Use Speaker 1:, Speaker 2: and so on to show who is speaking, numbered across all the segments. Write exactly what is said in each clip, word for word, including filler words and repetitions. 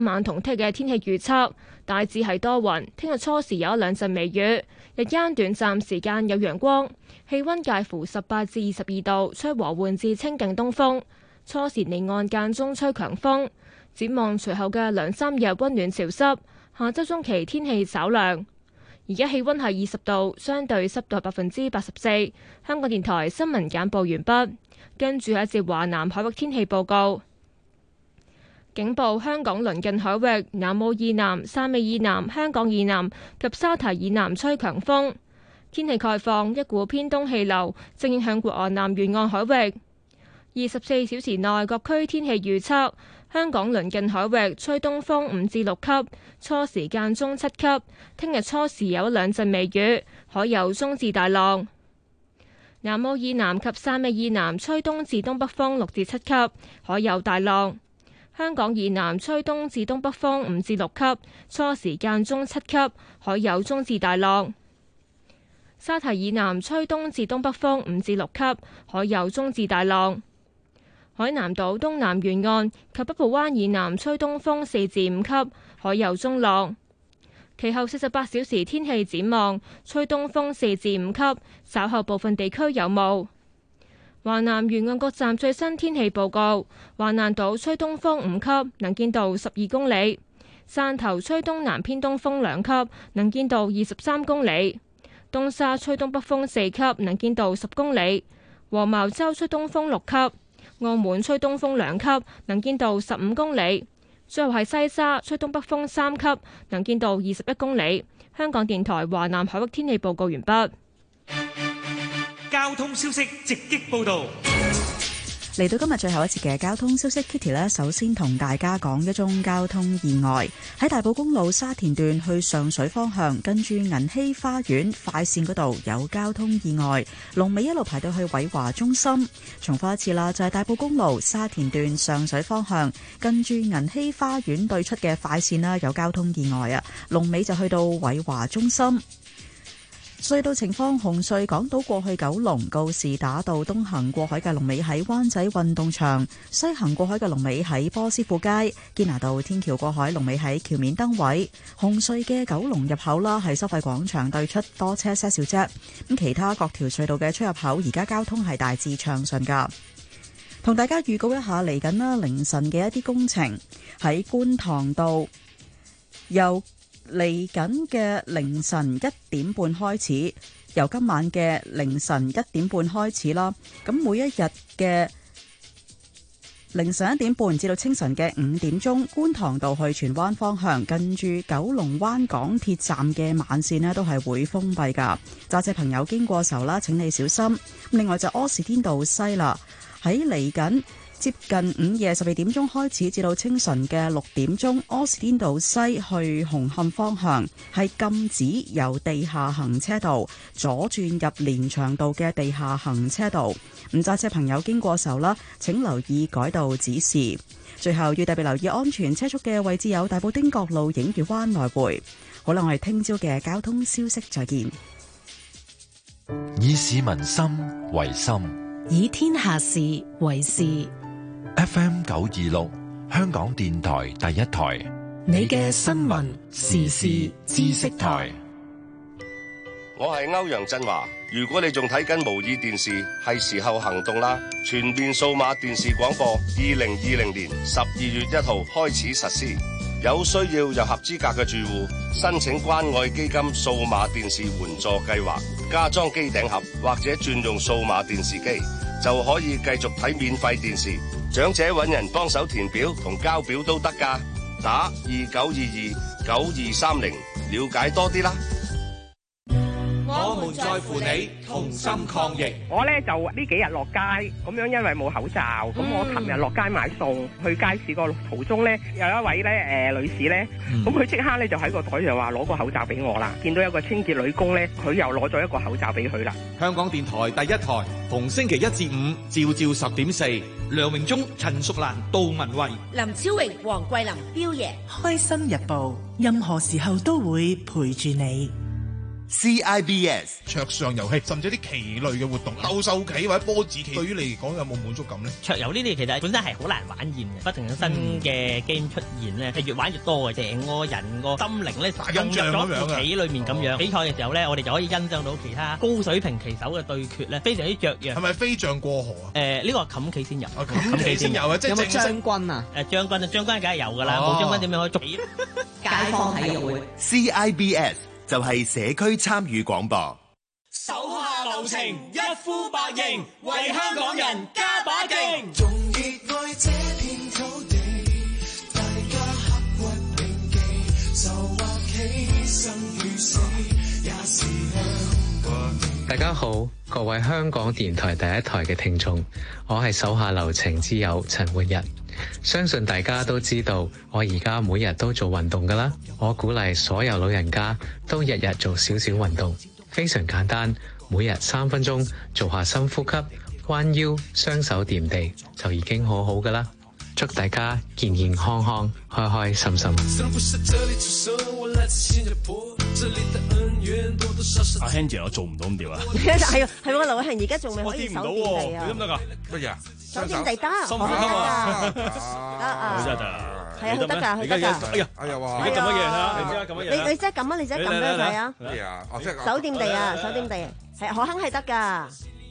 Speaker 1: 晚同聽日嘅天氣預測大致係多雲，聽日初時有一兩陣微雨，日間短暫時間有陽光，氣溫介乎十八至二十二度，吹和緩至清勁東風，初時離岸間中吹強風。展望隨後嘅兩三日溫暖潮濕，下周中期天氣稍涼。而家氣溫係二十度，相對濕度係百分之八十四。香港電台新聞簡報完畢，跟住係一節華南海域天氣報告。警報：香港鄰近海域南澳以南、汕尾以南、香港以南及沙堤以南吹強風。天氣概況：一股偏東氣流正影響廣南沿岸海域。二十四小時內各區天氣預測：香港鄰近海域吹東風五至六級，初時間中七級。聽日初時有兩陣微雨，海有中至大浪。南澳以南及汕尾以南吹東至東北風六至七級，海有大浪。香港以南吹東至東北風五至六級，初時間中七級，海有中至大浪。沙堤以南吹東至東北風五至六級，海有中至大浪。海南島東南沿岸及北部灣以南吹東風四至五級，海有中浪。其後四十八小時天氣展望，吹東風四至五級，稍後部分地區有霧。華南沿岸各站最新天氣報告：華南島吹東風五級，能見度十二公里；汕頭吹東南偏東風兩級，能見度二十三公里；東沙吹東北風四級，能見度十公里；黃茅洲吹東風六級；澳門吹東風兩級，能見度十五公里；最後係西沙吹東北風三級，能見度二十一公里。香港電台華南海域天氣報告完畢。
Speaker 2: 交通消息直擊報道。
Speaker 3: 嚟到今日最後一節嘅交通消息 ，Kitty 呢首先同大家講一宗交通意外，喺大埔公路沙田段去上水方向，近住銀禧花園快線嗰度有交通意外，龍尾一路排到去偉華中心。重複一次啦，就係、是、大埔公路沙田段上水方向，近住銀禧花園對出嘅快線啦，有交通意外啊，龍尾就去到偉華中心。隧道情況：紅隧港島過去九龍告士打道東行過海嘅龍尾喺灣仔運動場，西行過海嘅龍尾喺波斯富街；堅拿道天橋過海龍尾喺橋面燈位。紅隧嘅九龍入口啦，係收費廣場對出多車些少啫。咁其他各條隧道嘅出入口而家交通係大致暢順噶。同大家預告一下嚟緊啦，凌晨嘅一啲工程喺觀塘道由嚟緊嘅凌晨一點半開始，由今晚嘅凌晨一點半開始啦。咁每一日嘅凌晨一點半至到清晨嘅五點鐘，觀塘道去荃灣方向，近住九龍灣港鐵站嘅慢線呢都係會封閉噶。揸車朋友經過時候啦，請你小心。另外就柯士甸道西啦，喺嚟緊接近午夜十二點鐘開始至到清晨嘅六點鐘，柯士甸道西去紅磡方向係禁止由地下行車道左轉入連翔道嘅地下行車道。唔揸車朋友經過時候啦，請留意改道指示。最後要特別留意安全車速嘅位置有大埔汀角路映月灣來回。好啦，我哋聽朝嘅交通消息再見。
Speaker 4: 以市民心為心，
Speaker 5: 以天下事為事。
Speaker 4: F M 九二六，香港電台第一台，
Speaker 5: 你嘅新聞時事知識台。
Speaker 6: 我係歐陽振華。如果你仲睇緊模擬電視，係時候行動啦！全面數碼電視廣播，二零二零年十二月一號開始實施。有需要又合資格嘅住戶，申請關愛基金數碼電視援助計劃，加裝機頂盒或者轉用數碼電視機，就可以繼續睇免費電視。長者揾人幫手填表同交表都得㗎。打二九二二九二三零，了解多啲啦。
Speaker 2: 我們在乎你，同心抗疫。
Speaker 7: 我咧就呢幾日落街，咁樣因為冇口罩，咁、嗯、我琴日落街買餸，去街市個途中咧，有一位咧誒、呃、女士咧，咁佢即刻咧就喺個袋就話攞個口罩俾我啦。見到有個清潔女工咧，佢又攞咗一個口罩俾佢啦。
Speaker 2: 香港電台第一台，逢星期一至五，朝朝十點四，梁榮忠、陳淑蘭、杜文慧、
Speaker 8: 林超榮、黃桂林、彪爺，
Speaker 5: 開心日報，任何時候都會陪住你。
Speaker 8: C I B S
Speaker 9: 桌上遊戲，甚至啲棋類嘅活動，鬥獸棋或者波子棋，對於你嚟講有冇滿足感咧？
Speaker 10: 桌遊呢啲其實本身係好難玩厭嘅，不停有新嘅 game 出現咧，係越玩越多嘅，成個人個心靈咧融入咗個棋裏面咁樣。比賽嘅時候咧，我哋就可以欣賞到其他高水平棋手嘅對決咧，非常之雀躍。
Speaker 9: 係咪飛象過河啊？
Speaker 10: 誒，呢個冚棋先有，
Speaker 9: 冚棋先有啊！即係
Speaker 11: 將軍啊？
Speaker 10: 誒，將軍啊，將軍梗係有㗎啦，冇將軍點樣可以捉棋？
Speaker 11: 街坊體育會
Speaker 8: C I B S 就係社區參與廣播。
Speaker 12: 手下留情，一呼百應，為香港人加把勁。
Speaker 13: 仲熱愛這片土地，大家刻骨銘記，就話犧牲與死也是香港。
Speaker 14: 大家好，各位香港電台第一台嘅聽眾，我係手下留情之友陳活日。相信大家都知道，我而家每日都做運動㗎啦。我鼓勵所有老人家都日日做少少運動，非常簡單，每日三分鐘做下深呼吸，彎腰，雙手掂地，就已經好好㗎啦。祝大家健健康康，開開心心。
Speaker 15: 阿 Henry 我做唔到咁點啊？
Speaker 16: 係啊，係喎，劉偉恒而家仲未可以手掂地啊？
Speaker 15: 你得唔得㗎？乜嘢啊？
Speaker 16: 手掂地得，
Speaker 15: 深呼吸啊！
Speaker 16: 得啊！
Speaker 15: 真係得，
Speaker 16: 係啊，佢得㗎，佢得㗎。
Speaker 15: 哎呀，哎呀，哇！你撳乜嘢啊？你而家撳乜嘢？
Speaker 16: 你你即係撳啊！你即係撳俾佢睇啊！
Speaker 15: 咩啊？哦，即係
Speaker 16: 手掂地啊！手掂地係可肯係得㗎。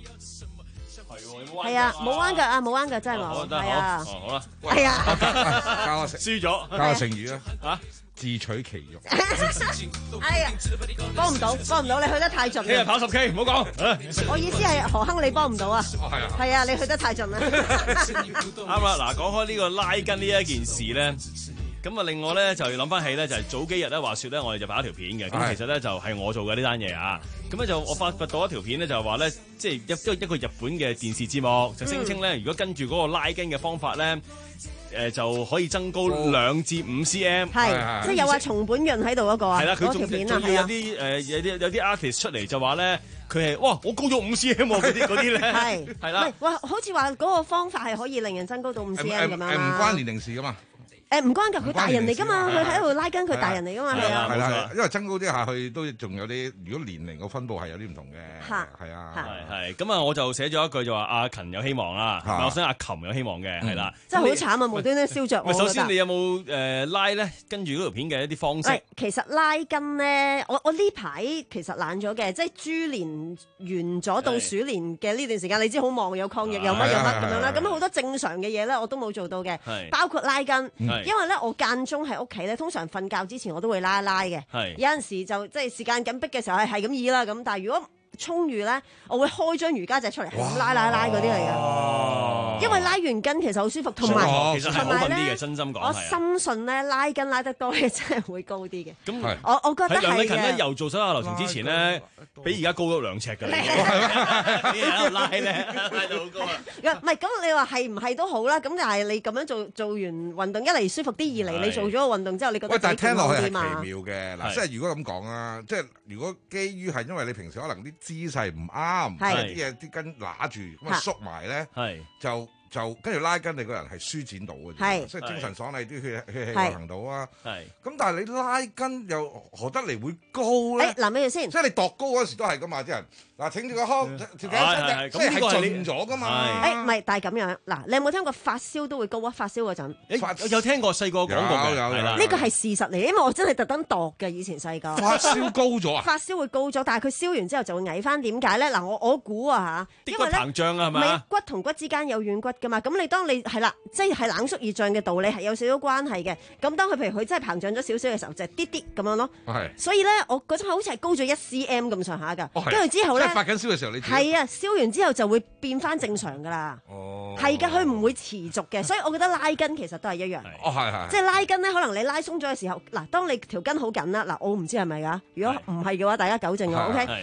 Speaker 16: 係啊，冇彎腳啊，冇彎腳真係冇。係啊，
Speaker 15: 好啦，
Speaker 16: 係啊，
Speaker 15: 教我食，輸咗，教我成語啊！嚇，自取其辱。
Speaker 16: 哎呀，幫唔到，幫唔到，你去得太盡。
Speaker 15: 聽日跑十 K， 唔好講。
Speaker 16: 我意思係何亨，你幫唔到啊。
Speaker 15: 哦，係啊。
Speaker 16: 係啊，你去得太盡啦。
Speaker 15: 啱啦，嗱，講開呢個拉筋呢一件事咧。咁啊，另外咧就諗翻起咧，就係、是、早幾日咧話説咧，我哋就拍一條片嘅。咁其實咧就係、是、我做嘅呢單嘢啊。咁咧就我發掘到一條片咧，就係話咧，即係一一個日本嘅電視節目，就聲稱咧，如果跟住嗰個拉筋嘅方法咧，誒、呃、就可以增高兩至五 cm。
Speaker 16: 係，即係有話松本潤喺度嗰個啊。係啦，
Speaker 15: 佢仲仲要有啲誒有啲有啲 artist 出嚟就話咧，佢係哇我高咗五 cm 喎，嗰啲嗰啲咧。係係啦。
Speaker 16: 哇，好似話嗰個方法係可以令人增高到五 cm 咁樣啦。
Speaker 9: 誒唔關年齡事噶嘛。
Speaker 16: 誒唔關㗎，佢大人嚟㗎嘛，佢喺度拉筋，佢大人嚟㗎嘛，係啊，
Speaker 9: 係啦，因為增高啲下去都仲有啲，如果年齡個分佈係有啲唔同嘅，
Speaker 16: 係
Speaker 9: 係啊，
Speaker 15: 係係咁啊，我就寫咗一句就話阿勤有希望啦，我想阿琴有希望嘅，係啦，
Speaker 16: 真係好慘啊，無端端燒着我。
Speaker 15: 首先你有冇誒拉咧？跟住嗰條片嘅一啲方式。
Speaker 16: 其實拉筋咧，我我呢排其實懶咗嘅，即係豬年完咗到鼠年嘅呢段時間，你知好忙，有抗疫有乜有乜咁樣啦，咁好多正常嘅嘢咧我都冇做到嘅，包括拉筋，因為咧我間中喺屋企咧，通常瞓覺之前我都會拉一拉嘅。係有陣時就即係時間緊迫嘅時候係係咁意啦咁，但係如果充裕咧，我會開張瑜伽隻出嚟，係咁拉拉拉嗰啲嚟嘅。因為拉完筋其實好舒服，同埋
Speaker 15: 其實係好瞓啲嘅，真心講。
Speaker 16: 我深信咧拉筋拉得多咧，真係會高啲嘅。
Speaker 15: 咁
Speaker 16: 我我覺得係嘅。
Speaker 15: 梁禮勤咧又做手下留情之前咧，比而家高咗兩尺㗎。你喺度拉咧，拉到好高啊！
Speaker 16: 唔係咁，你話係唔係都好啦。咁但係你咁樣做做完運動，一嚟舒服啲，二嚟你做咗個運動之後，你覺得
Speaker 9: 但係聽落去係奇
Speaker 16: 妙
Speaker 9: 嘅。嗱，即係如果咁講啊，即係如果基於係因為你平時可能啲姿勢唔啱，啲嘢啲筋揦住咁啊縮埋咧，就就跟住拉筋，你個人係舒展到嘅，即係精神爽利啲，血血氣運行到啊。咁但係你拉筋又何得嚟會高咧？
Speaker 16: 嗱，咩嘢先？
Speaker 9: 即係你度高嗰時都係噶嘛，啲人嗱，挺住個胸，條頸，即係係盡咗噶嘛。
Speaker 16: 誒唔係，但係咁樣嗱，你有冇聽過發燒都會高啊？發燒嗰陣，
Speaker 15: 誒有聽過細個講過嘅，係啦，
Speaker 16: 呢個係事實嚟，因為我真係特登度嘅，以前細個。
Speaker 9: 發燒高咗啊？
Speaker 16: 發燒會高咗，但係佢燒完之後就會矮翻。點解咧？嗱，我我估啊嚇，
Speaker 15: 因為膨脹啊，係咪啊？
Speaker 16: 骨同骨之間有軟骨噶嘛，咁你當你係啦，即係冷縮熱脹嘅道理係有少少關係嘅。咁當佢譬如佢真係膨脹咗少少嘅時候，就係啲啲咁樣咯。係。所以咧，我嗰陣好似係高咗一 cm 咁上下㗎。跟住之後咧，
Speaker 9: 即係發緊燒嘅時候，你
Speaker 16: 係啊，燒完之後就會變翻正常㗎啦。哦。係㗎，佢唔會持續嘅，所以我覺得拉筋其實都係一樣。
Speaker 9: 哦，係係。
Speaker 16: 即係拉筋咧，可能你拉鬆咗嘅時候，嗱，當你條筋好緊啦，嗱，我唔知係咪㗎。如果唔係嘅話，大家糾正我。OK。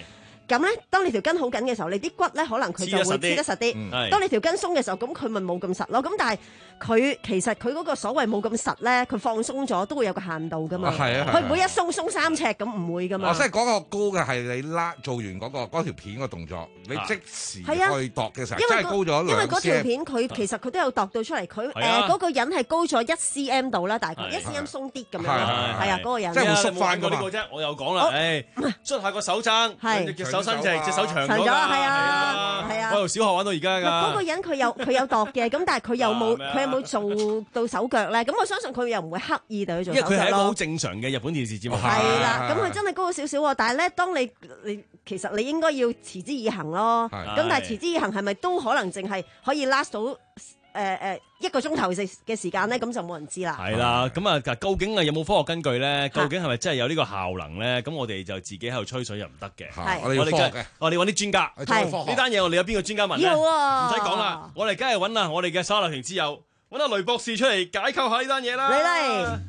Speaker 16: 咁咧，當你條筋好緊嘅時候，你啲骨咧可能佢就會黐得實啲。
Speaker 15: 嗯、
Speaker 16: 當你條筋鬆嘅時候，咁佢咪冇咁實咯。咁但係佢其實佢嗰個所謂冇咁實咧，佢放鬆咗都會有個限度噶嘛。
Speaker 9: 係啊，
Speaker 16: 佢唔會一鬆鬆三尺咁，唔會噶嘛。
Speaker 9: 我即係嗰個高嘅係你拉做完嗰、嗰個嗰條片嘅動作，你即時去度嘅時候，真係高咗兩 cm。
Speaker 16: 因為嗰條片佢其實佢都有度到出嚟，佢誒嗰個人係高咗一 cm 度啦，大概一 cm 鬆啲咁樣。係啊，嗰個人
Speaker 9: 即係會縮翻
Speaker 15: 過呢個啫。我又講啦，誒，捽下個手踭，隻手伸直，隻手長咗。
Speaker 16: 長咗係啊，係啊。
Speaker 15: 我由小學玩到而家㗎。
Speaker 16: 嗰個人佢有佢有度嘅，咁但係佢有冇佢有冇做到手腳咧？咁我相信佢又唔會刻意地去做手腳咯。
Speaker 15: 因為佢係一個好正常嘅日本電視節目。
Speaker 16: 係啦，咁佢真係高咗少少喎。但係咧，當你你其實你應該要持之以恆咯。咁但係持之以恆係咪都可能淨係可以 last 到？誒誒、呃、一個鐘頭嘅嘅時間咧，咁就冇人知啦。
Speaker 15: 係啦，咁啊，究竟啊有冇科學根據咧？究竟係咪真係有呢個效能咧？咁我哋就自己喺度吹水又唔得嘅。
Speaker 9: 係，我哋要科學嘅。我
Speaker 15: 哋揾啲專家。
Speaker 16: 係。
Speaker 15: 呢單嘢我哋有邊個專家問咧？
Speaker 16: 要
Speaker 15: 啊！唔使講啦，我哋梗係揾啊我哋嘅手下留情之友，揾阿雷博士出嚟解構下呢單嘢啦。
Speaker 16: 嚟嚟。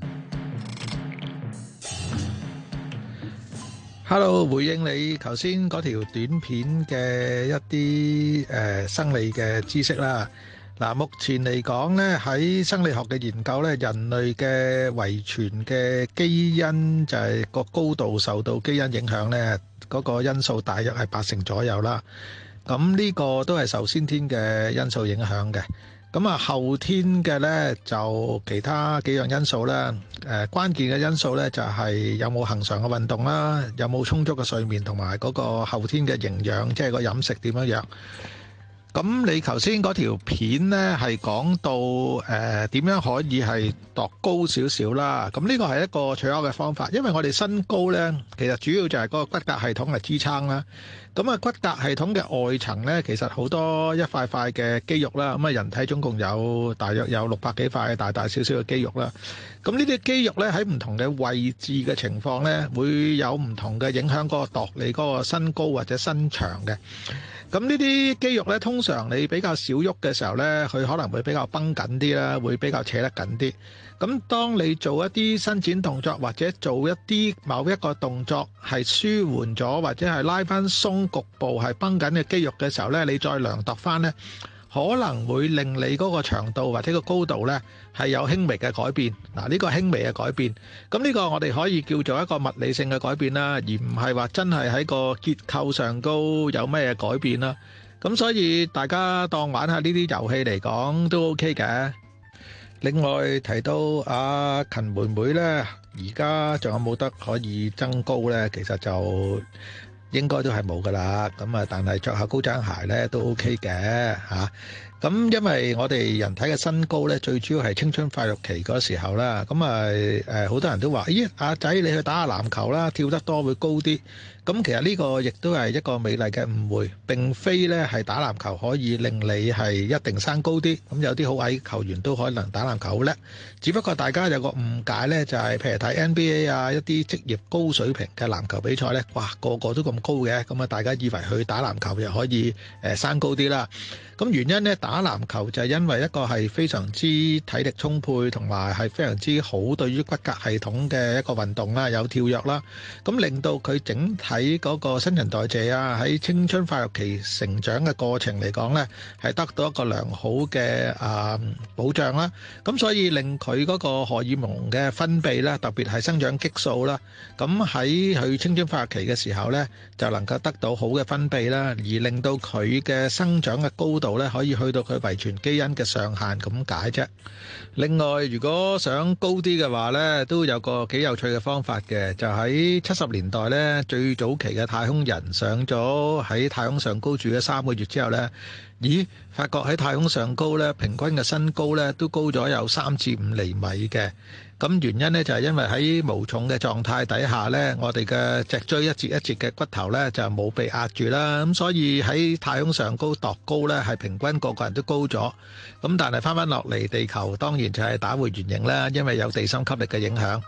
Speaker 17: Hello， 回應你頭先嗰條短片嘅一啲誒、呃、生理嘅知識啦。嗱，目前嚟講咧，喺生理學嘅研究咧，人類嘅遺傳嘅基因就係個高度受到基因影響咧，嗰個因素大約係八成左右啦。咁呢個都係受先天嘅因素影響嘅。咁啊，後天嘅咧就其他幾樣因素咧，誒關鍵嘅因素咧就係有冇恆常嘅運動啦，有冇充足嘅睡眠同埋嗰個後天嘅營養，即係個飲食點樣樣。咁你頭先嗰條片咧係講到誒點樣可以係度高少少啦，咁呢個係一個取巧嘅方法，因為我哋身高咧其實主要就係嗰個骨骼系統嚟支撐啦。咁啊骨骼系統嘅外層咧其實好多一塊塊嘅肌肉啦，咁啊人體總共有大約有六百幾塊大大小小嘅肌肉啦。咁呢啲肌肉咧喺唔同嘅位置嘅情況咧會有唔同嘅影響嗰個度你嗰個身高或者身長嘅。咁呢啲肌肉咧，通常你比較少喐嘅時候咧，佢可能會比較繃緊啲啦，會比較扯得緊啲。咁當你做一啲伸展動作或者做一啲某一個動作係舒緩咗或者係拉翻鬆局部係繃緊嘅肌肉嘅時候咧，你再量度翻咧，可能會令你嗰個長度或者個高度咧係有輕微嘅改變。嗱，呢個輕微嘅改變，咁呢個我哋可以叫做一個物理性嘅改變啦，而唔係話真係喺個結構上高有咩改變啦。咁所以大家當玩下呢啲遊戲嚟講都 OK 嘅。另外提到阿勤妹妹咧，而家仲有冇得可以增高咧？其實就應該都係冇噶啦。咁啊，但係著下高踭鞋咧都 OK 嘅嚇。咁因為我哋人體嘅身高咧，最主要係青春發育期嗰時候啦。咁啊誒，好多人都話：咦，阿仔你去打下籃球啦，跳得多會高啲。咁其實呢個亦都係一個美麗嘅誤會，並非咧係打籃球可以令你係一定生高啲。咁有啲好矮球員都可能打籃球好叻，只不過大家有個誤解咧，就係譬如睇 N B A 啊，一啲職業高水平嘅籃球比賽咧，哇個個都咁高嘅，咁啊大家以為去打籃球又可以誒生高啲啦。咁原因咧，打籃球就係因為一個係非常之體力充沛同埋係非常之好對於骨骼系統嘅一個運動啦，有跳躍啦，咁令到佢整體嗰個新陳代謝啊，喺青春發育期成長嘅過程嚟講咧，係得到一個良好嘅啊保障啦。咁所以令佢嗰個荷爾蒙嘅分泌啦，特別係生長激素啦，咁喺佢青春發育期嘅時候咧，就能夠得到好嘅分泌啦，而令到佢嘅生長嘅高度咧，可以去到佢遺傳基因嘅上限咁解啫。另外，如果想高啲嘅話咧，都有個幾有趣嘅方法嘅，就喺七十年代咧，最早期嘅太空人上咗喺太空上高住咗三個月之後咧，咦，發覺喺太空上高咧，平均嘅身高咧都高咗有三至五厘米嘅。咁原因咧就係因為喺無重嘅狀態底下咧，我哋嘅脊椎一節一節嘅骨頭咧就冇被壓住啦，咁所以喺太空上高度高咧係平均個個人都高咗。咁但係翻翻落嚟地球，當然就係打回原形啦，因為有地心吸力嘅影響。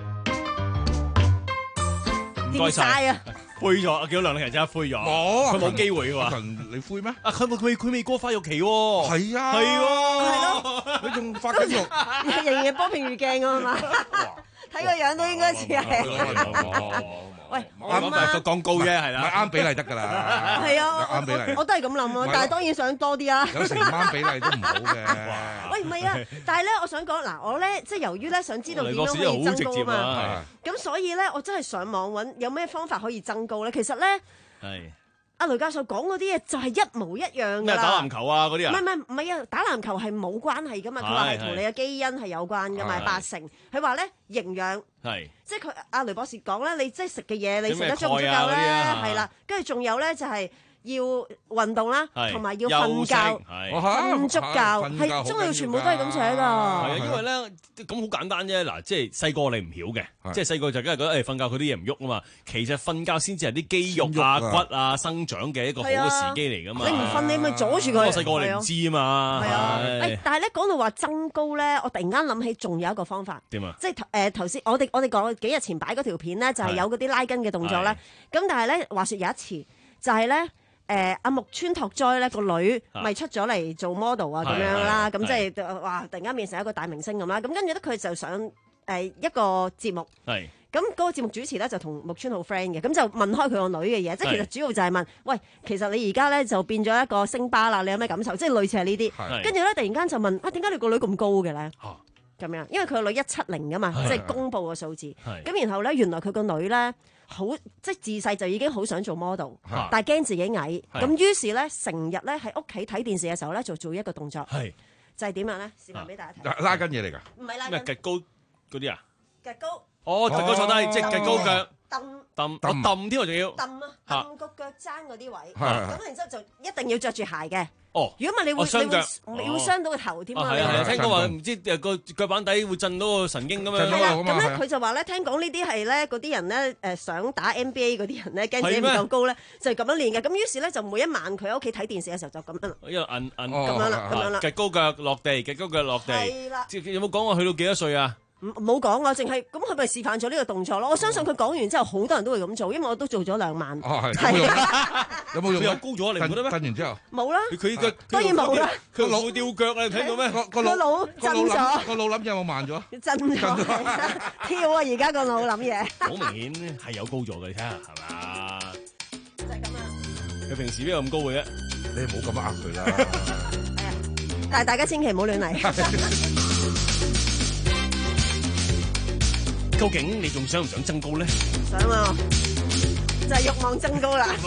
Speaker 15: 唔該晒啊！灰咗，見到梁麗勤即刻灰咗。冇，佢冇機會嘅喎。
Speaker 9: 你灰咩？
Speaker 15: 啊，佢佢佢未過發育期喎。
Speaker 9: 係啊，
Speaker 15: 係喎，
Speaker 16: 係咯。
Speaker 9: 你仲發緊育？
Speaker 16: 仍然波平如鏡啊嘛。睇個樣都應該似係。 喂，
Speaker 15: 啱啱個降高啫，係啦，
Speaker 9: 啱比例得㗎啦。
Speaker 16: 係啊，
Speaker 9: 啱比例。
Speaker 16: 我都係咁諗啊，但係當然想多啲啊。
Speaker 9: 有成啱比例都唔好嘅。
Speaker 16: 喂，唔係啊，但係咧，我想講嗱，我咧即係由於咧想知道點樣可以增高啊嘛，咁所以咧，我真係上網揾有咩方法可以增高咧。其實咧，係。阿雷教授講嗰啲嘢就係一模一樣㗎啦。咩
Speaker 15: 打籃球啊嗰啲啊？
Speaker 16: 唔係唔係唔係啊！打籃球係冇關係㗎嘛。佢話係同你嘅基因係有關㗎嘛，八成。佢話咧營養係，即係佢阿雷博士講咧，你即係食嘅嘢，你食得足唔足夠咧？係啦，跟住仲有咧就係要運動啦，同埋要瞓覺，瞓足覺，係中藥全部都係咁寫㗎。係
Speaker 15: 啊，因為咧咁好簡單啫。嗱，即係細個你唔曉嘅，即係細個就梗係覺得誒瞓覺佢啲嘢唔喐啊嘛。其實瞓覺先至係啲肌肉啊、骨啊生長嘅一個好嘅時機嚟㗎嘛。
Speaker 16: 你唔瞓你咪阻住佢。
Speaker 15: 我細個你唔知啊嘛。
Speaker 16: 係啊，誒，但係咧講到話增高咧，我突然間諗起仲有一個方法。
Speaker 15: 點啊？
Speaker 16: 即係誒頭先我哋我哋講幾日前擺嗰條片咧，就係有嗰啲拉筋嘅動作咧。咁但係咧話説有一次就係咧。誒阿木村拓哉咧個女咪出咗嚟做 model 啊咁樣啦，咁即係哇突然間變成一個大明星咁啦，咁跟住咧佢就上誒一個節目，咁嗰個節目主持咧就同木村好 friend 嘅，咁就問開佢個女嘅嘢，即係其實主要就係問，喂，其實你而家咧就變咗一個星巴啦，你有咩感受？即係類似係呢啲，跟住咧突然間就問，啊點解你個女咁高嘅咧？咁樣，因為佢個女一七零噶嘛，即係公佈個數字，咁然後咧原來佢個女咧。好即係自細就已經好想做 model，但係驚自己矮，咁於是咧成日咧喺屋企睇電視嘅時候咧就做一個動作，就係點樣咧？示範俾大家睇。
Speaker 9: 拉筋嘢嚟㗎？
Speaker 16: 唔係拉筋。
Speaker 15: 咩趌高嗰啲啊？
Speaker 16: 趌高。
Speaker 15: 哦，趌高坐低，即係趌高腳。
Speaker 16: 揼
Speaker 15: 揼揼揼添啊，仲要。
Speaker 16: 揼啊！揼個腳踭嗰啲位，咁然之後就一定要着住鞋嘅。
Speaker 15: 哦，
Speaker 16: 如果唔係你會你會你會傷到個頭添啊！
Speaker 15: 係啊係啊，聽講話唔知誒個腳板底會震到個神經咁樣。
Speaker 16: 係啦，咁咧佢就話咧，聽講呢啲係咧嗰啲人咧誒想打 N B A 嗰啲人咧驚自己唔夠高咧，就係咁樣練嘅。咁於是咧就每一晚佢喺屋企睇電視嘅時候就咁樣。
Speaker 15: 因為摁摁
Speaker 16: 咁樣啦，咁樣啦。
Speaker 15: 趌高腳落地，趌高腳落地。
Speaker 16: 係啦。
Speaker 15: 有冇講過去到幾多歲啊？
Speaker 16: 冇講啊，淨係咁佢咪示範咗呢個動作咯。我相信佢講完之後，好多人都會咁做，因為我都做咗兩晚。
Speaker 9: 哦，係。有冇用？
Speaker 15: 有高咗你唔覺得咩？
Speaker 9: 震完之後
Speaker 16: 冇啦。
Speaker 15: 佢個
Speaker 16: 當然冇啦。
Speaker 15: 佢腦吊腳啊！你睇到咩？
Speaker 9: 個個
Speaker 16: 腦震咗。
Speaker 9: 個腦諗有冇慢咗？
Speaker 16: 震咗。跳啊！而家個腦諗嘢。
Speaker 15: 好明顯係有高咗嘅，你睇下係嘛？
Speaker 16: 就係咁啊！
Speaker 15: 佢平時邊有咁高嘅啫？
Speaker 9: 你唔好咁呃佢啦。
Speaker 16: 但係大家千祈唔好亂嚟。
Speaker 15: 究竟你仲想唔想增高咧？
Speaker 16: 想啊，就係慾望增高啦。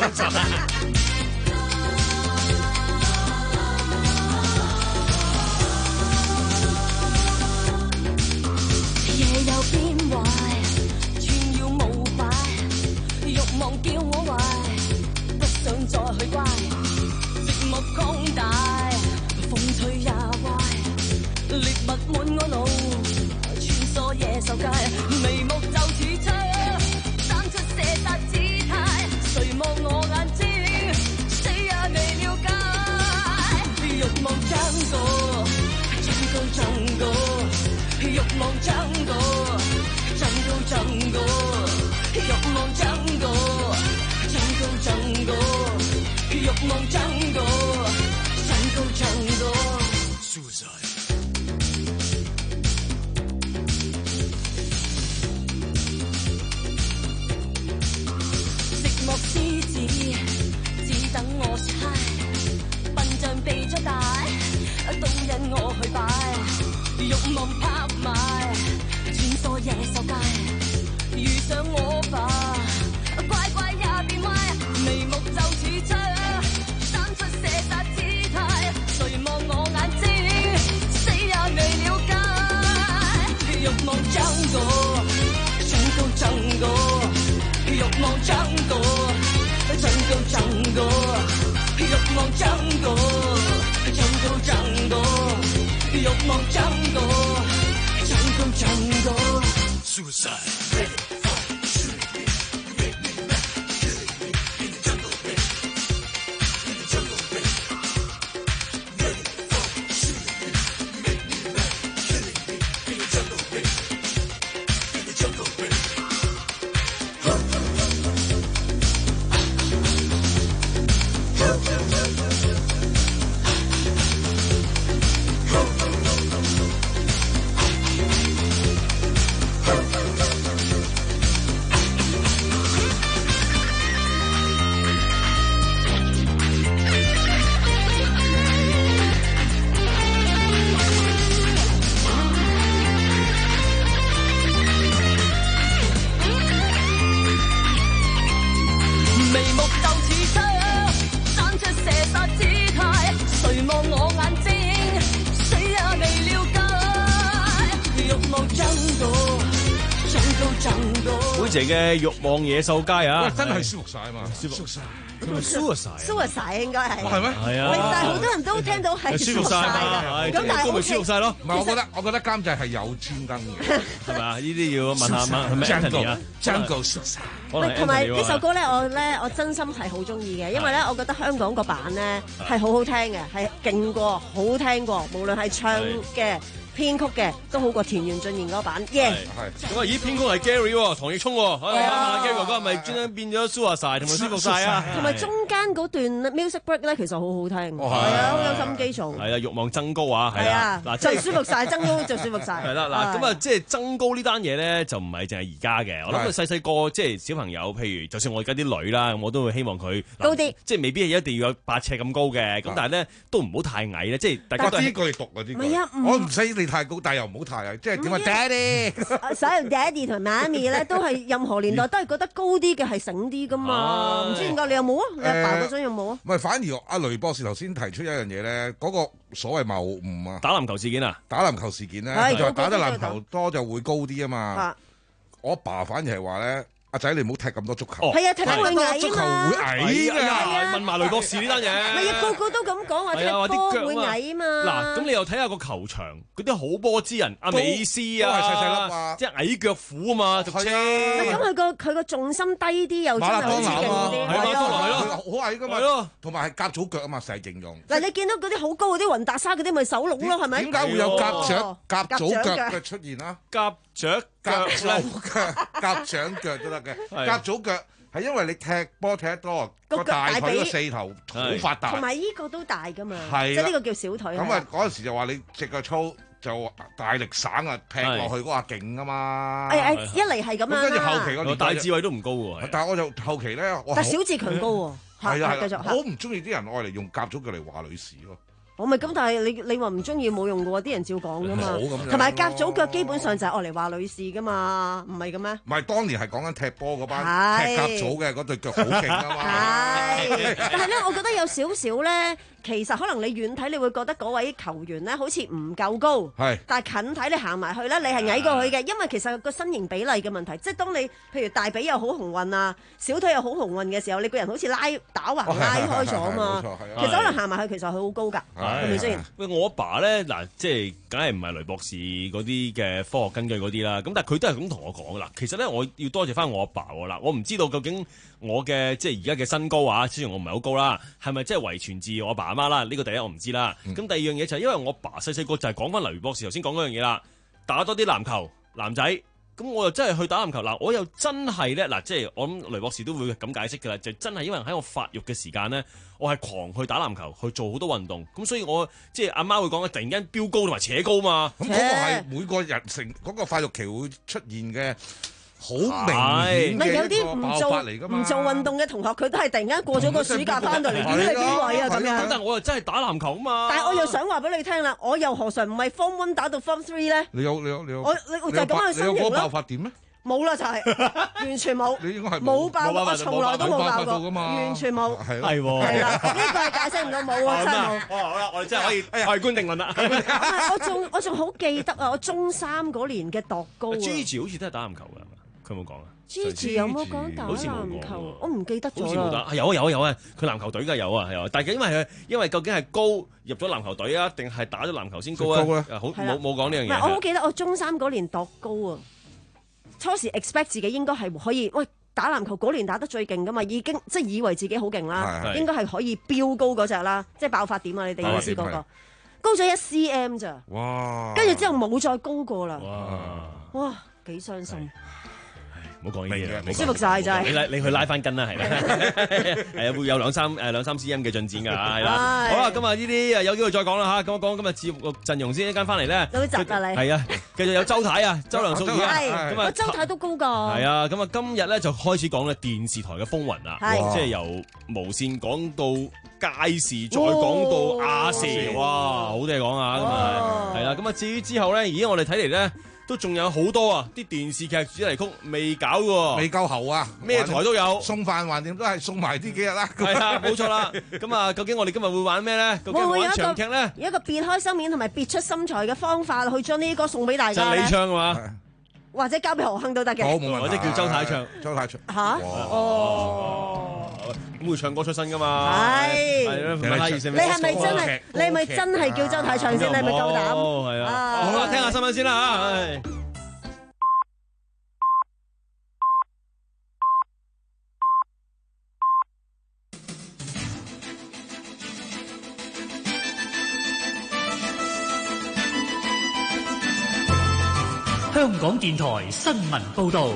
Speaker 18: 夜有變壞，全要無敗，慾望叫我壞，不想再去乖，寂寞擴大，風吹也壞，獵物滿我腦。野獸界，眉目就似槍，生出射殺姿態，誰望我眼睛，死也未了解。慾望增高，增高增高，慾望增高，增高增高，慾望增高，增高增高，慾望增高，增高增高。莫獅子，只等我說嗨，笨象被咗大，都引我去擺，慾望拍賣，穿梭野獸界，遇上我吧，乖乖也變壞，眉目就似槍，生出射殺姿態，誰望我眼睛，死也未了解，慾望增高，增高增高。慾望增高，增高增高，慾望增高，增高增高，慾望增高，增高增高。Suicide。
Speaker 15: 妹姐嘅慾望野獸街啊，
Speaker 9: 真係舒服晒啊嘛，舒服晒。
Speaker 15: 舒服晒，
Speaker 16: 舒服晒應該係。
Speaker 9: 係咩？
Speaker 15: 係啊。
Speaker 16: 但係好多人都聽到係舒服晒㗎。咁但係
Speaker 15: 咪舒服晒咯？
Speaker 9: 唔係，我覺得我覺得監製係有專登嘅，
Speaker 15: 係咪啊？呢啲要問下問係咪 Anthony 啊
Speaker 9: ？Jungle 舒服晒。
Speaker 16: 同埋呢首歌咧，我咧我真心係好中意嘅，因為咧我覺得香港個版咧係好好聽嘅，係勁過好聽過，無論係唱嘅。編曲嘅都好過田園俊彥嗰版，耶！
Speaker 15: 係咁啊！咦，編曲係 Gary 喎，唐奕聰喎，問下 Gary 哥哥係咪專登變咗舒服晒同埋舒服晒啊？
Speaker 16: 同埋中間嗰段 music break 咧，其實好好聽，係啊，好有心機做。
Speaker 15: 係啊，慾望增高啊，係啊，
Speaker 16: 嗱，就舒服晒，增高就舒服晒。
Speaker 15: 係啦，嗱，咁啊，即係增高呢單嘢咧，就唔係淨係而家嘅。我諗佢細細個即係小朋友，譬如就算我而家啲女啦，我都會希望佢
Speaker 16: 高啲，
Speaker 15: 即係未必係一定要有八尺咁高嘅，咁但係咧都唔好太矮咧，即係大家都
Speaker 9: 呢句讀啊，呢句我唔使你太高，但係又唔好太矮，即係點啊 ，Daddy。
Speaker 16: 所有 Daddy 同媽咪咧，都係任何年代都係覺得高啲嘅係醒啲噶嘛，唔知點解你有冇啊？你阿爸嗰陣有冇啊？
Speaker 9: 唔係，反而阿雷博士頭先提出一樣嘢咧，嗰個所謂謬誤啊，
Speaker 15: 打籃球事件啊，
Speaker 9: 打籃球事件咧，就話打得籃球多就會高啲啊嘛。我阿爸反而係話咧。阿仔，你唔好踢咁多足球。
Speaker 16: 係啊，踢得會矮
Speaker 9: 足球會矮㗎。
Speaker 15: 問埋雷博士呢單嘢。
Speaker 16: 唔係啊，個個都咁講話踢波會矮啊嘛。
Speaker 15: 嗱，咁你又睇下個球場嗰啲好波之人，阿美斯啊，
Speaker 9: 細細粒啊，
Speaker 15: 即係矮腳虎啊嘛，俗稱。
Speaker 16: 咁佢個佢個重心低啲，又真係好似勁啲。
Speaker 15: 係咯，係咯，
Speaker 9: 好矮㗎嘛。係咯，同埋係甲組腳啊嘛，成日形容。
Speaker 16: 嗱，你見到嗰啲好高嗰啲雲達沙嗰啲，咪手籠咯，係咪？
Speaker 9: 點解會有甲掌甲組腳嘅出現啊？
Speaker 15: 甲掌
Speaker 9: 甲組腳、甲掌腳都得嘅，甲組腳係因為你踢波踢得多，個大腿個四頭好發達，
Speaker 16: 同埋呢個都大噶嘛，
Speaker 9: 即
Speaker 16: 係呢個叫小腿。
Speaker 9: 咁啊嗰陣時就話你隻腳粗就大力省啊，劈落去嗰下勁啊嘛。
Speaker 16: 誒誒，一嚟係咁樣
Speaker 9: 跟住後期嗰
Speaker 15: 個大智慧都唔高喎，
Speaker 9: 但係我就後期咧，
Speaker 16: 但係小志強高喎，
Speaker 9: 係啊，
Speaker 16: 繼續。
Speaker 9: 我唔中意啲人愛嚟用甲組腳嚟話女士咯。
Speaker 16: 我咪咁，但係你你話唔中意冇用嘅喎，啲人照講噶嘛。同埋甲組腳基本上就係愛嚟話女士噶嘛，唔係嘅咩？
Speaker 9: 唔係，當年係講緊踢波嗰班踢甲組嘅嗰對腳好勁啊嘛。
Speaker 16: 係，但係咧，我覺得有少少咧，其實可能你遠睇你會覺得嗰位球員咧好似唔夠高，係，但係近睇你行埋去咧，你係矮過佢嘅，因為其實個身形比例嘅問題，即係當你譬如大髀又好雄運啊，小腿又好雄運嘅時候，你個人好似拉打橫拉開咗啊嘛。其實可能行埋去其實佢好高㗎。係咪先？
Speaker 15: 喂，我阿爸咧嗱，即係梗係唔係雷博士嗰啲嘅科學根據嗰啲啦。咁但係佢都係咁同我講啦。其實咧，我要多謝翻我阿爸喎啦。我唔知道究竟我嘅即係而家嘅身高啊，雖然我唔係好高啦，係咪即係遺傳自我阿爸阿媽啦？呢個第一我唔知啦。咁、嗯、第二樣嘢就係因為我阿爸細細個就係講翻雷博士頭先講嗰樣嘢啦，打多啲籃球，男仔。咁我又真係去打籃球嗱，我又真係咧嗱，即係我諗雷博士都會咁解釋㗎啦，就真係因為喺我發育嘅時間咧，我係狂去打籃球，去做好多運動，咁所以我即係阿媽會講嘅，突然間飆高同埋扯高嘛。
Speaker 9: 咁嗰個係每個人成嗰個發育期會出現嘅好明顯嘅一個爆發嚟㗎嘛。
Speaker 16: 唔做運動嘅同學，佢都係突然間過咗個暑假翻到嚟，點你邊位啊咁樣？
Speaker 15: 但係我又真係打籃球啊嘛。
Speaker 16: 但係我又想話俾你聽啦，我又何嘗唔係 Form One 打到 Form Three 咧？
Speaker 9: 你有你有你有，
Speaker 16: 我我就係咁樣嘅身形咯。
Speaker 9: 你有嗰個爆發點咩？
Speaker 16: 冇啦，就係完全冇。
Speaker 9: 你應該係
Speaker 16: 冇爆過，我從來都冇爆過，完全冇。
Speaker 9: 係
Speaker 15: 係喎。
Speaker 16: 係啦，呢個係解釋唔到冇啊，真係冇。
Speaker 15: 好啦，我哋真係可以蓋棺定論啦。
Speaker 16: 我仲我仲好記得啊！我中三嗰年嘅度高啊。
Speaker 15: Gigi 好似都係打籃球㗎，係嘛？佢有冇講啊
Speaker 16: ？Gigi 有冇講打籃球？我唔記得咗啦。
Speaker 15: 好似冇打，有啊有啊有啊！佢籃球隊㗎有啊有啊，但係因為佢因為究竟係高入咗籃球隊啊，定係打咗籃球先高啊？好冇冇講呢樣嘢。
Speaker 16: 我好記得我中三嗰年度高啊。初時 expect 自己應該係可以，喂打籃球嗰年打得最勁噶嘛，已經即係以為自己好勁啦，應該係可以飆高嗰隻啦，即係爆發點啊！你哋意思嗰個高咗一 cm 咋？哇！跟住之後冇再高過啦。哇！哇！幾傷心。
Speaker 15: 唔好講呢啲嘢，
Speaker 16: 舒服晒就係。
Speaker 15: 你拉你去拉翻筋啦，係啦，係啊，會有兩三誒兩三 cm 嘅進展㗎，係啦。好啦，今日呢啲有機會再講啦嚇。咁我講今日節目陣容先，一間翻嚟咧。
Speaker 16: 有冇集啊你？
Speaker 15: 係啊，繼續有周太啊，周梁淑怡啊。
Speaker 16: 係。咁啊，周太都高㗎。
Speaker 15: 係啊，咁啊，今日咧就開始講咧電視台嘅風雲啦，即係由無線講到佳視，再講到亞視，哇，好多嘢講啊，咁啊，係啦。咁啊，至於之後咧，而家我哋睇嚟咧。都仲有好多啊！啲電視劇主題曲未搞嘅，
Speaker 9: 未夠喉啊！
Speaker 15: 咩台都有，
Speaker 9: 送飯橫掂都係送埋呢幾日啦。
Speaker 15: 係啊，冇錯啦。咁啊，究竟我哋今日會玩咩咧？究竟玩長劇咧？
Speaker 16: 有一個別開生面同埋別出心裁嘅方法去將呢啲歌送俾大家。
Speaker 15: 就你唱嘅嘛？
Speaker 16: 或者交俾何鏗都得嘅，
Speaker 9: 冇冇問題，
Speaker 15: 或者叫周太唱，
Speaker 9: 周太唱
Speaker 16: 嚇哦，
Speaker 15: 咁會唱歌出身噶嘛？
Speaker 16: 係
Speaker 15: 係
Speaker 16: 你係咪真係？你係咪真係叫周太唱先？你係咪夠膽？
Speaker 15: 係啊，好啦，聽下新聞先啦嚇。
Speaker 5: 香港電台新聞報導，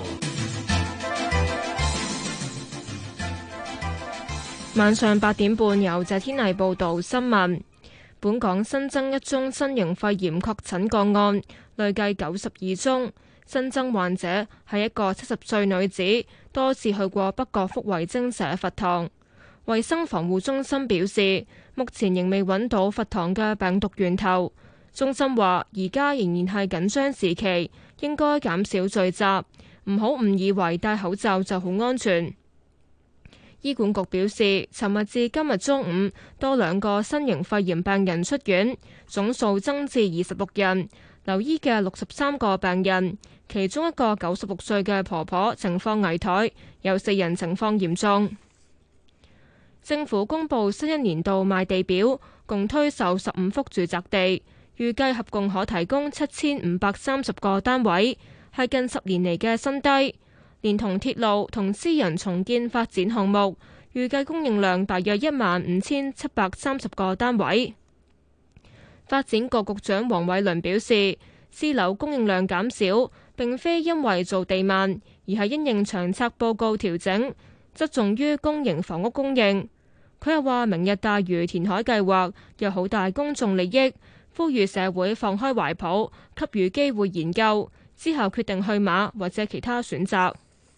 Speaker 1: 晚上八點半由謝天麗報道新聞。本港新增一宗新型肺炎確診個案，累計九十二宗。新增患者係一個七十歲女子，多次去過北角福慧精舍佛堂。衛生防護中心表示，目前仍未揾到佛堂嘅病毒源頭。中心話，而家仍然係緊張時期，應該減少聚集，唔好誤以為戴口罩就好安全。醫管局表示，尋日至今日中午多兩個新型肺炎病人出院，總數增至二十六人。留醫嘅六十三個病人，其中一個九十六歲嘅婆婆情況危殆，有四人情況嚴重。政府公布新一年度賣地表，共推售十五幅住宅地，預計合共可提供七千五百三十個單位，係近十年嚟嘅新低。連同鐵路同私人重建發展項目，預計供應量大約一萬五千七百三十個單位。發展局局長黃偉綸表示，私樓供應量減少並非因為造地慢，而係因應長策報告調整，側重於公營房屋供應。佢又話，明日大嶼填海計劃有好大公眾利益，呼籲社會放開懷抱，給予機會研究，之後決定去馬或者其他選擇。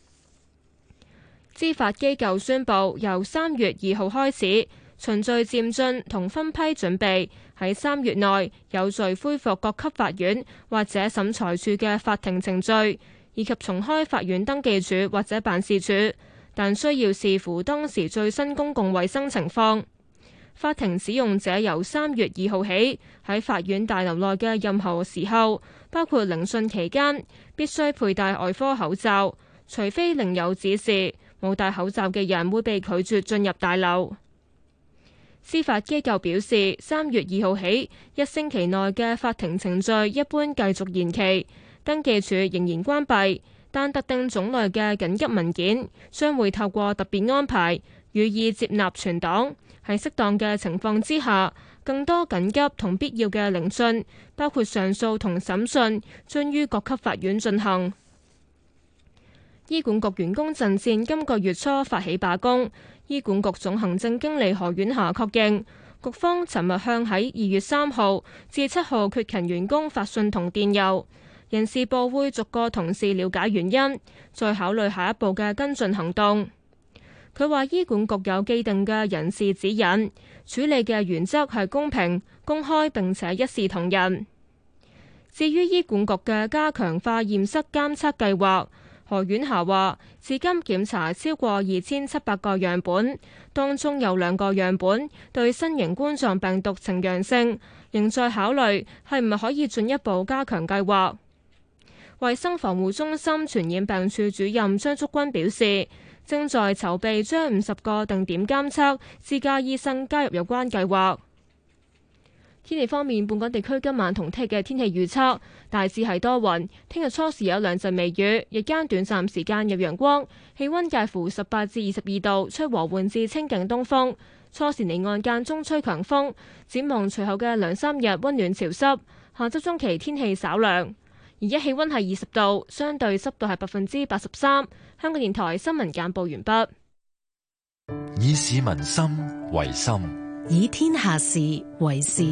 Speaker 1: 司法機構宣布，由三月二號開始，循序漸進同分批準備喺三月內有序恢復各級法院或者審裁處嘅法庭程序，以及重開法院登記處或者辦事處，但需要視乎當時最新公共衛生情況。法庭使用者由三月二號起喺法院大樓內嘅任何時候，包括聆訊期間，必須佩戴外科口罩，除非另有指示。冇戴口罩嘅人會被拒絕進入大樓。司法機構表示，三月二號起，一星期內嘅法庭程序一般繼續延期，登記處仍然關閉，但特定種類嘅緊急文件將會透過特別安排予以接納存檔。喺適當嘅情況之下，更多緊急同必要嘅聆訊，包括上訴同審訊，將於各級法院進行。醫管局員工陣線今個月初發起罷工，醫管局總行政經理何婉霞確認，局方尋日向喺二月三號至七號缺勤員工發信同電郵，人事部會逐個同事了解原因，再考慮下一步嘅跟進行動。佢話醫管局有既定嘅人事指引，處理嘅原則係公平、公開並且一視同仁。至於醫管局嘅加強化驗室監測計劃，何婉霞話，至今檢查超過二千七百個樣本，當中有兩個樣本對新型冠狀病毒呈陽性，仍在考慮係唔係可以進一步加強計劃。衛生防護中心傳染病處主任張竹君表示，正在籌備將五十個定點監測私家醫生加入有關計劃。天氣方面，本港地區今晚同聽日嘅天氣預測大致係多雲，聽日初時有兩陣微雨，日間短暫時間有陽光，氣溫介乎十八至二十二度，吹和緩至清勁東風。初時離岸間中吹強風。展望隨後嘅兩三日溫暖潮濕，下周中期天氣稍涼。而家氣溫係二十度，相對濕度係百分之八十三。香港電台新聞簡報完畢。
Speaker 4: 以市民心為心，
Speaker 19: 以天下事為事。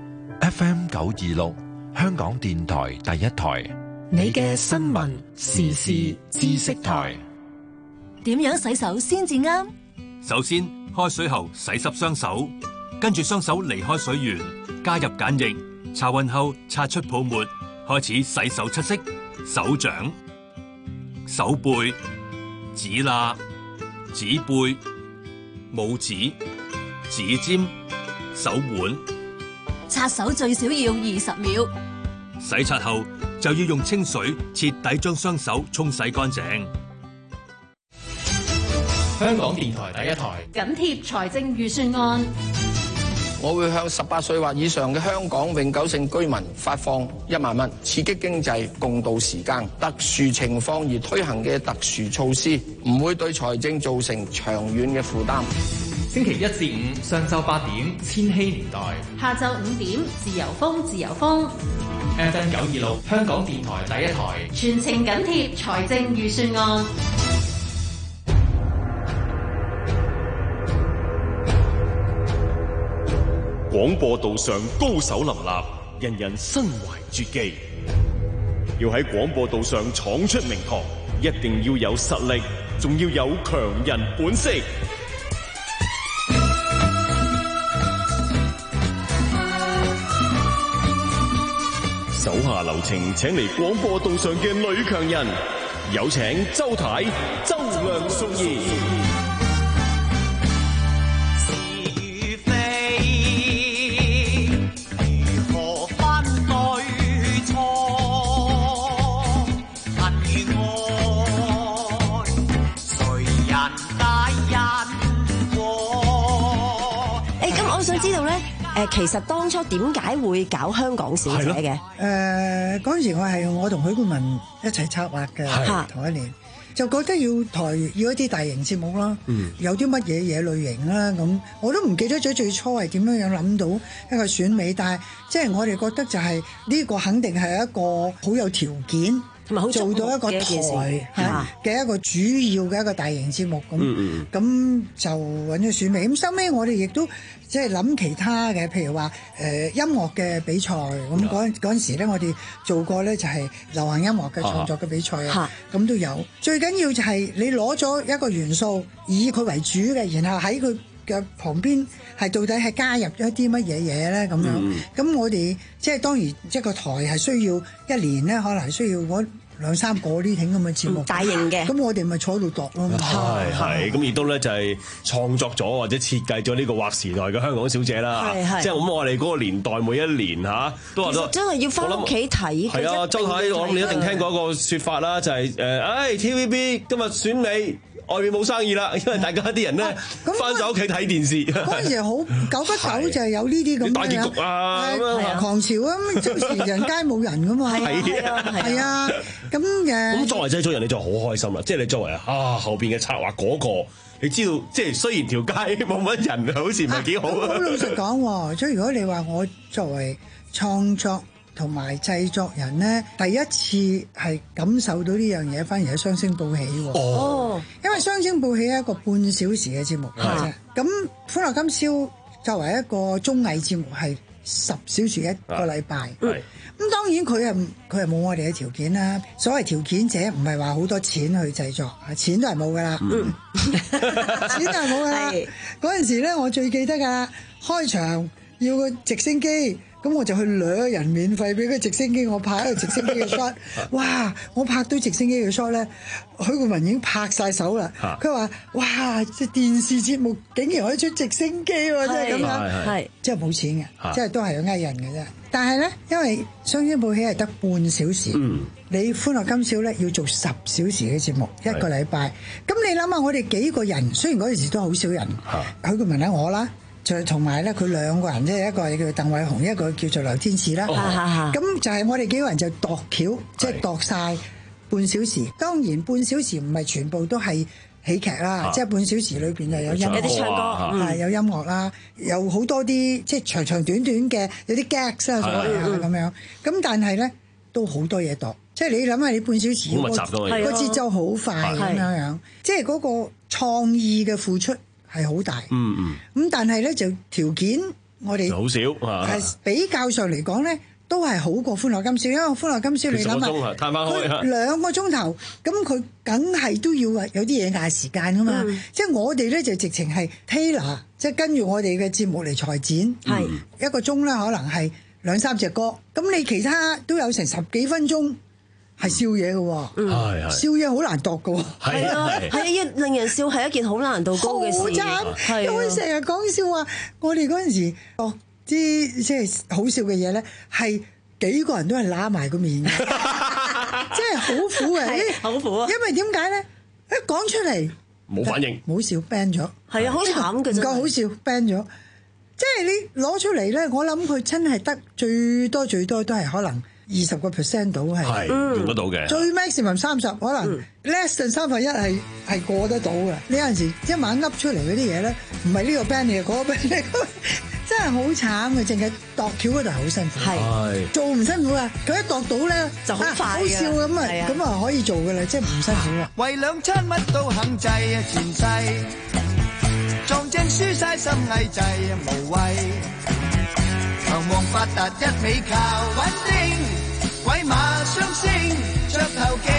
Speaker 4: F M 九二六，香港電台第一台，
Speaker 5: 你嘅新聞時事知識台。
Speaker 19: 點樣洗手先至啱？
Speaker 20: 首先，開水後洗濕雙手，跟住雙手離開水源，加入鹼液，搽勻後擦出泡沫，開始洗手七式：手掌、手背、指罅、指背、拇指、指尖、手腕。
Speaker 19: 擦手最少要二十秒。
Speaker 20: 洗刷後就要用清水徹底將雙手沖洗乾淨。
Speaker 5: 香港電台第一台
Speaker 19: 緊貼財政預算案。
Speaker 21: 我會向十八歲或以上嘅香港永久性居民發放一萬蚊，刺激經濟，共度時艱。特殊情況而推行嘅特殊措施，唔會對財政造成長遠嘅負擔。
Speaker 5: 星期一至五上晝八點，千禧年代；
Speaker 19: 下晝五點，自由風，自由風。
Speaker 5: F M 九二六，香港電台第一台，
Speaker 19: 全程緊貼財政預算案。
Speaker 22: 廣播道上高手林立，人人身懷絕技。要喺廣播道上闖出名堂，一定要有實力，仲要有強人本色。手下留情，請嚟廣播道上嘅女強人，有請周太、周梁淑怡。
Speaker 16: 誒，其實當初點解會搞香港小姐嘅？
Speaker 23: 誒，嗰陣時我係我同許冠文一齊策劃嘅，同一年就覺得要台要一啲大型節目啦，嗯、有啲乜嘢嘢類型啦，咁我都唔記得咗最初係點樣樣諗到一個選美，但係即係我哋覺得就係呢個肯定係一個好有條件。做到一個台嘅一個主要嘅一個大型節目咁，咁、嗯嗯、就揾咗選美。咁收尾我哋亦都即係諗其他嘅，譬如話誒、呃、音樂嘅比賽。咁嗰嗰陣時咧，我哋做過咧就係流行音樂嘅創作嘅比賽啊，咁都有。最緊要就係你攞咗一個元素，以佢為主嘅，然後喺佢嘅旁邊係到底係加入咗一啲乜嘢嘢咧咁樣。咁、嗯、我哋即係當然一個台係需要一年咧，可能係需要嗰兩三個呢啲咁嘅節目，
Speaker 16: 大型嘅。
Speaker 23: 咁我哋咪坐喺度度咯。
Speaker 22: 係係，咁亦都咧就係創作咗或者設計咗呢個劃時代嘅香港小姐啦。係係，即係咁我哋嗰個年代每一年嚇都話都
Speaker 16: 真係要翻屋企睇。係
Speaker 22: 啊，周太，我諗你一定聽過一個説法啦，就係誒，唉 T V B 今日選美。外面冇生意啦，因為大家啲人咧翻咗屋企睇電視。
Speaker 23: 嗰陣時好久不久就係有呢啲咁嘅
Speaker 22: 大結局啊，咁樣
Speaker 23: 狂潮啊，即時人街冇人噶嘛。係啊，係啊，咁誒。
Speaker 22: 咁作為製作人，你就好開心啦。即係你作為啊後邊嘅策劃嗰個，你知道即係雖然條街冇乜人，好似唔係幾好。
Speaker 23: 好老實講，即係如果你話我作為創作同埋製作人咧，第一次係感受到呢樣嘢，反而係雙星報喜喎。哦，因為雙星報喜係一個半小時嘅節目嚟啫。咁歡樂今宵作為一個綜藝節目係十小時一個禮拜。係。咁當然佢係佢係冇我哋嘅條件啦。所謂條件者唔係話好多錢去製作，錢都係冇噶啦。嗯，錢都係冇噶啦。嗰陣時咧，我最記得㗎，開場要個直升機。咁我就去兩人免費俾個直升機我拍一個直升機嘅 shot， 哇！我拍到直升機嘅 shot 咧，許冠文已經拍晒手啦。佢話：哇！即係電視節目竟然可以出直升機喎，即係咁樣，係即係冇錢嘅，即係都係要呃人嘅啫。但係咧，因為雙星報喜係得半小時，嗯、你歡樂今宵咧要做十小時嘅節目一個禮拜。咁你諗下，我哋幾個人，雖然嗰陣時都好少人，許冠文咧我啦。就同埋咧，佢兩個人啫，一個係叫鄧偉雄，一個叫做劉天賜啦。咁、哦、就係我哋幾個人就度橋，即係度晒半小時。當然半小時唔係全部都係喜劇啦，即係半小時裏邊又有音樂，有啲唱歌，係有音樂啦，有好多啲即係長長短短嘅，有啲 gags 啊所謂啊咁樣。咁但係咧都好多嘢度，即係你諗下，你半小時個節奏好快咁樣樣，即係嗰個創意嘅付出。係好大，嗯嗯，咁但係咧就條件我哋好少，係比較上嚟講咧都係好過歡樂今宵，因為歡樂今宵你諗下，佢兩個鐘頭，咁佢梗係都要有啲嘢嗌時間噶嘛，嗯、即係我哋咧就直情係 tailor，即係跟住我哋嘅節目嚟裁剪，係、嗯、一個鐘咧可能係兩三隻歌，咁你其他都有成十幾分鐘。係笑嘢嘅喎，嗯、笑嘢好難度嘅喎，
Speaker 16: 係啊，係一令人笑係一件好難度高嘅事，好慘，
Speaker 23: 因為成日講笑話，我哋嗰陣時哦啲即係好笑嘅嘢咧，係幾個人都係揦埋個面嘅，真係好苦嘅，
Speaker 16: 好苦啊！
Speaker 23: 因為點解咧？一講出嚟
Speaker 3: 冇反應，
Speaker 23: 冇笑 ban 咗，
Speaker 16: 係啊，好慘嘅，
Speaker 23: 唔夠好笑 ban 咗。即係你攞出嚟咧，我諗佢真係得最多最多都係可能二十個 percent 到係
Speaker 3: 用得到嘅，
Speaker 23: 最 maximum 三十，可能 less than 三分一係係過得到嘅。你有陣時一晚噏出嚟嗰啲嘢咧，唔係呢個 band 嚟，嗰個 band 嚟，真係好慘嘅。淨係度橋嗰度好辛苦，係做唔辛苦啊！佢一度到咧
Speaker 16: 就好快
Speaker 23: 好笑咁啊，咁啊可以做嘅啦，即係唔辛苦啊。
Speaker 13: 為兩餐乜都肯制啊，前世撞正輸晒心翳滯啊，無謂求望發達一味靠穩定，鬼馬雙星着頭勁，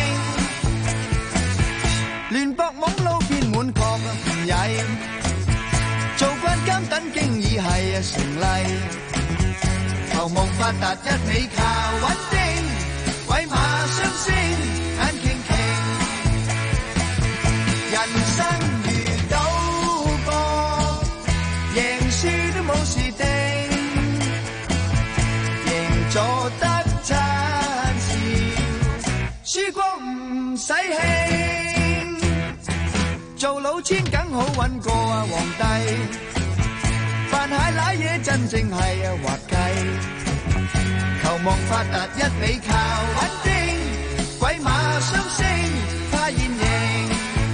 Speaker 13: 亂搏懵撈變滿確唔曳，做慣監等經已係啊成例，求望發達一味靠穩定，鬼馬雙星眼傾傾，人生輸都冇事定，贏咗得餐笑，輸光唔使興，做老千梗好揾過啊皇帝，扮蟹瀨嘢真正係啊滑稽，求望發達一味靠穩定，鬼馬雙星怕現形。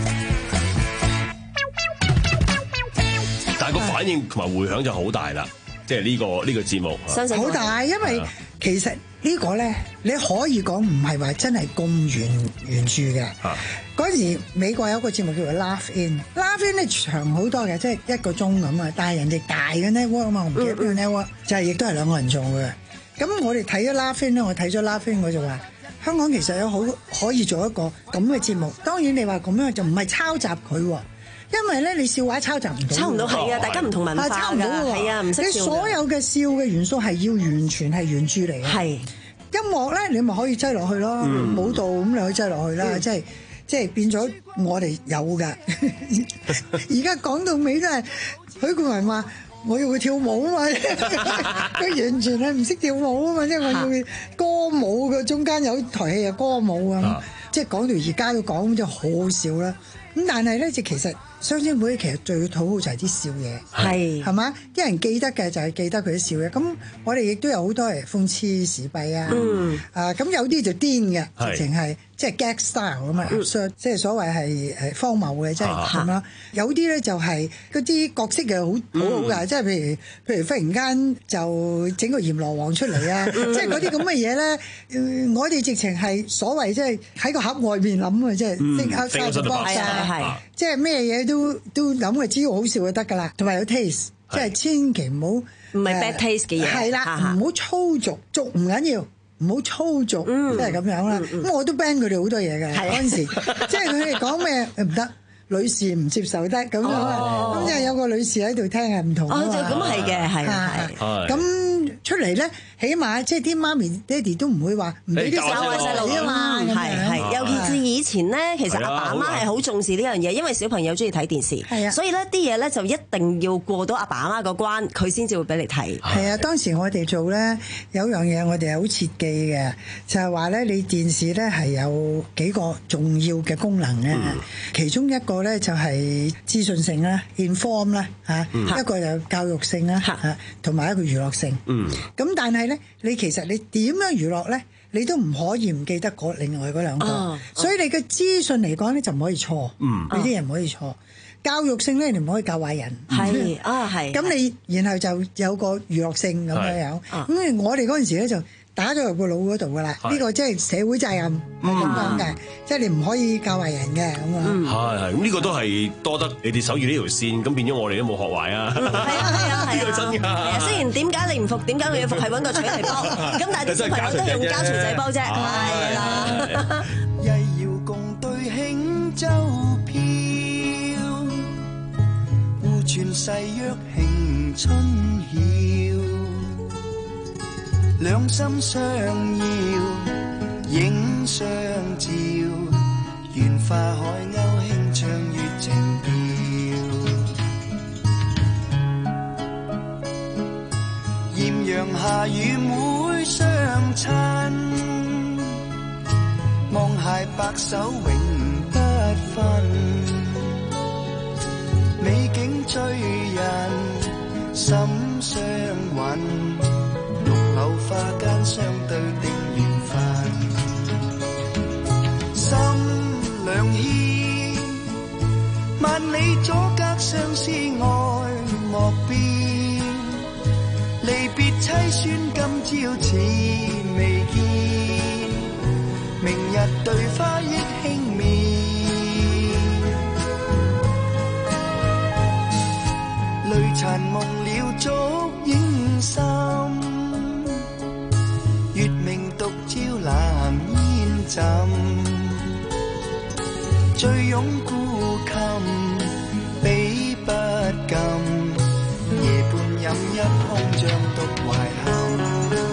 Speaker 3: 但係個反應同埋迴響就好大啦，即係呢個呢個節目
Speaker 23: 好大，因為其實呢個咧你可以講唔係話真係咁原原著嘅。嗰陣時美國有個節目叫做 Laugh In，Laugh In 咧長好多嘅，即係一個鐘咁啊。但係人哋大嘅 network 啊嘛，我唔記得邊個 network，就係亦都係兩個人做嘅。咁我哋睇咗 Laugh In 咧，我睇咗 Laugh In，我就話香港其實有好可以做一個咁嘅節目。當然你話咁樣就唔係抄襲佢喎。因為咧，你笑話抄襲唔到，
Speaker 16: 抄唔到係啊！大家唔同文化
Speaker 23: 抄唔到
Speaker 16: 㗎，係啊，唔識笑。
Speaker 23: 你所有嘅笑嘅元素係要完全係原著嚟嘅。係音樂咧，你咪可以擠落去咯。嗯、舞蹈咁你可以擠落去啦，嗯、即係即係變咗我哋有㗎。而家講到尾都係許冠文話：我要佢跳舞啊嘛！佢完全係唔識跳舞啊嘛！即係我要佢歌舞嘅中間有台戲係歌舞啊，即係講到而家都講就好笑啦。咁但係咧，就其實雙星會其實最討好就係啲笑嘢，係係嘛？啲人記得嘅就係記得佢啲笑嘢。咁我哋亦都有好多係諷刺時弊啊，嗯、啊咁有啲就癲嘅，直情係即係 gag style 啊嘛，即係所謂係誒荒謬嘅，即係咁啦。有啲咧就係嗰啲角色係好好好㗎，即係譬如譬如忽然間就整個閻羅王出嚟啊，即係嗰啲咁嘅嘢咧。我哋直情係所謂即係喺個盒外邊諗啊，即係 think outside the box啊，即係咩嘢都都諗嘅，只要好笑就得㗎啦，同埋有 taste， 即係千祈唔好
Speaker 16: 唔係 bad taste 嘅嘢，
Speaker 23: 係啦，唔好粗俗，俗唔緊要，唔好粗俗，即係咁樣啦。咁我都 ban 佢哋好多嘢㗎，嗰陣時，即係佢哋講咩唔得，女士唔接受得咁樣啊，咁即係有個女士喺度聽係唔同啊嘛。
Speaker 16: 哦，咁係嘅，係係。
Speaker 23: 咁出嚟咧，起碼即係啲媽咪、爹哋都唔會話唔俾啲手啊細路啊嘛，
Speaker 16: 係係。尤其是以前咧，其實阿爸阿媽係好重視呢樣嘢，因為小朋友中意睇電視，係啊，所以咧啲嘢咧就一定要過到阿爸阿媽個關，佢先至會俾你睇。
Speaker 23: 係啊，當時我哋做咧有樣嘢，我哋係好切記嘅，就係話咧，你電視咧係有幾個重要嘅功能咧，其中一個咧就係資訊性啦 ，inform 啦嚇，一個就教育性啦嚇，同埋一個娛樂性。嗯，咁但係咧，你其實你點樣娛樂咧，你都唔可以唔記得嗰另外嗰兩個，哦、所以你嘅資訊嚟講咧就唔可以錯，嗯，呢啲人唔可以錯。教育性咧，你唔可以教壞人，
Speaker 16: 係啊係。
Speaker 23: 咁你然後就有個娛樂性咁樣樣，咁我哋嗰陣時咧就打咗入個腦嗰度噶啦，呢個即係社會責任係咁樣嘅，即係你唔可以教壞人嘅咁啊。
Speaker 3: 係係，咁呢個都係多得你哋守住呢條線，咁變咗我哋都冇學壞啊。係啊係啊係啊，呢個真㗎。係啊，雖然點解你唔服，點解佢要服，係揾個錘嚟幫，咁但係啲小朋友都係用膠錘仔幫啫。係啦。
Speaker 13: 一要共對輕舟飄，互傳誓約慶春曉。兩心相邀，影相照，緣化海鷗輕唱月情調。豔陽下與妹相親， 白首永不分，美景醉人心相韻，綠柳花間相對的緣分，心兩牽，萬里阻隔相思愛莫變，離別凄酸今朝似未見，明日對花憶輕面，淚殘夢了燭影深，月明獨照藍煙浸，醉擁孤衾比不禁，夜半飲一空將獨懷憾。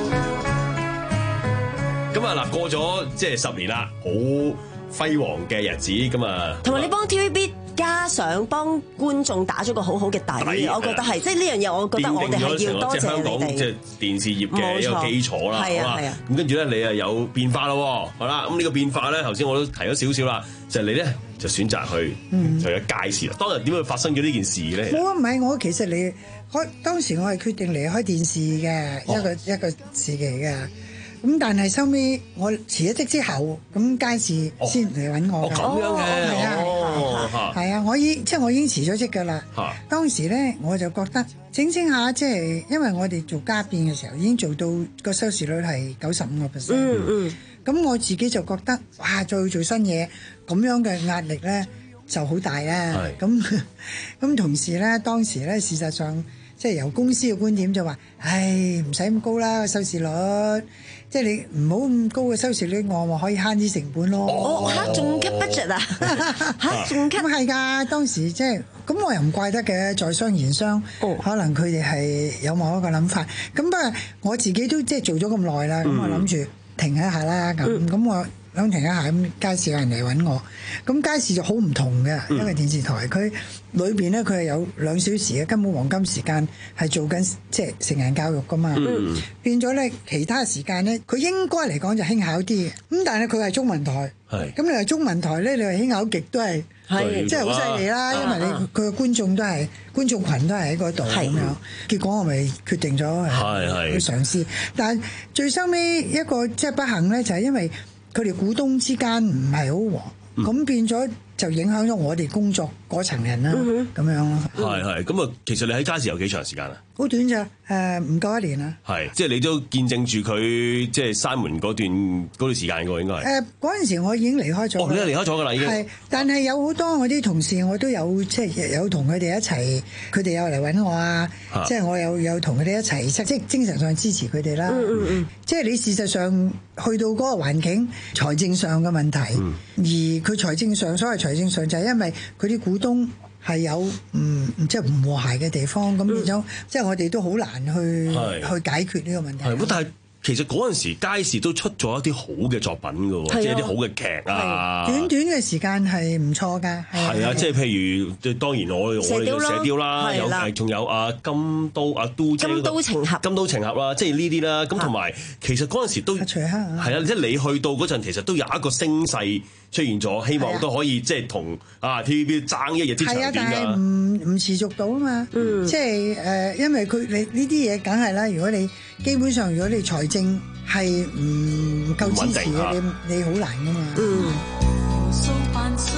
Speaker 22: 咁啊嗱，過咗即係十年啦，好輝煌嘅日子咁啊，
Speaker 3: 同埋你幫 T V B 加上幫觀眾打咗個好好嘅底，我覺得係，即係呢樣嘢，我覺得我哋係要多謝
Speaker 22: 香港即係電視業嘅一個基礎啦，好啦。咁跟住咧，你啊有變化咯，好啦。咁呢個變化咧，頭先我都提咗少少啦，就係你咧就選擇去去咗街市啦。當日點會發生咗呢件事咧？
Speaker 23: 冇啊，唔係我其實離開當時我係決定離開電視嘅一個一個時期嘅。咁但係收尾我辭咗職之後，咁街市先嚟揾我㗎。
Speaker 22: 咁樣嘅，
Speaker 23: 係啊，係啊，我已即係我已經辭咗職㗎啦。當時咧我就覺得整整下，即係因為我哋做家變嘅時候已經做到個收視率係九十五個 percent。嗯嗯。咁我自己就覺得，哇！再做新嘢咁樣嘅壓力咧就好大啦。咁咁同時咧，當時咧事實上即係由公司嘅觀點就話，唉，唔使咁高啦收視率。即係你唔好咁高嘅收視率，我咪可以慳啲成本咯。
Speaker 3: 哦，嚇仲 cut budget 啊？嚇仲 cut？
Speaker 23: 咁係㗎，當時即係咁，我又唔怪得嘅，在商言商，哦、可能佢哋係有某一個諗法。咁不過我自己都即係做咗咁耐啦，咁、嗯、我諗住停一下啦。咁咁、嗯、我諗停一下，咁街市有人嚟揾我。咁街市就好唔同嘅，因為電視台佢裏邊咧，佢係有兩小時嘅根本黃金時間係做緊即係成人教育噶嘛。嗯、變咗咧，其他時間咧，佢應該嚟講就輕巧啲嘅。咁但係佢係中文台，咁你話中文台咧，你話輕巧極都係係即係好犀利啦。因為你佢嘅觀眾都係觀眾群都係喺嗰度咁樣。結果我咪決定咗係去嘗試，但係最收尾一個即係不幸咧，就係因為佢哋股東之間唔係好和。咁、嗯、變咗就影響咗我哋工作嗰層人啦，咁、嗯、哼樣咯。
Speaker 22: 係係，咁啊，其實你喺街市有幾長時間啊？
Speaker 23: 好短咋，誒唔夠一年啦。
Speaker 22: 係，即係你都見證住佢即係閂門嗰段嗰段時間嘅喎，應該係。誒
Speaker 23: 嗰陣時我已經離開咗。
Speaker 22: 哦，你係離開咗㗎啦，已經。係，但
Speaker 23: 係有好多我啲同事，我都有即係有同佢哋一齊，佢哋有嚟揾我啊，即係我有有同佢哋一齊，即係精神上支持佢哋啦。嗯嗯嗯。即係你事實上去到嗰個環境，財政上嘅問題，嗯、而佢財政上所謂財政上就係因為佢啲股東。係有唔、嗯、即係唔和諧嘅地方，咁變咗即係我哋都好難去是去解決呢個問題。
Speaker 22: 係，但係其實嗰陣時街市都出咗一啲好嘅作品㗎喎，即係一啲好嘅劇啊。
Speaker 23: 短短嘅時間係唔錯㗎。
Speaker 22: 係啊，即係譬如當然我我哋嘅射雕啦，有誒仲有啊金刀啊都姐
Speaker 3: 金刀情俠，
Speaker 22: 金刀情俠啦，即係呢啲啦。咁同埋其實嗰陣時都係啊，即係你去到嗰陣，其實都有一個聲勢出現咗，希望都可以即係同啊 T V B 爭一日之長短㗎。係啊，但係
Speaker 23: 唔唔持續到啊嘛。嗯、即係誒、呃，因為佢你呢啲嘢梗係啦。如果你基本上如果你財政係唔夠支持嘅，你你好難㗎嘛。嗯。無數扮相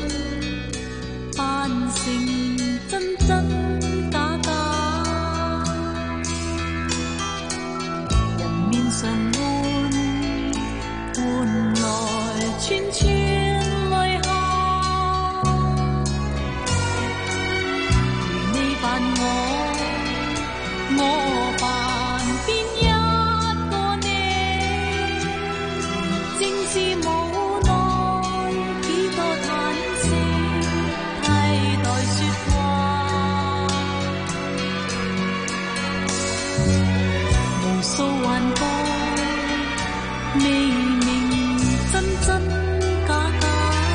Speaker 23: 扮成真真假假，人面上換換來串串。我扮邊一個你，正是無奈幾多嘆息替代説話，無數幻覺未明真真假假，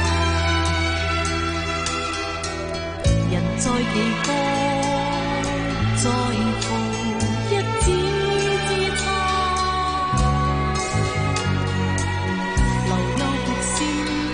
Speaker 23: 人在其國在乎一指之差，留有伏線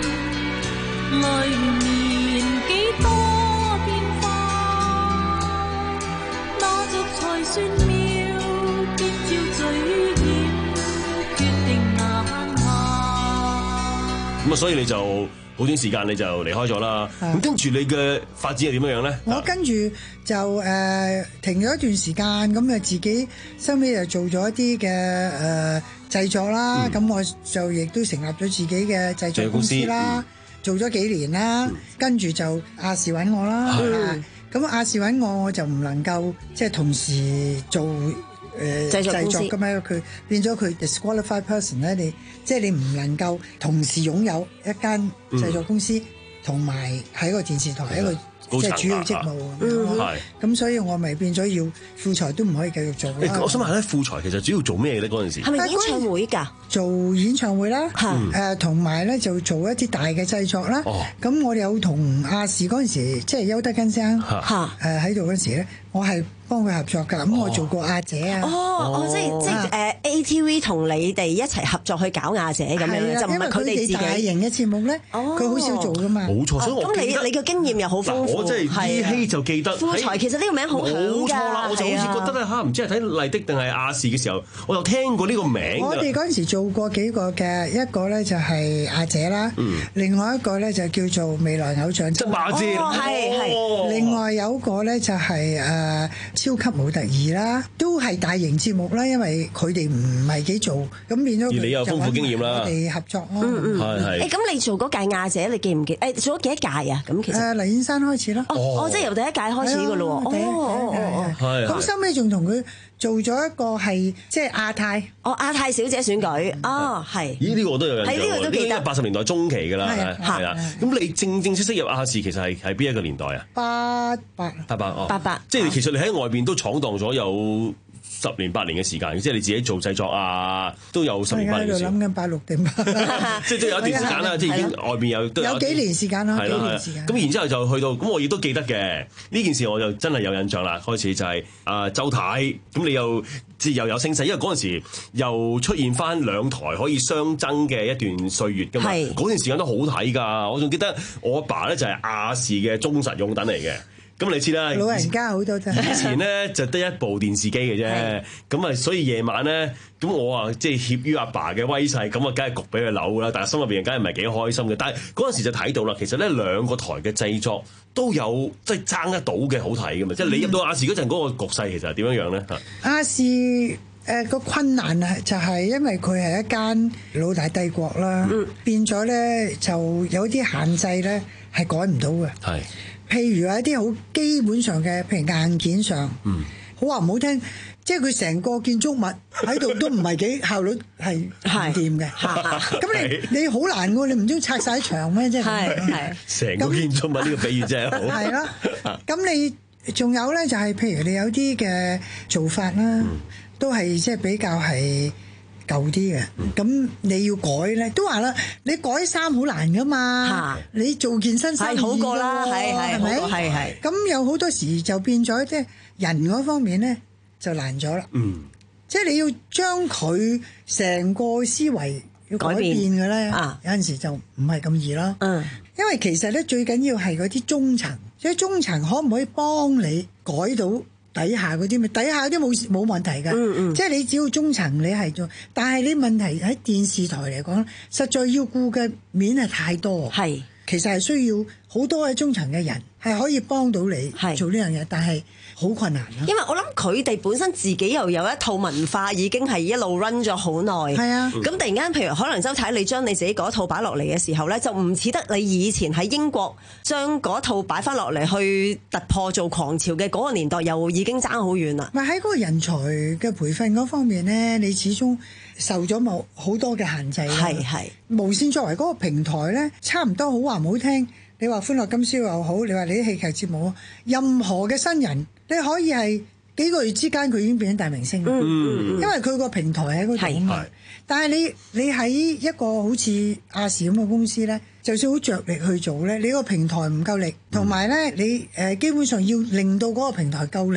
Speaker 18: 年幾多變化，那着才算妙，別照嘴要決定眼下。
Speaker 15: 咁啊，所以你就好短時間你就離開咗啦。咁跟住你嘅發展係點樣樣咧？
Speaker 23: 我跟住就誒、呃、停咗一段時間，咁啊自己收尾就做咗一啲嘅誒製作啦。咁、嗯、我就亦都成立咗自己嘅製作公司啦，做咗幾年啦。嗯、跟住就亞視揾我啦。咁亞視揾我，我就唔能夠即係同時做誒、呃、製作㗎嘛。佢變咗佢 disqualified person 咧，你即係你唔能夠同時擁有一間製作公司，同埋喺個電視台一個即係主要職務咁樣咯。咁所以我咪變咗要副財都唔可以繼續做啦。
Speaker 15: 我想問下咧，副財其實主要做咩咧？嗰陣時
Speaker 16: 係咪演唱會㗎？
Speaker 23: 做演唱會啦，誒同埋咧就做一啲大嘅製作啦。咁我哋有同亞視嗰陣時，即係邱德根先生誒喺度嗰陣時咧，我係幫佢合作㗎。咁我做過亞姐啊。
Speaker 16: 哦哦，即係即係誒 A T V 同你哋一齊合作去搞亞姐咁樣，就唔係佢哋自己大型嘅節目咧。佢好少做㗎嘛。
Speaker 15: 冇錯，所以我
Speaker 16: 咁你你嘅經驗又好豐富。
Speaker 15: 我真係依稀就記得。
Speaker 16: 副財其實呢個名好響㗎。
Speaker 15: 冇錯啦，我就好似覺得咧嚇，唔知係睇麗的定係亞視嘅時候，我有聽過呢個名。
Speaker 23: 我哋嗰陣時做過幾個嘅，一個咧就係亞姐啦，另外一個咧就叫做未來偶像。
Speaker 15: 即係馬姐。
Speaker 16: 係係。
Speaker 23: 另外有一個咧就係誒超級模特兒啦，都係大型節目啦，因為佢哋唔係幾做，咁變咗。而
Speaker 15: 你有豐富經驗啦。
Speaker 23: 我哋合作咯。
Speaker 16: 嗯嗯。
Speaker 15: 係係。
Speaker 16: 誒咁你做嗰屆亞姐，你記唔記？誒做咗幾多屆啊？咁其實。
Speaker 23: 誒黎燕珊開始咯。
Speaker 16: 哦，即係由第一屆開始㗎咯喎。
Speaker 23: 第一屆。哦
Speaker 15: 係。
Speaker 23: 咁收尾仲同佢做咗一個係即係亞太。
Speaker 16: 哦，亞太小姐選舉。哦，係。
Speaker 15: 咦？呢個我都有印象。
Speaker 16: 係呢個都記得。
Speaker 15: 八十年代中期㗎啦，係啦。咁你正正式式入亞視其實係係邊一個年代啊？
Speaker 23: 八八。
Speaker 15: 八八哦。
Speaker 16: 八八。
Speaker 15: 即係其實你喺外邊都闖蕩咗有十年八年嘅時間，即係你自己做製作啊，都有十年八年嘅時間。
Speaker 23: 我喺度諗緊八六定八，
Speaker 15: 即係都有一段時間啦，即係已經外邊有都
Speaker 23: 有幾年時間啦，幾年時間。
Speaker 15: 咁然之後就去到，咁我亦都記得嘅呢件事，我就真係有印象啦。開始就係啊周太，咁你又即係又有聲勢，因為嗰陣時又出現翻兩台可以相爭嘅一段歲月㗎嘛。嗰段時間都好睇㗎，我仲記得我阿爸咧就係亞視嘅忠實擁躉嚟嘅。咁你知啦，
Speaker 23: 老人家好多啫。
Speaker 15: 以前咧就得一部電視機嘅啫，咁啊所以夜晚咧，咁我啊即係協於阿爸嘅威勢，咁啊梗係焗俾佢扭啦。但係心入邊梗係唔係幾開心嘅。但係嗰陣時就睇到啦，其實咧兩個台嘅製作都有即係爭得到嘅好睇㗎嘛。即係、嗯、你入到亞視嗰陣嗰個局勢其實係點樣樣咧？
Speaker 23: 亞視誒個困難啊，就係因為佢係一間老大帝國啦，嗯、變咗咧就有啲限制咧係改唔到嘅。係。譬如話一啲好基本上嘅，譬如硬件上，嗯、好話唔好聽，即係佢成個建築物喺度都唔係幾效率係唔掂嘅。咁你你好難㗎，你唔中意拆晒牆咩？即係
Speaker 15: 成個建築物呢個比喻真係好。
Speaker 23: 係咯，咁你仲有咧就係譬如你有啲嘅做法啦，嗯、都係即係比較係舊啲嘅，咁、嗯、你要改咧，都話啦，你改衫好難噶嘛，你做件新衫
Speaker 16: 好過啦，係係
Speaker 23: 咪？
Speaker 16: 係係。
Speaker 23: 咁有好多時就變咗，即係人嗰方面咧就難咗啦。嗯，即係你要將佢成個思維要改變嘅咧，啊、有陣時就唔係咁易咯。嗯，因為其實咧最緊要係嗰啲中層，即係中層可唔可以幫你改到？底下嗰啲咪底下啲冇冇問題㗎，嗯嗯、即係你只要中層你係做，但係你問題喺電視台嚟講，實在要顧嘅面係太多，係其實係需要好多嘅中層嘅人係可以幫到你做呢樣嘢，但係好困難咯。
Speaker 16: 因為我諗佢哋本身自己又有一套文化，已經係一路 run 咗好耐。係啊，咁突然間，譬如可能周太你將你自己嗰套擺落嚟嘅時候咧，就唔似得你以前喺英國將嗰套擺翻落嚟去突破做狂潮嘅嗰個年代，又已經爭好遠啦。
Speaker 23: 咪喺嗰個人才嘅培訓嗰方面咧，你始終受咗某好多嘅限制。係係無線作為嗰個平台咧，差唔多好話唔好聽。你話歡樂今宵又好，你話你啲戲劇節目，任何嘅新人，你可以係幾個月之間佢已經變成大明星。嗯嗯、因為佢個平台喺嗰度啊嘛。但係你你喺一個好似亞視咁嘅公司咧，就算好着力去做咧，你個平台唔夠力，同埋咧你誒基本上要令到嗰個平台夠力咧，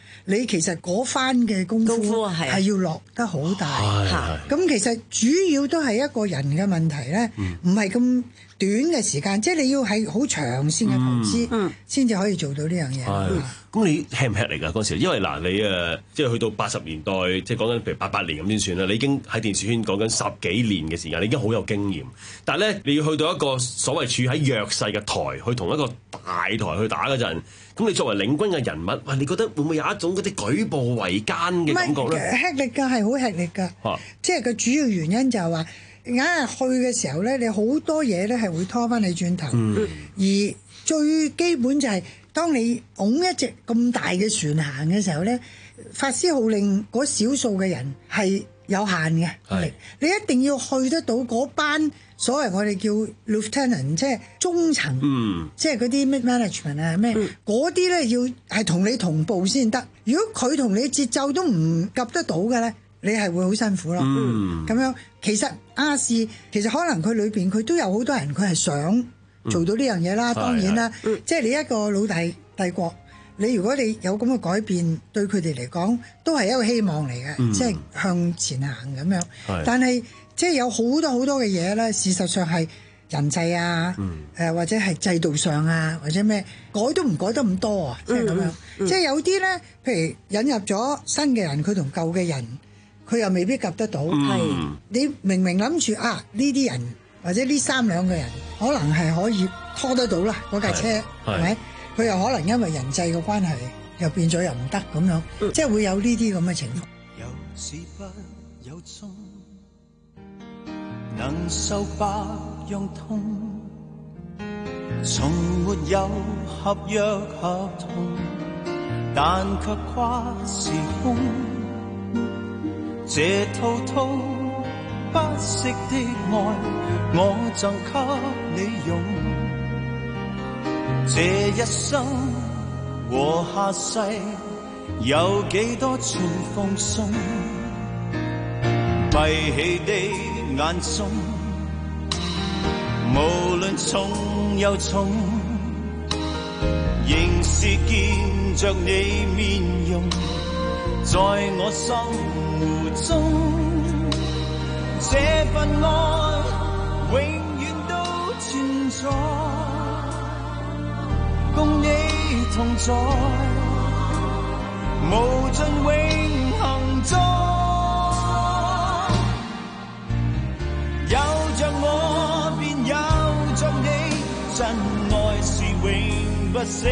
Speaker 23: 你其實嗰番嘅功夫係要落得好大。咁其實主要都係一個人嘅問題咧，唔係咁短嘅時間，即係你要係好長線嘅投資，先至可以做到呢樣嘢。
Speaker 2: 咁你吃唔吃嚟㗎嗰時？因為嗱，你誒即係去到八十年代，即係講緊譬如八八年咁先算啦。你已經喺電視圈講緊十幾年嘅時間，你已經好有經驗。但係咧，你要去到一個所謂處喺弱勢嘅台，去同一個大台去打嗰陣，咁你作為領軍嘅人物，喂，你覺得會唔會有一種嗰啲舉步維艱嘅感覺咧？
Speaker 23: 吃力㗎，係好吃力㗎。啊、即係個主要原因就係話，硬係去嘅時候咧，你好多嘢咧係會拖翻你轉頭。嗯、而最基本就係、是。當你擁一隻咁大嘅船行嘅時候咧，發施號令嗰少數嘅人係有限嘅，你一定要去得到嗰班所謂我哋叫 lieutenant， 即係中層，嗯、即係嗰啲咩 management 啊咩，嗰啲咧要係同你同步先得。如果佢同你節奏都唔夾得到嘅咧，你係會好辛苦咯。咁、嗯、樣其實亞視其實可能佢裏邊佢都有好多人佢係想。做到呢樣嘢啦，當然啦，嗯、即係你一個老大帝國，你如果你有咁嘅改變，對佢哋嚟講都係一個希望嚟嘅，嗯、即係向前行咁樣。是但係即係有好多好多嘅嘢咧，事實上係人際啊，誒、嗯呃、或者係制度上啊，或者咩改都唔改得咁多啊，即係咁樣。嗯嗯、即係有啲咧，譬如引入咗新嘅人，佢同舊嘅人，佢又未必夾得到。係、嗯、你明明諗住啊，呢啲人。或者呢三兩個人可能係可以拖得到啦，嗰架車係咪？佢又可能因為人際嘅關係，又變咗又唔得咁樣，嗯、即係會有呢啲咁嘅情況。
Speaker 13: 有始不有終，能受百樣痛，從沒有合約合同，但卻跨時空，這套套不息的愛，我贈給你用。這一生和下世，有幾多串奉送？閉起的眼中，無論重又重，仍是見着你面容，在我心湖中。這份愛永遠都存在，共你同在，無盡永恆中。有着我便有着你，真愛是永不死，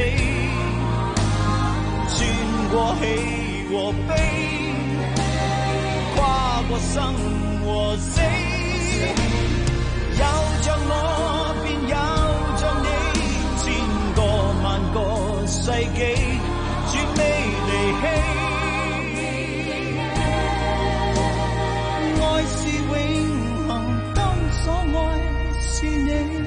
Speaker 13: 穿過喜和悲，跨過生和死，有着我便有着你，千個萬個世紀，絕未離棄。愛是永恆，當所愛是你。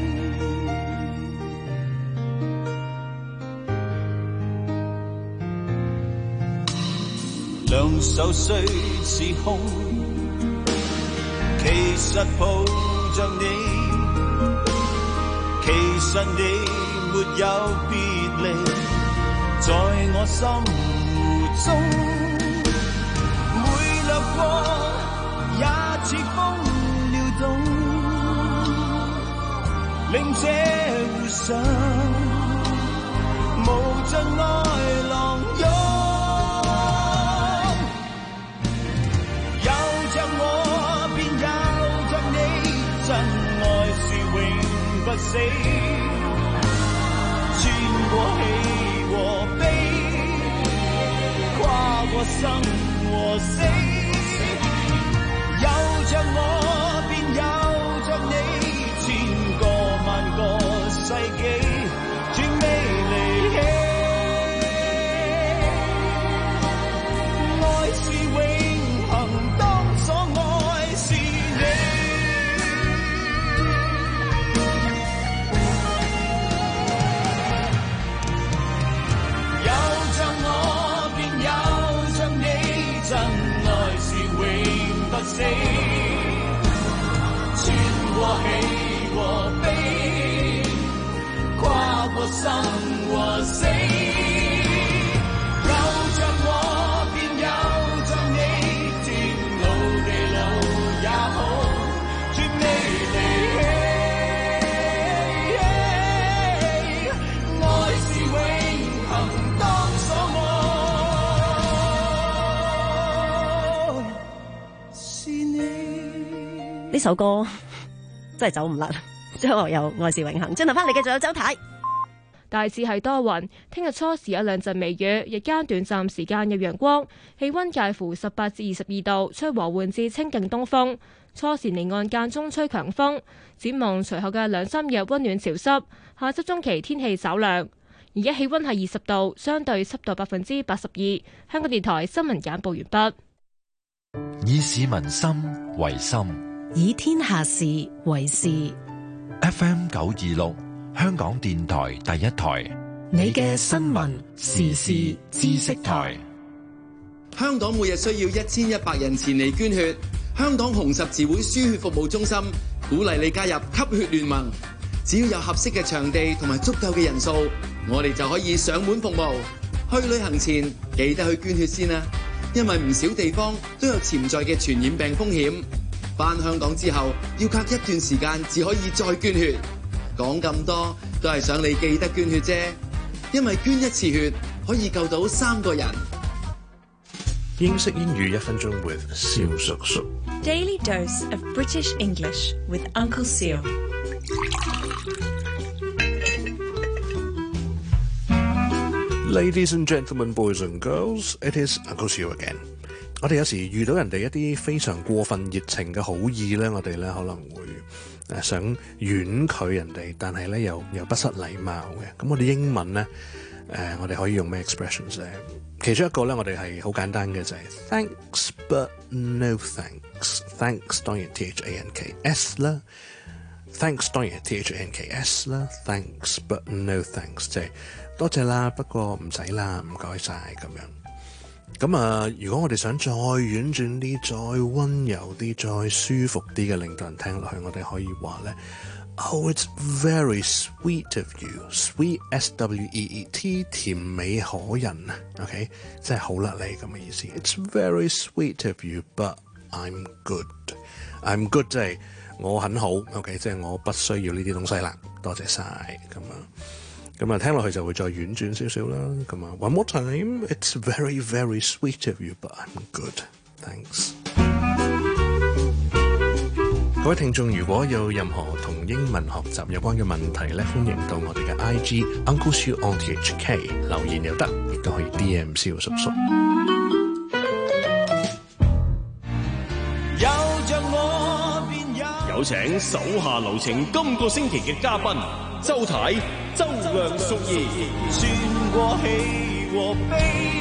Speaker 13: 兩手雖是空，其實抱着你，其實你沒有別離，在我心湖中，每掠過也似風撩動，令這湖上無盡愛浪湧。不死，穿過喜和悲，跨過生和死，有着我便有着你，千個萬個世紀，絕未離棄。愛是永恆，當所愛是你。穿過喜和悲，跨過生和死，有着我。
Speaker 16: 首歌真係走唔甩。張學友愛是永恆。轉頭翻嚟繼續有周太。
Speaker 1: 大致係多雲，聽日初時有兩陣微雨，日間短暫時間有陽光，氣溫介乎十八至二十二度，吹和緩至清勁東風。初時離岸間中吹強風。展望隨後嘅兩三日溫暖潮濕，下周中期天氣稍涼。而家氣溫係二十度，相對濕度百分之八十二。香港電台新聞簡報完畢。
Speaker 4: 以市民心為心，
Speaker 5: 以天下事為事。
Speaker 4: F M 九二六，香港電台第一台，
Speaker 5: 你嘅新聞時事知識台。
Speaker 6: 香港每日需要一千一百人前嚟捐血。香港紅十字會輸血服務中心鼓勵你加入吸血聯盟。只要有合適嘅場地同埋足夠嘅人數，我哋就可以上門服務。去旅行前記得去捐血先啦，因為唔少地方都有潛在嘅傳染病風險。返香港之後要隔一段時間至可以再捐血。講咁多都係想你記得捐血啫，因為捐一次血可以救到三個人。
Speaker 7: 英式英語一分鐘 with 蕭叔叔。
Speaker 10: Daily dose of British English with Uncle Seal。
Speaker 7: Ladies and gentlemen, boys and girls, it is Uncle Seal again。我哋有時遇到人哋一啲非常過分熱情嘅好意咧，我哋咧可能會誒想婉拒人哋，但係咧又又不失禮貌嘅。咁我哋英文咧誒、呃，我哋可以用咩 expressions 咧？其中一個咧，我哋係好簡單嘅就係、是、thanks but no thanks。thanks 當然 T H A N K S 啦。Thanks 當然係 T H A N K S 啦 ，Thanks but no thanks 即係多謝啦，不過唔使啦，唔該晒咁樣。咁啊，如果我哋想再婉轉啲、再溫柔啲、再舒服啲嘅，令到人聽落去，我哋可以話咧 ，Oh it's very sweet of you，sweet S W E E T 甜美可人啊 ，OK， 即係好甩你咁嘅意思。It's very sweet of you，but I'm good，I'm good 即係。我很好 ，OK， 即係我不需要呢啲東西啦，多謝晒咁啊，咁啊聽落去就會再婉轉少少啦，咁啊 ，One more time, it's very very sweet of you, but I'm good, thanks。各位聽眾，如果有任何同英文學習有關嘅問題咧，歡迎到我哋嘅 I G Uncle Siu on T H K 留言又得，亦都可以 D M 蕭叔叔。
Speaker 22: 有請手下留情今個星期嘅嘉賓周太、周梁淑怡。
Speaker 13: 穿過喜和悲，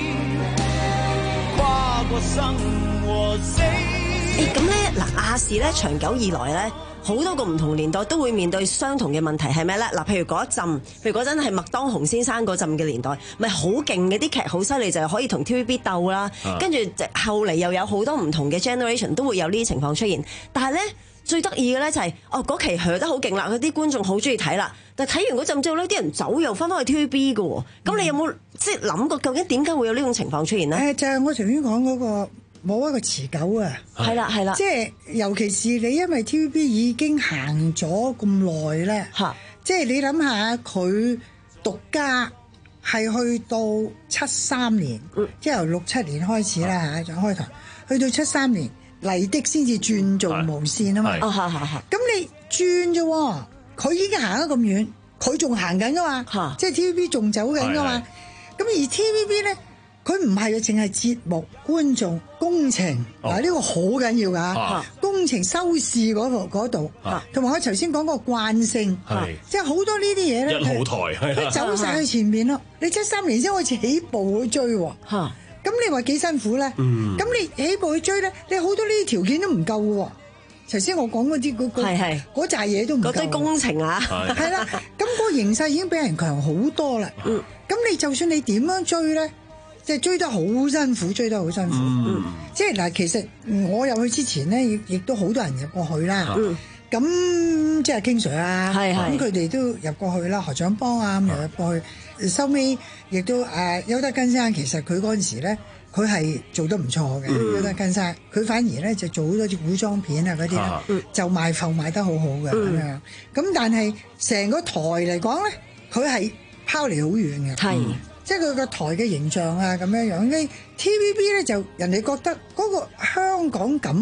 Speaker 13: 跨過生和死。
Speaker 16: 誒咁咧嗱，亞視咧長久以來咧，好多個唔同年代都會面對相同嘅問題係咩咧？嗱，譬如嗰一陣，譬如嗰陣係麥當雄先生嗰陣嘅年代，咪好勁嘅啲劇好犀利，就係可以同 T V B 鬥啦。跟住後嚟又有好多唔同嘅 generation 都會有呢啲情況出現，但係咧。最得意嘅咧就係、是、哦嗰期響得好勁啦，嗰啲觀眾好中意睇啦。但係睇完嗰陣之後咧，啲人走又翻返去 T V B 嘅喎。咁、嗯、你有冇即係諗過究竟點解會有呢種情況出現呢？誒、
Speaker 23: 呃、就係、是、我頭先講嗰個冇一個持久啊。
Speaker 16: 係啦係啦，
Speaker 23: 即係尤其是你因為 T V B 已經行咗咁耐咧，即係你諗下佢獨家係去到七三年，嗯、即係由六七年開始啦嚇，就開頭去到七三年。麗的先至轉做無線啊嘛，咁你轉啫，佢已經行得咁遠，佢仲行緊噶嘛，即係 T V B 仲走緊噶嘛，咁而 T V B 咧，佢唔係淨係節目、觀眾、工程，嗱、哦、呢個好緊要噶、啊，工程收視嗰度嗰度，同埋我頭先講個慣性，即係好多呢啲嘢咧，
Speaker 2: 一號台
Speaker 23: 佢走晒去前面咯，你七三年先開始起步去追喎。咁你話幾辛苦咧？咁、嗯、你起步去追咧，你好多呢啲條件都唔夠嘅喎。頭先我講嗰啲嗰嗰嗰扎嘢都唔夠。嗰堆工程啊，係啦。咁個形勢已經比人強好多啦。咁、嗯、你就算你點樣追咧，即係追得好辛苦，追得好辛苦。嗯、即係嗱，其實我入去之前咧，亦亦都好多人入過去啦。咁、嗯、即係 King Sir 啊，咁佢哋都入過去啦，何長邦啊咁又入過去。收尾亦都誒邱德根先生，其實佢嗰陣時咧，佢係做得唔錯嘅。邱德根先生，佢反而咧就做好多啲古裝片啊嗰啲咧，就賣埠賣得好好嘅咁樣。咁但係成個台嚟講咧，佢係拋離好遠嘅，係即係佢個台嘅形象啊咁樣樣。呢 T V B 咧就人哋覺得嗰個香港感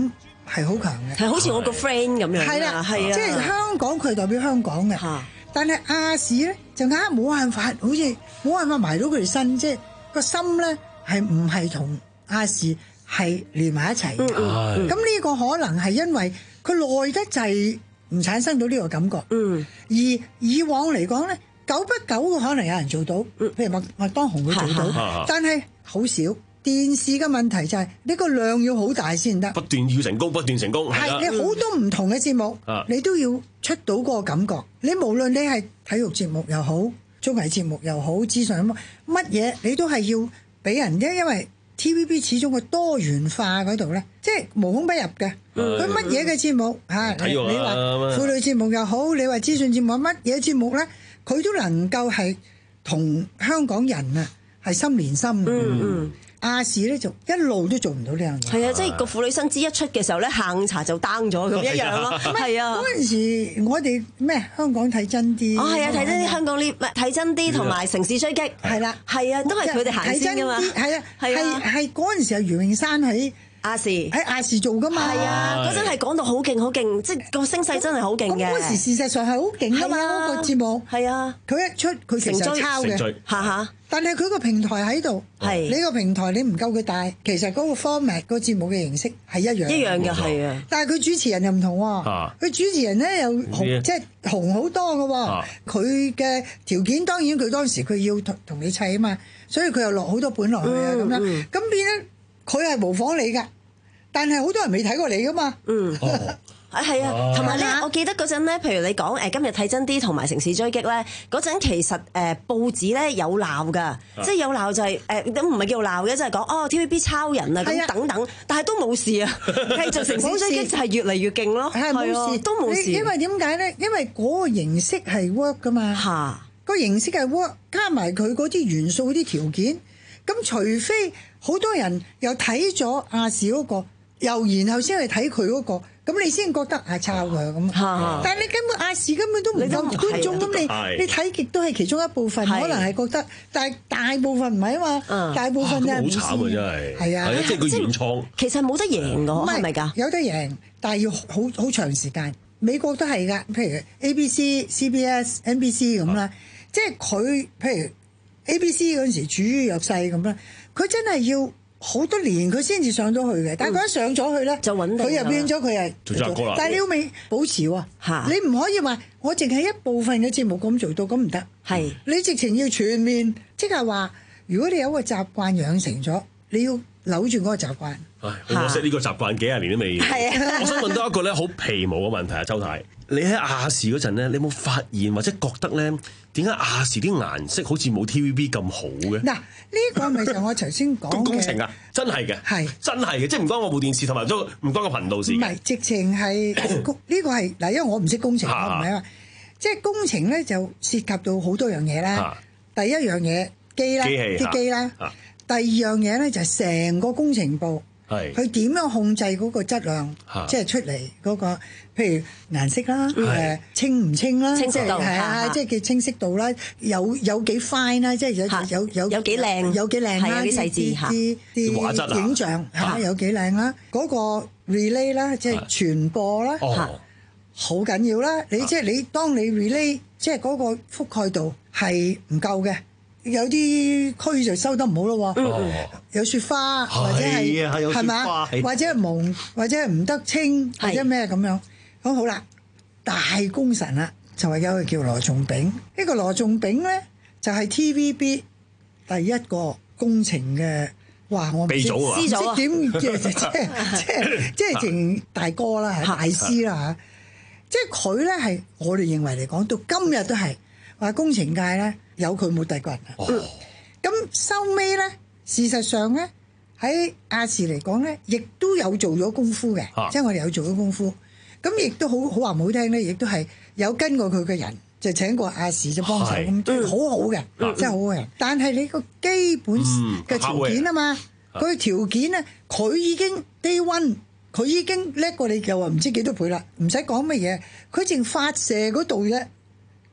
Speaker 23: 係好強嘅，
Speaker 3: 係好似我個 friend 咁樣。
Speaker 23: 係啦，
Speaker 3: 係啊，
Speaker 23: 即係香港佢係代表香港嘅，但係亞視咧就硬冇辦法，好似冇辦法埋到佢哋身，即係個心咧係唔係同亞視係連埋一齊嘅。咁呢個可能係因為佢耐得滯，唔產生到呢個感覺。
Speaker 3: 嗯，
Speaker 23: 而以往嚟講咧，久不久可能有人做到，譬如麥麥當雄會做到，但係好少。電視嘅問題就係呢個量要好大先得，
Speaker 2: 不斷要成功，不斷成功。
Speaker 23: 係你好多唔同嘅節目，你都要出到嗰個感覺。你無論你係體育節目又好，綜藝節目又好，資訊乜嘢，你都係要俾人啫。因為 T V B 始終個多元化嗰度咧，即係無孔不入嘅。佢乜嘢嘅節目嚇，你你話婦女節目又好，你話資訊節目乜嘢節目咧，佢都能夠係同香港人啊係心連心。嗯嗯。亞視咧就一路都做唔到呢樣嘢。
Speaker 3: 係啊，即係個婦女新知一出嘅時候咧，下午茶就 down 咗咁一樣咯。係啊，
Speaker 23: 嗰陣時我哋咩香港睇真啲。
Speaker 3: 哦，係啊，睇真啲香港呢，睇真啲同埋城市追擊。
Speaker 23: 係啦，
Speaker 3: 係啊，都係佢哋行先㗎嘛。
Speaker 23: 係啊，係係嗰陣時候，袁詠珊喺
Speaker 3: 亞視
Speaker 23: 喺亞視做㗎嘛。
Speaker 3: 係啊，嗰陣係講到好勁好勁，即係個聲勢真係好勁嘅。
Speaker 23: 咁嗰時事實上係好勁㗎嘛，嗰個節目。
Speaker 3: 係啊，
Speaker 23: 佢一出佢其實係抄嘅。
Speaker 3: 下下。
Speaker 23: 但係佢個平台喺度，你個平台你唔夠佢大，其實嗰個 format 個節目嘅形式係一樣，
Speaker 3: 一樣嘅係啊。
Speaker 23: 但係佢主持人又唔同喎，佢主持人咧又紅，即係紅好多嘅喎。佢嘅條件當然佢當時佢要同同你砌啊嘛，所以佢又落好多本落去啊咁樣，咁變咧佢係模仿你㗎，但係好多人未睇過你㗎嘛。嗯。
Speaker 3: 啊，係啊，同埋咧，我記得嗰陣咧，譬如你講誒今日睇真啲同埋城市追擊咧，嗰陣其實誒、呃、報紙咧有鬧㗎，啊、即係有鬧就係誒都唔係叫鬧嘅，即係講哦 T V B 抄人啊咁等等，但係都冇事啊，繼續城市追擊就係越嚟越勁咯，係冇事都冇事。
Speaker 23: 因為點解咧？因為嗰個形式係 work 㗎嘛，嚇個形式係 work，加埋佢嗰啲元素、啲條件，咁除非好多人又睇咗亞視嗰個，又然後先去睇佢嗰個。咁你先覺得係抄佢咁，但係你根本亞視根本都唔夠觀眾，咁你你睇極都係其中一部分，可能係覺得，但係大部分唔係啊嘛，大部分咧唔知。
Speaker 2: 好慘啊！真係
Speaker 23: 係啊，
Speaker 2: 即係佢原創。
Speaker 3: 其實冇得贏㗎，係咪㗎？
Speaker 23: 有得贏，但係要好好長時間。美國都係㗎，譬如 A B C、C B S、N B C 咁啦，即係佢譬如 A B C 嗰陣時處於弱勢咁啦，佢真係要。好多年佢先至上到去嘅，但係佢一上咗去咧，
Speaker 3: 就穩定。
Speaker 23: 佢又變咗佢係
Speaker 2: 做咗歌啦。
Speaker 23: 但係你要未保持喎，你唔可以話我淨係一部分嘅節目咁做到，咁唔得。係你直情要全面，即係話如果你有個習慣養成咗，你要扭住嗰個習慣。
Speaker 2: 唉，好可惜呢個習慣幾廿年都未。係啊，我想問多一個咧好皮毛嘅問題啊，周太，你喺亞視嗰陣咧，你有冇發現或者覺得咧？點解亞視啲顏色好似冇 T V B 咁好嘅？嗱，
Speaker 23: 呢個咪就我頭先講嘅
Speaker 2: 工程啊，真係嘅，係真係嘅，即係唔關我部電視同埋都唔關個頻道事。唔係，
Speaker 23: 直情係呢個係嗱，因為我唔識工程，我唔係啊，即係工程咧就涉及到好多樣嘢啦。第一樣嘢機啦，啲機啦。第二樣嘢咧就係成個工程部。係佢點樣控制嗰個質量，即係出嚟嗰個，譬如顏色啦，誒清唔清啦，
Speaker 3: 清晰度
Speaker 23: 係啊，即係叫清晰度啦，有有幾 fine 啦，即係有有有
Speaker 3: 有幾靚，
Speaker 23: 有幾靚啦，
Speaker 3: 啲細緻
Speaker 23: 啲啲影像嚇有幾靚啦，嗰個 relay 啦，即係傳播啦，好緊要啦。你即係你當你 relay 即係嗰個覆蓋度係唔夠嘅。有啲區就收得唔好咯喎，嗯、有雪花或者係係嘛，或者係蒙或者係唔得清或者咩咁樣，咁好啦，大功臣啦，就係有個叫羅仲炳，呢、呢個羅仲炳咧就係 T V B 第一個工程嘅，哇我唔知唔知點即係即係即係即係成大哥啦，大師啦嚇，即係佢咧係我哋認為嚟講到今日都係話工程界咧。有佢冇第二個人啊！咁收尾咧，事實上咧喺亞視嚟講咧，亦都有做咗功夫嘅，啊、即係我哋有做咗功夫。咁亦都好好話唔好聽咧，亦都係有跟過佢嘅人，就請過亞視就幫手咁，都好好嘅，嗯、真係好好嘅。但係你個基本嘅條件啊嘛，佢、嗯、條件咧，佢已經 day one，佢已經叻過你，又話唔知幾多倍啦，唔使講乜嘢，佢淨發射嗰度啫。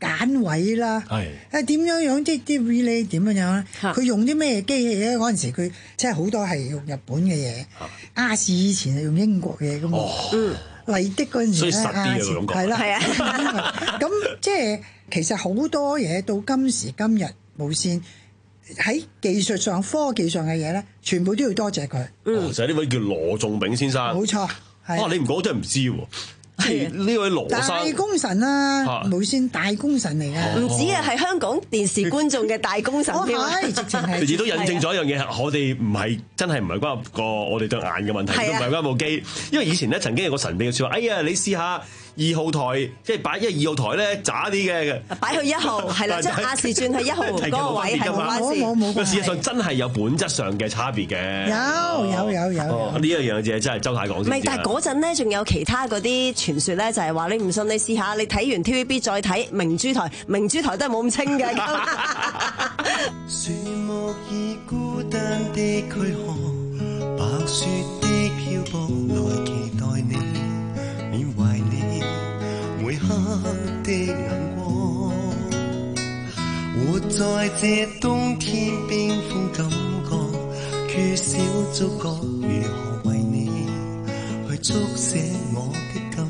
Speaker 23: 揀位啦，
Speaker 2: 係
Speaker 23: 誒點樣樣啲啲 relay 點樣樣咧？佢用啲咩機器咧？嗰陣時佢即係好多係用日本嘅嘢，亞視以前係用英國嘅嘢噶嘛。嗯，麗的嗰陣時咧，亞視係啦，係啊，咁即係其實好多嘢到今時今日無線喺技術上、科技上嘅嘢咧，全部都要多謝佢。
Speaker 2: 嗯，就係呢位叫羅仲炳先生。
Speaker 23: 冇錯，係
Speaker 2: 啊，你唔講我真係唔知喎。即係呢位羅生
Speaker 23: 大功臣啊，無線大功臣嚟嘅，
Speaker 3: 唔止啊，係香港電視觀眾嘅大功臣添啊！
Speaker 23: 直情係，
Speaker 2: 亦都印證咗一樣嘢，我哋唔係真係唔係關個我哋對眼嘅問題，都唔係關部機，因為以前咧曾經有個神秘嘅説話，哎呀，你試下。二號台即係擺，因為二號台咧渣啲嘅，
Speaker 3: 擺去一號係啦，將亞視轉去一號嗰個位係冇關事。
Speaker 23: 冇冇冇。
Speaker 2: 事實上真係有本質上嘅差別嘅。
Speaker 23: 有有有有。
Speaker 2: 呢一樣嘢真係周太講先。
Speaker 3: 唔係，但係嗰陣咧仲有其他嗰啲傳說咧，就係話你唔信你試下，你睇完 T V B 再睇明珠台，明珠台都係冇咁清嘅。
Speaker 13: 樹木已孤單的軀殼，白雪的漂泊來期待你，緬懷你。每刻的眼光，活在這冬天冰封感覺，缺少觸覺，如何為你去觸寫我的感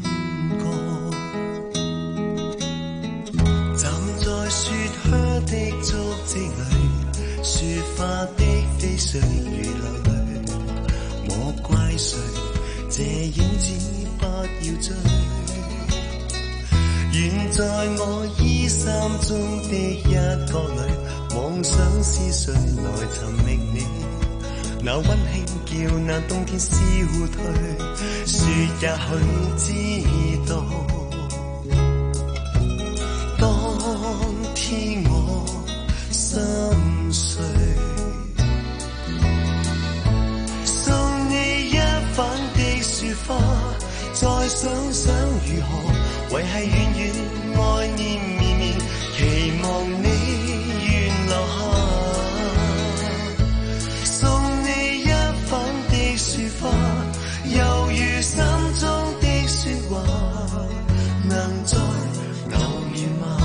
Speaker 13: 覺？站在雪靴的足跡裏，雪花的飛絮如流淚，莫怪誰，這影子不要追。願在我衣衫中的一角裏，妄想是誰來尋覓你？那溫馨叫那冬天消退，雪也許知道，當天我心碎，送你一瓣的雪花，再想想如何。維繫遠遠愛念綿綿，期望你願留下，送你一瓣的雪花，猶如心中的説話，能再偶遇嗎？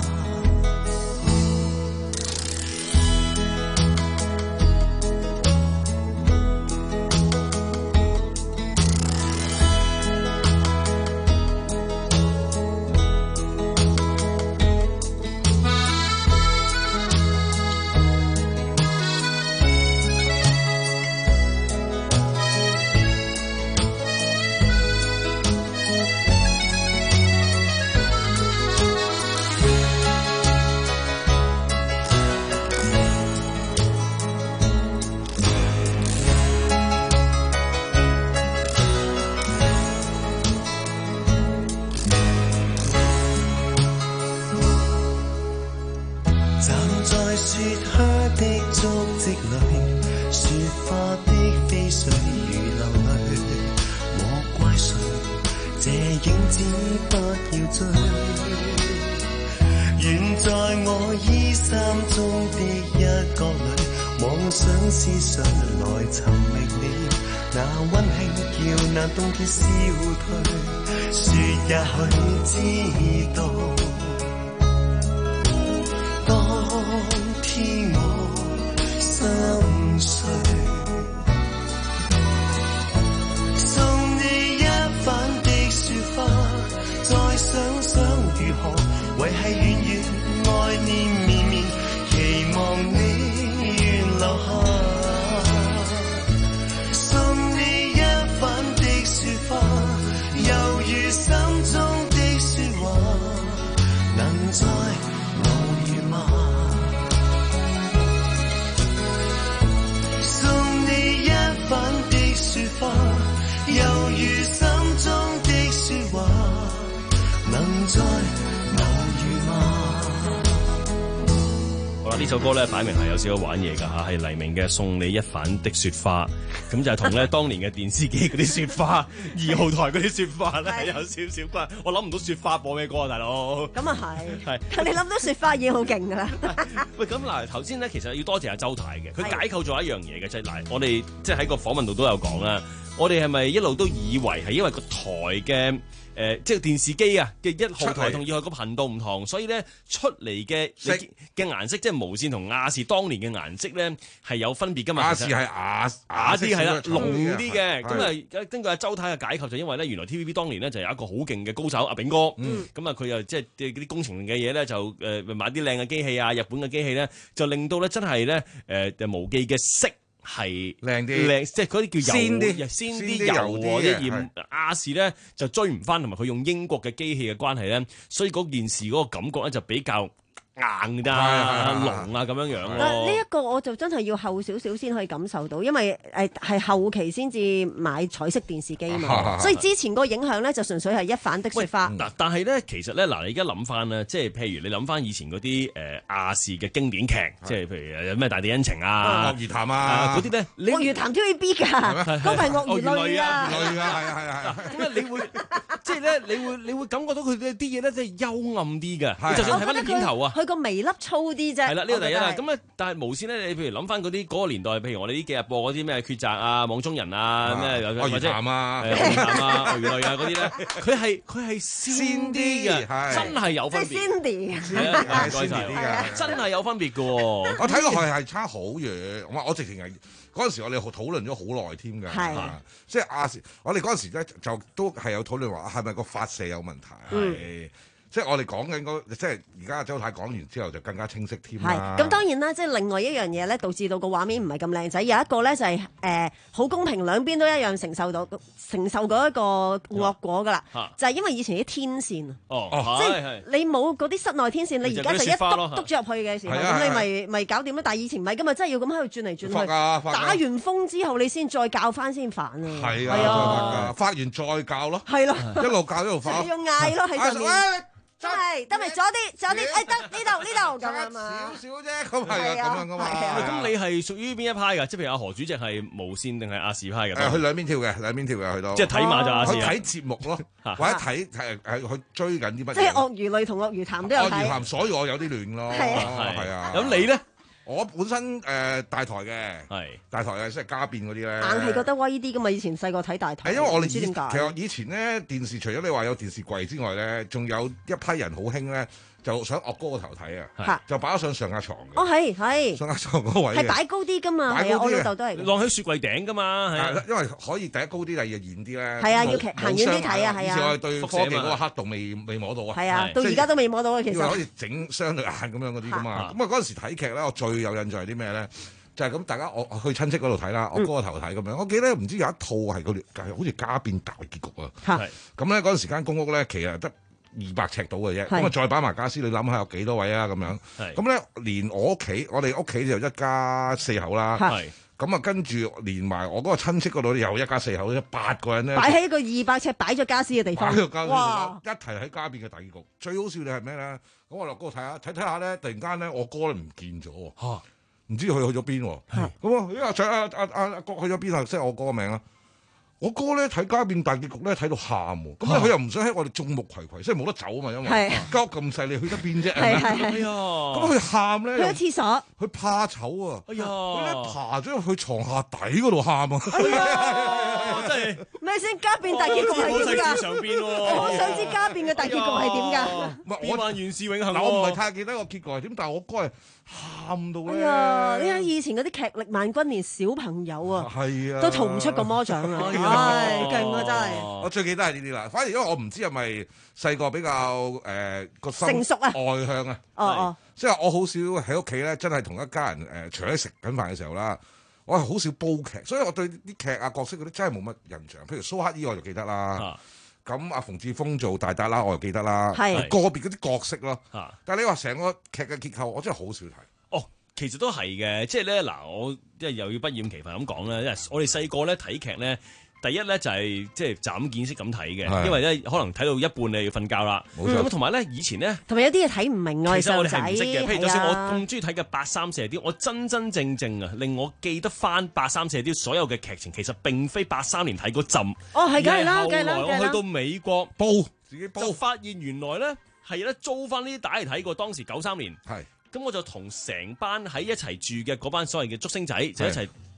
Speaker 13: 冬天消退，雪也許知道，當天我心碎，送你一瓣的雪花，再想想如何維繫遠遠愛念綿綿，期望你願留下。心中的説話，能再偶遇嗎？送你一瓣的雪花，猶如心中的説話，能再偶遇嗎？
Speaker 15: 好啦，呢首歌咧擺明係有少少玩嘢㗎嚇，係黎明嘅《送你一瓣的雪花》。咁就係同咧當年嘅電視機嗰啲雪花，二號台嗰啲雪花咧係有少少關。我諗唔到雪花播咩歌啊，大佬。
Speaker 3: 咁啊係。係。
Speaker 15: 但
Speaker 3: 你諗到雪花已經好勁㗎啦。
Speaker 15: 喂，咁嗱頭先咧，其實要多謝阿周太嘅，佢解構咗一樣嘢嘅，即係嗱，我哋即係喺個訪問度都有講啦。我哋係咪一路都以為係因為個台嘅誒，即係電視機啊嘅一號台同二號個頻道唔同，所以咧出嚟嘅嘅顏色，即係無線同亞視當年嘅顏色咧係有分別㗎嘛。
Speaker 9: 亞視係啞
Speaker 15: 啞啲係啦，濃啲嘅。咁
Speaker 9: 係
Speaker 15: 啊，根據阿周太嘅解構，就因為咧原來 T V B 當年咧就有一個好勁嘅高手阿炳哥，咁啊佢又即係嗰啲工程嘅嘢咧就誒買啲靚嘅機器啊，日本嘅機器咧就令到咧真係咧誒無記嘅色。係
Speaker 9: 靚啲，
Speaker 15: 靚即係嗰啲叫油
Speaker 9: 鮮啲，
Speaker 15: 鮮啲油喎，啲而亞視咧就追唔翻，同埋佢用英國嘅機器嘅關係咧，所以嗰件事嗰個感覺咧就比較硬㗎，濃啊咁樣樣咯。
Speaker 16: 呢一個我就真係要後少少先可以感受到，因為誒係後期先至買彩色電視機嘛，所以之前嗰個影響咧就純粹係一反的雪花。
Speaker 15: 嗱，但係咧其實咧嗱，你而家諗翻咧，即係譬如你諗翻以前嗰啲誒亞視嘅經典劇，即係譬如有咩大地恩情啊、
Speaker 9: 鱷魚潭啊
Speaker 15: 嗰啲咧，
Speaker 16: 鱷魚潭 T V B 㗎，嗰個係鱷魚淚啊，
Speaker 9: 淚啊，係啊係啊係。
Speaker 15: 咁咧你會即係咧，你會你會感覺到佢啲嘢咧，即係幽暗啲嘅。你就算睇翻啲片頭啊，
Speaker 16: 佢個微粒粗啲啫。
Speaker 15: 係啦，呢個第一啦。咁咧，但係無線咧，你譬如諗翻嗰啲嗰個年代，譬如我哋呢幾日播嗰啲咩抉擇啊、網中人啊、咩
Speaker 9: 鱷魚潭啊、
Speaker 15: 鱷魚潭啊、鱷魚淚啊嗰啲咧，佢係佢係鮮啲嘅，真係有分別。
Speaker 16: 即係 Cindy，
Speaker 15: 係啊，鮮啲嘅，真係有分別嘅喎。
Speaker 9: 我睇落去係差好遠，我我直情係嗰陣時我哋討論咗好耐添㗎。係，即係亞視，我哋嗰陣時咧就都係有討論話係咪個發射有問題？係。即係我哋講緊嗰，即係而家周太講完之後就更加清晰添啦。
Speaker 16: 係，咁當然啦，即係另外一樣嘢咧，導致到個畫面唔係咁靚仔。有一個咧就係誒好公平，兩邊都一樣承受到承受嗰一個惡果㗎啦。就係因為以前啲天線啊，即係你冇嗰啲室內天線，你而家就一篤篤咗入去嘅時候，咁你咪咪搞掂咯。但係以前唔係㗎嘛，真係要咁喺度轉嚟轉去。打完風之後，你先再校翻先煩啊。
Speaker 9: 係啊，發完再校咯。係咯，一路校一路發。
Speaker 16: 你要嗌咯喺上面。真係得咪左啲左啲，誒得呢度呢度咁啊嘛，
Speaker 9: 少少啫，咁係啊，咁樣噶嘛。
Speaker 15: 咁你係屬於邊一派㗎？即係譬如阿何主席係無線定係亞視派嘅？
Speaker 9: 誒，佢兩邊跳嘅，兩邊跳嘅，佢都。
Speaker 15: 即係睇馬就亞視。
Speaker 9: 佢睇節目咯，或者睇係係佢追緊啲乜嘢？
Speaker 16: 即係鱷魚淚同鱷魚潭都有睇。
Speaker 9: 鱷魚潭，所以我有啲亂咯。係啊，係啊。
Speaker 15: 咁你咧？
Speaker 9: 我本身誒大台嘅，係大台嘅，即係家變嗰啲咧，
Speaker 16: 硬係覺得威啲噶嘛。以前細個睇大台，
Speaker 9: 係因為我哋
Speaker 16: 唔知點解。
Speaker 9: 其實以前咧電視除咗你話有電視櫃之外咧，仲有一批人好興咧，就想岳哥個頭睇啊，就擺咗上上下床嘅。
Speaker 16: 哦，係係
Speaker 9: 上下床嗰位
Speaker 16: 係擺高啲噶嘛，係啊，我老豆都係
Speaker 15: 晾喺雪櫃頂噶嘛，係
Speaker 9: 因為可以第一高啲，第二遠啲咧。
Speaker 16: 係啊，要行遠啲睇啊，係啊。
Speaker 9: 以前我哋對科技嗰個黑度未未摸到啊。
Speaker 16: 係啊，到而家都未摸到啊，其實。
Speaker 9: 要可以整雙對眼咁樣嗰啲噶嘛。咁啊嗰陣時睇劇咧，我最有印象係啲咩咧？就係咁，大家我去親戚嗰度睇啦，我哥個頭睇咁樣。我記得唔知有一套係嗰條好似家變大結局啊。咁咧嗰陣時間公屋咧，其實得二百尺到嘅啫。咁啊再擺埋家私，你諗下有幾多位啊？咁樣。咁咧連我屋企，我哋屋企就一家四口啦。咁啊跟住連埋我嗰個親戚嗰度又一家四口，八個人咧。
Speaker 16: 擺喺一個二百尺擺咗家私嘅地方。
Speaker 9: 擺咗家私哇！一提喺家變嘅大結局，最好笑嘅係咩咧？咁我落嗰度睇下，睇睇下咧，突然間咧我哥咧唔見咗喎。唔知佢去咗邊喎？咁啊，因為阿阿阿阿阿哥去咗邊啊？即係我哥個名啊！我哥咧睇家變大結局咧睇到喊喎，咁咧佢又唔想喺我哋眾目睽睽，即係冇得走啊嘛，因為間屋咁細，你去得邊啫？係咪？
Speaker 15: 哎呀！
Speaker 9: 咁佢喊咧，
Speaker 16: 去咗廁所，
Speaker 9: 佢怕醜啊！
Speaker 15: 哎呀！
Speaker 9: 佢咧爬咗入去床下底嗰度喊啊！
Speaker 16: 哎呀！真係咩先？家變大結局係點㗎？
Speaker 15: 上邊喎！
Speaker 16: 我好想知家變嘅大結局係點㗎？
Speaker 9: 唔係
Speaker 15: 我萬元是永恆。
Speaker 9: 嗱，我唔係太記得個結局係點，但係我哥係喊到咧。
Speaker 16: 哎呀！你睇以前嗰啲劇力萬鈞，連小朋友啊，
Speaker 9: 係啊，
Speaker 16: 都逃唔出個魔掌啊！唉，勁啊真係！
Speaker 9: 我最記得係呢啲啦，反而因為我唔知係咪細個比較誒個心
Speaker 16: 成熟啊，
Speaker 9: 外向啊，
Speaker 16: 哦哦，
Speaker 9: 即係我好少喺屋企咧，真係同一家人誒，除咗食緊飯嘅時候啦，我係好少煲劇，所以我對啲劇啊角色嗰啲真係冇乜印象。譬如蘇乞兒我就記得啦，咁阿馮志峰做大達啦，我又記得啦，係個別嗰啲角色咯。但係你話成個劇嘅結構，我真係好少睇。
Speaker 15: 哦，其實都係嘅，即係咧嗱，我即係又要不厭其煩咁講咧，因為我哋細個咧睇劇咧。第一咧就係即係斬件式咁睇嘅，因為咧可能睇到一半你要瞓覺啦。咁同埋咧以前咧，
Speaker 16: 同埋有啲嘢睇唔明啊，
Speaker 15: 其實我哋係唔識嘅。
Speaker 16: 細路仔
Speaker 15: 譬如就算我咁中意睇嘅八三四雕，我真真正正啊令我記得翻八三四雕所有嘅劇情，其實並非八三年睇嗰陣。
Speaker 16: 哦，係梗係啦，
Speaker 15: 梗係啦。我去到美國
Speaker 9: 煲自己煲，
Speaker 15: 就發現原來咧係咧租翻呢啲帶嚟睇過。當時九三年，係咁我就同成班喺一齊住嘅嗰班所謂嘅竹星仔就一齊。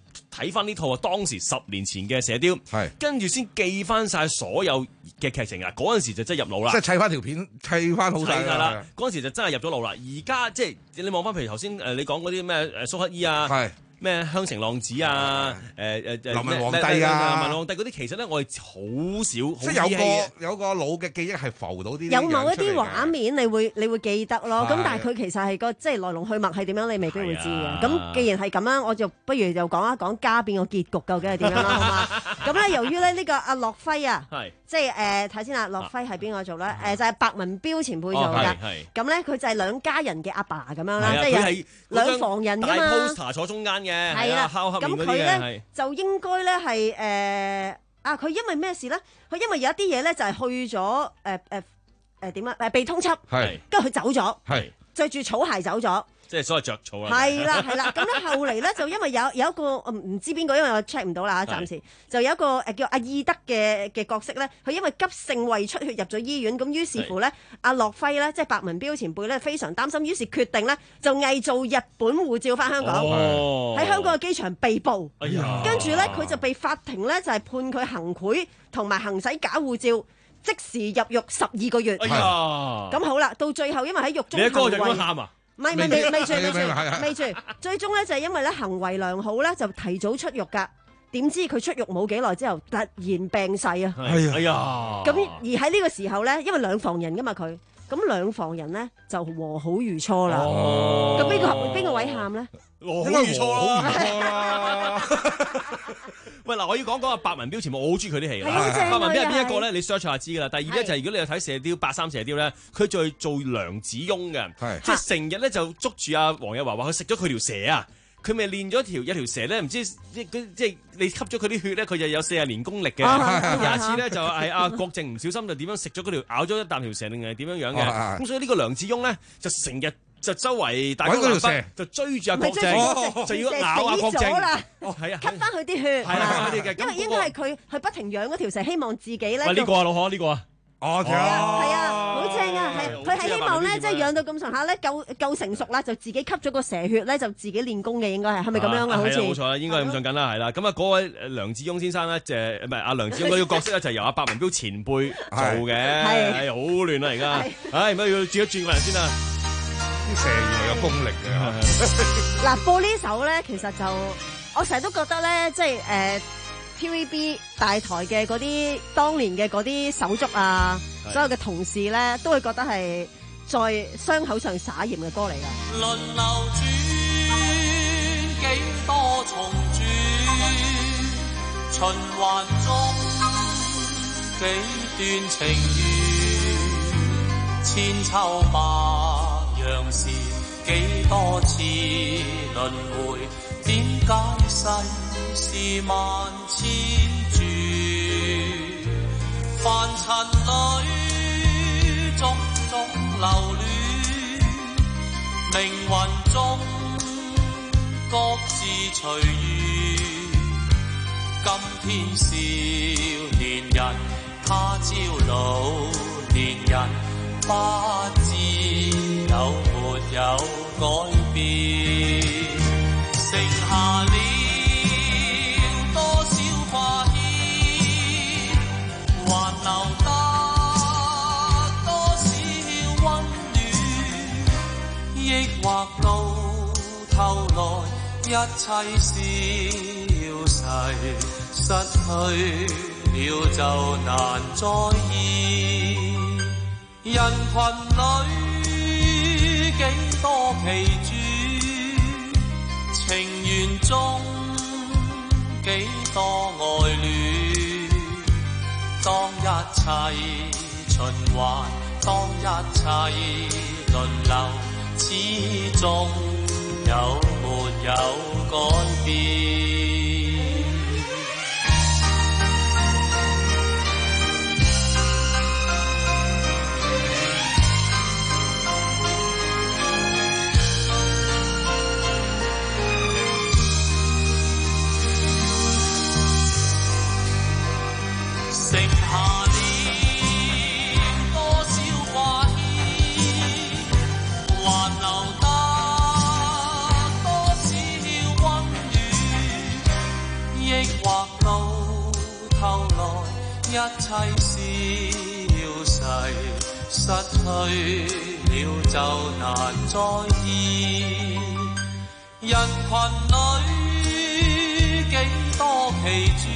Speaker 15: 睇翻呢套啊，當時十年前嘅射雕，
Speaker 9: 係跟
Speaker 15: 住先記翻晒所有嘅劇情啊！嗰陣時就真係入腦啦，
Speaker 9: 即係砌翻條片，砌翻好晒
Speaker 15: 啦。嗰陣時就真係入咗腦啦。而家即係你望翻，譬如頭先誒你講嗰啲咩誒蘇乞兒啊。咩香城浪子啊，誒誒誒，
Speaker 9: 流氓皇帝啊，
Speaker 15: 流氓皇帝嗰啲其實咧，我哋好少，
Speaker 9: 即係有個有個腦嘅記憶係浮到啲，
Speaker 16: 有某一啲畫面你會你會記得咯。咁但係佢其實係個即係來龍去脈係點樣，你未必會知嘅。咁既然係咁樣，我就不如就講一講家變個結局究竟係點樣啦，好嘛？咁咧，由於咧呢個阿駱輝啊，即係誒睇先啦，駱輝係邊個做咧？誒就係白文彪前輩做㗎。咁咧佢就係兩家人嘅阿爸咁樣啦，即係兩房人㗎嘛。
Speaker 15: 大 poster 坐中間。
Speaker 16: 係啦，咁佢咧就應該咧係誒啊！佢因為咩事咧？佢因為有一啲嘢咧就係去咗誒誒誒點啊？誒被通緝，跟住佢走咗，着住草鞋走咗。
Speaker 15: 即係所謂着草啦。
Speaker 16: 係啦係啦，咁咧後嚟咧就因為有有一個唔知邊個，因為我 check 唔到啦，暫時就有一個誒叫阿義德嘅嘅角色咧，佢因為急性胃出血入咗醫院，咁於是乎咧，阿駱輝咧即係白文彪前輩咧非常擔心，於是決定咧就偽造日本護照翻香港，喺香港嘅機場被捕。哎呀！跟住咧佢就被法庭咧就係判佢行賄同埋行使假護照，即時入獄十二個月。哎呀！咁好啦，到最後因為喺獄中，
Speaker 15: 你一哥就咁喊啊！
Speaker 16: 唔係，未未未住未住未住，最終咧就係因為咧行為良好咧就提早出獄㗎。點知佢出獄冇幾耐之後突然病逝啊！
Speaker 15: 哎呀！
Speaker 16: 咁而喺呢個時候咧，因為兩房人㗎嘛佢，咁兩房人咧就和好如初啦。咁邊個邊個位喊咧？
Speaker 15: 和好如初啦！喂嗱，我要講講阿白文彪前輩，我好中意佢啲戲嘅。白文彪係邊一個咧？你 search 下知㗎啦。第二咧就係如果你有睇射雕八三射雕咧，佢就係做梁子翁嘅，即係成日咧就捉住阿黃日華話佢食咗佢條蛇啊！佢咪練咗條有條蛇咧，唔知即即係你吸咗佢啲血咧，佢就有四十年功力嘅。有一次咧就係阿郭靖唔小心就點樣食咗嗰條咬咗一啖條蛇定係點樣樣嘅。咁所以呢個梁子翁咧就成日就周圍大江南北就追住阿郭靖，就要咬阿郭靖。哦，係啊，
Speaker 16: 吸翻佢啲血。係啦，因為應該係佢佢不停養嗰條蛇，希望自己咧。
Speaker 15: 喂，呢個啊老何呢個啊。
Speaker 9: 哦，係
Speaker 16: 啊，係啊，好正啊，係佢係希望咧，即係養到咁上下咧，夠夠成熟啦，就自己吸咗個蛇血咧，就自己練功嘅，應該係係咪咁樣啊？好似
Speaker 15: 冇錯啦，應該係咁上緊啦，係啦。咁啊，嗰位梁子翁先生咧，就唔係阿梁子翁嗰個角色咧，就由阿白文彪前輩做嘅，係好亂啊而家。唉，唔好要轉一轉個人先啦。
Speaker 9: 啲蛇原來有功力嘅。
Speaker 16: 嗱，播呢首咧，其實就我成日都覺得咧，即係誒。T V B 大台嘅嗰啲當年嘅嗰啲手足啊，所有嘅同事咧，都會覺得係在傷口上灑鹽嘅歌嚟㗎。
Speaker 8: 輪流轉幾多重轉，循環中幾段情緣，千秋百樣事，幾多次輪迴，點解世是萬千轉，凡塵裏種種流亂，命運中各自隨緣。今天少年人，他朝老年人，不知有沒有改變，剩下了還留得多少溫暖，抑或到頭來一切消逝，失去了就難再現。人群裏幾多奇轉，情緣中幾多愛戀。當一切循環，當一切輪流，始終有沒有改變？剩下了多少掛牽，還留得多少溫暖， 切消逝，失去了就難再現。人群裏幾多奇蹟，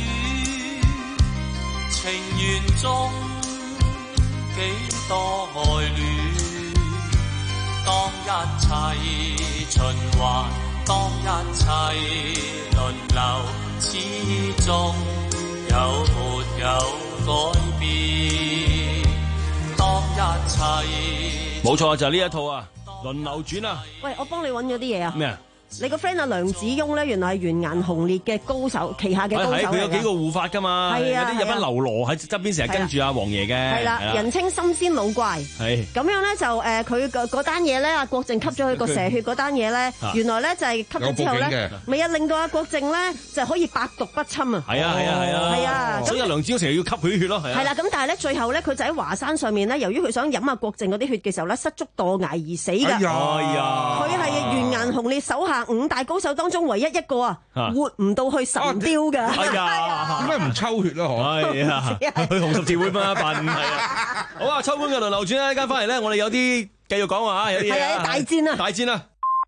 Speaker 8: 情緣中幾多愛戀。當一切循環，當一切輪流，始終有沒有改變？當一切
Speaker 15: 冇錯，就係呢一套啊，輪流轉啊！
Speaker 16: 喂，我幫你揾咗啲嘢啊！
Speaker 15: 咩啊？
Speaker 16: 你個 friend 阿梁子雍咧，原來係完顏紅烈嘅高手，旗下嘅高手嚟㗎。
Speaker 15: 佢有幾個護法㗎嘛？
Speaker 16: 係啊，
Speaker 15: 有啲有班流羅喺側邊成日跟住阿王爺嘅。
Speaker 16: 係啦，人稱心仙老怪。
Speaker 15: 係。
Speaker 16: 咁樣咧就誒，佢個嗰單嘢咧，阿郭靖吸咗佢個蛇血嗰單嘢咧，原來咧就係吸咗之後咧，咪啊令到阿郭靖咧就可以百毒不侵啊！
Speaker 15: 係啊係啊係啊！
Speaker 16: 係啊，
Speaker 15: 所以阿梁子雍成日要吸佢啲血咯。係
Speaker 16: 啦，咁但係咧最後咧，佢就喺華山上面咧，由於佢想飲阿郭靖嗰啲血嘅時候咧，失足墮崖而死㗎。
Speaker 15: 哎呀！
Speaker 16: 佢係完顏紅烈手下五大高手當中唯一一個啊，活唔到去神雕噶。
Speaker 15: 哎呀，
Speaker 9: 點解唔抽血咧？嗬，
Speaker 15: 係啊，去紅十字會嘛辦係啊。好啊，秋官嘅輪流轉啦，一間翻嚟咧，我哋有啲繼續講話啊，有啲
Speaker 16: 係啊，大戰啊，
Speaker 15: 大戰啊！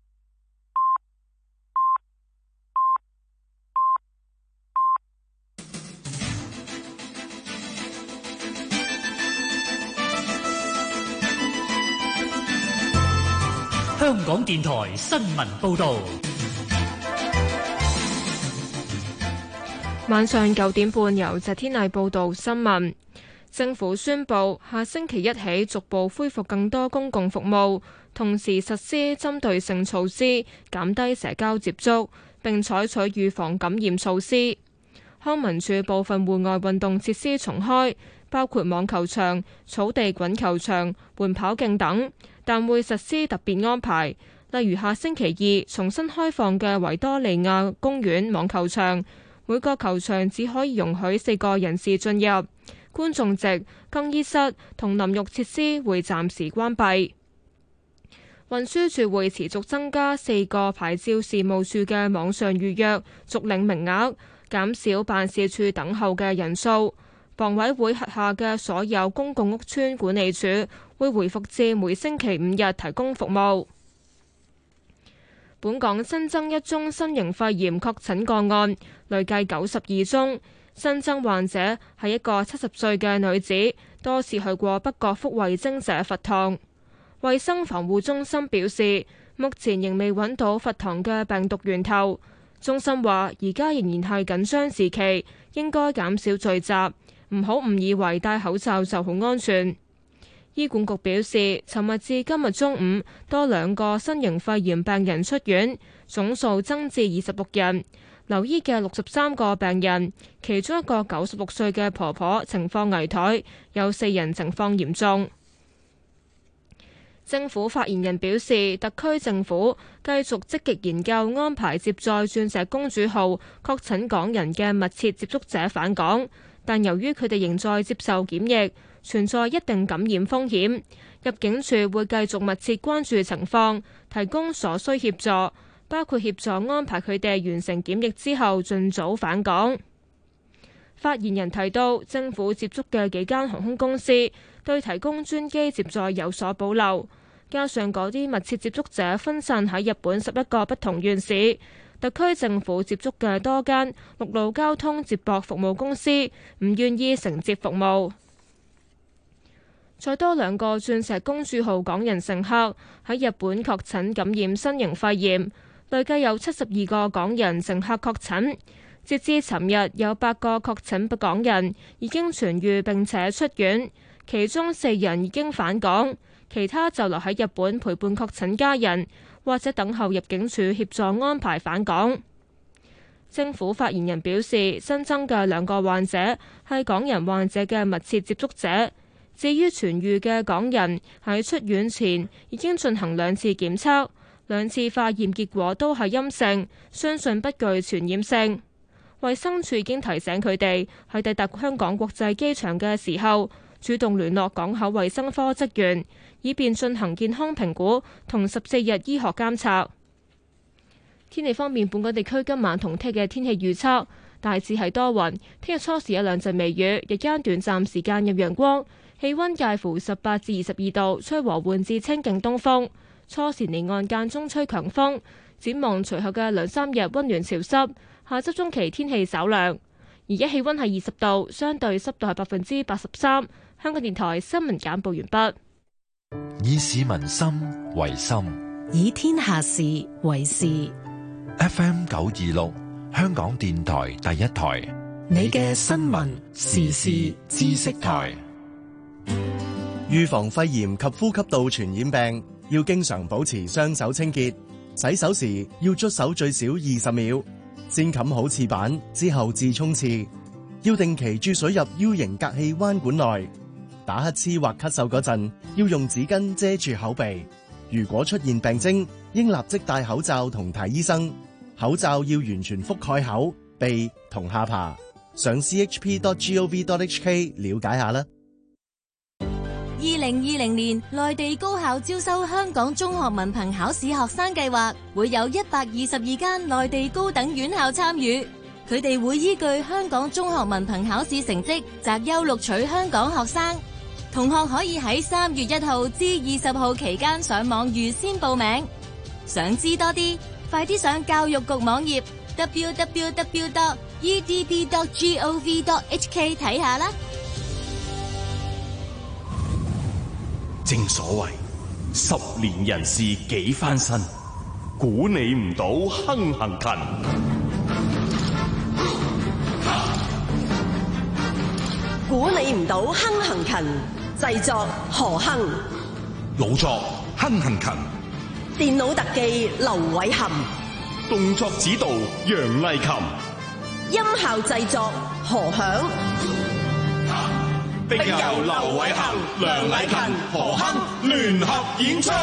Speaker 5: 香港電台新聞報導。
Speaker 1: 晚上九點半，由謝天麗報道新聞。政府宣布下星期一起逐步恢復更多公共服務，同時實施針對性措施，減低社交接觸，並採取預防感染措施。康文署部分戶外運動設施重開，包括網球場、草地滾球場、緩跑徑等，但會實施特別安排，例如下星期二重新開放嘅維多利亞公園網球場。每個球場只可以容許四個人士進入，觀眾席、更衣室同淋浴設施會暫時關閉。運輸署會持續增加四個牌照事務處嘅網上預約續領名額，減少辦事處等候嘅人數。房委會轄下嘅所有公共屋邨管理處會回復至每星期五日提供服務。本港新增一宗新型肺炎確診個案，累計九十二宗。新增患者係一個七十歲嘅女子，多次去過北角福慧精舍佛堂。衛生防護中心表示，目前仍未揾到佛堂嘅病毒源頭。中心話，而家仍然係緊張時期，應該減少聚集，唔好誤以為戴口罩就好安全。醫管局表示，尋日至今日中午多兩個新型肺炎病人出院，總數增至二十六人。留醫嘅六十三個病人，其中一個九十六歲嘅婆婆情況危殆，有四人情況嚴重。政府發言人表示，特區政府繼續積極研究安排接載鑽石公主號確診港人嘅密切接觸者返港，但由於佢哋仍在接受檢疫，存在一定感染風險，入境處會繼續密切關注情況，提供所需協助，包括協助安排佢哋完成檢疫之後盡早返港。發言人提到，政府接觸嘅幾間航空公司對提供專機接載有所保留，加上嗰啲密切接觸者分散喺日本十一個不同縣市，特區政府接觸嘅多間陸路交通接駁服務公司唔願意承接服務。再多兩個鑽石公主號港人乘客喺日本確診感染新型肺炎，累計有七十二個港人乘客確診。截至尋日，有八個確診嘅港人已經痊愈並且出院，其中四人已經返港，其他就留喺日本陪伴確診家人，或者等候入境處協助安排返港。政府發言人表示，新增嘅兩個患者係港人患者嘅密切接觸者。至於痊愈嘅港人喺出院前已經進行兩次檢測，兩次化驗結果都係陰性，相信不具傳染性。衛生署已經提醒佢哋喺抵達香港國際機場嘅時候，主動聯絡港口衛生科職員，以便進行健康評估同十四日醫學監察。天氣方面，本港地區今晚同聽日嘅天氣預測。 大致係多雲，聽日初時有兩陣微雨，日間短暫時間有陽光，氣溫介乎十八至二十二度，吹和緩至清勁東風。初時離岸間中吹強風。展望隨後嘅兩三日溫暖潮濕，下周中期天氣稍涼。而家氣溫係二十度，相對濕度係百分之八十三。香港電台新聞簡報完畢。
Speaker 4: 以市民心為心，
Speaker 10: 以天下事為事。
Speaker 4: F M 九二六，香港電台第一台，
Speaker 5: 你嘅新聞時事知識台。
Speaker 11: 預防肺炎及呼吸道傳染病，要經常保持雙手清潔。洗手時要捽手最少二十秒，先冚好廁板之後至沖廁。要定期注水入 U 型隔氣彎管內。打乞嗤或咳嗽嗰陣，要用紙巾遮住口鼻。如果出現病徵，應立即戴口罩同睇醫生。口罩要完全覆蓋口、鼻同下巴。上 c h p dot gov dot h k 了解下啦。
Speaker 12: 二零二零年內地高校招收香港中學文憑考試學生計劃，會有一百二十二間內地高等院校參與。佢哋會依據香港中學文憑考試成績擇優錄取香港學生。同學可以喺三月一號至二十號期間上網預先報名。想知多啲，快啲上教育局網頁 w w w dot e d b dot gov dot h k 睇下啦。
Speaker 22: 正所謂十年人事幾番新，估你唔到亨行勤。
Speaker 3: 估你唔到亨行勤，製作何亨，
Speaker 9: 老作亨行勤，
Speaker 3: 電腦特技劉偉含，
Speaker 22: 動作指導楊麗琴，
Speaker 3: 音效製作何響。
Speaker 22: 並由劉偉恒、梁禮勤、何亨聯合演出。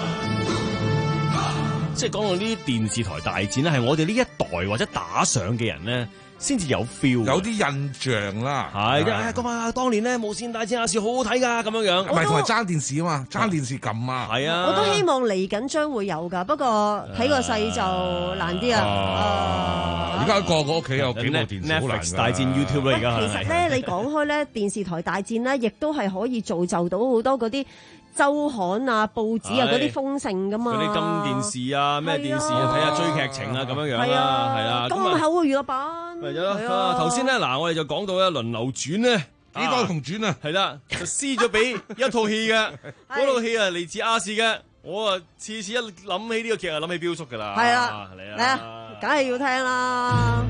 Speaker 15: 即係講到呢啲電視台大戰咧，係我哋呢一代或者打上嘅人咧，先至有 feel，
Speaker 9: 有啲印象啦。
Speaker 15: 係，咁啊，當年咧無線大戰亞視好好睇㗎，咁樣樣。
Speaker 9: 唔係同埋爭電視啊嘛，爭電視撳啊。
Speaker 15: 係啊。
Speaker 16: 我都希望嚟緊將會有㗎，不過睇個勢就難啲啊。
Speaker 9: 而家個個屋企有幾部電視，好難
Speaker 15: Netflix 大戰 YouTube 啦，而家。
Speaker 16: 其實咧，你講開咧電視台大戰咧，亦都係可以造就到好多嗰啲週刊啊、報紙啊嗰啲豐盛噶嘛。
Speaker 15: 嗰啲金電視啊、咩電視啊，睇下追劇情啊咁樣樣啦，係啊。
Speaker 16: 咁厚嘅娛樂版。
Speaker 15: 咪咗咯。頭先咧嗱，我哋就講到咧輪流轉咧，
Speaker 9: 幾多同轉啊？
Speaker 15: 係啦，就撕咗俾一套戲嘅，嗰套戲啊嚟自亞視嘅。我啊次次一諗起呢個劇啊，諗起標叔噶啦。
Speaker 16: 係啊，嚟啊，梗係要聽啦！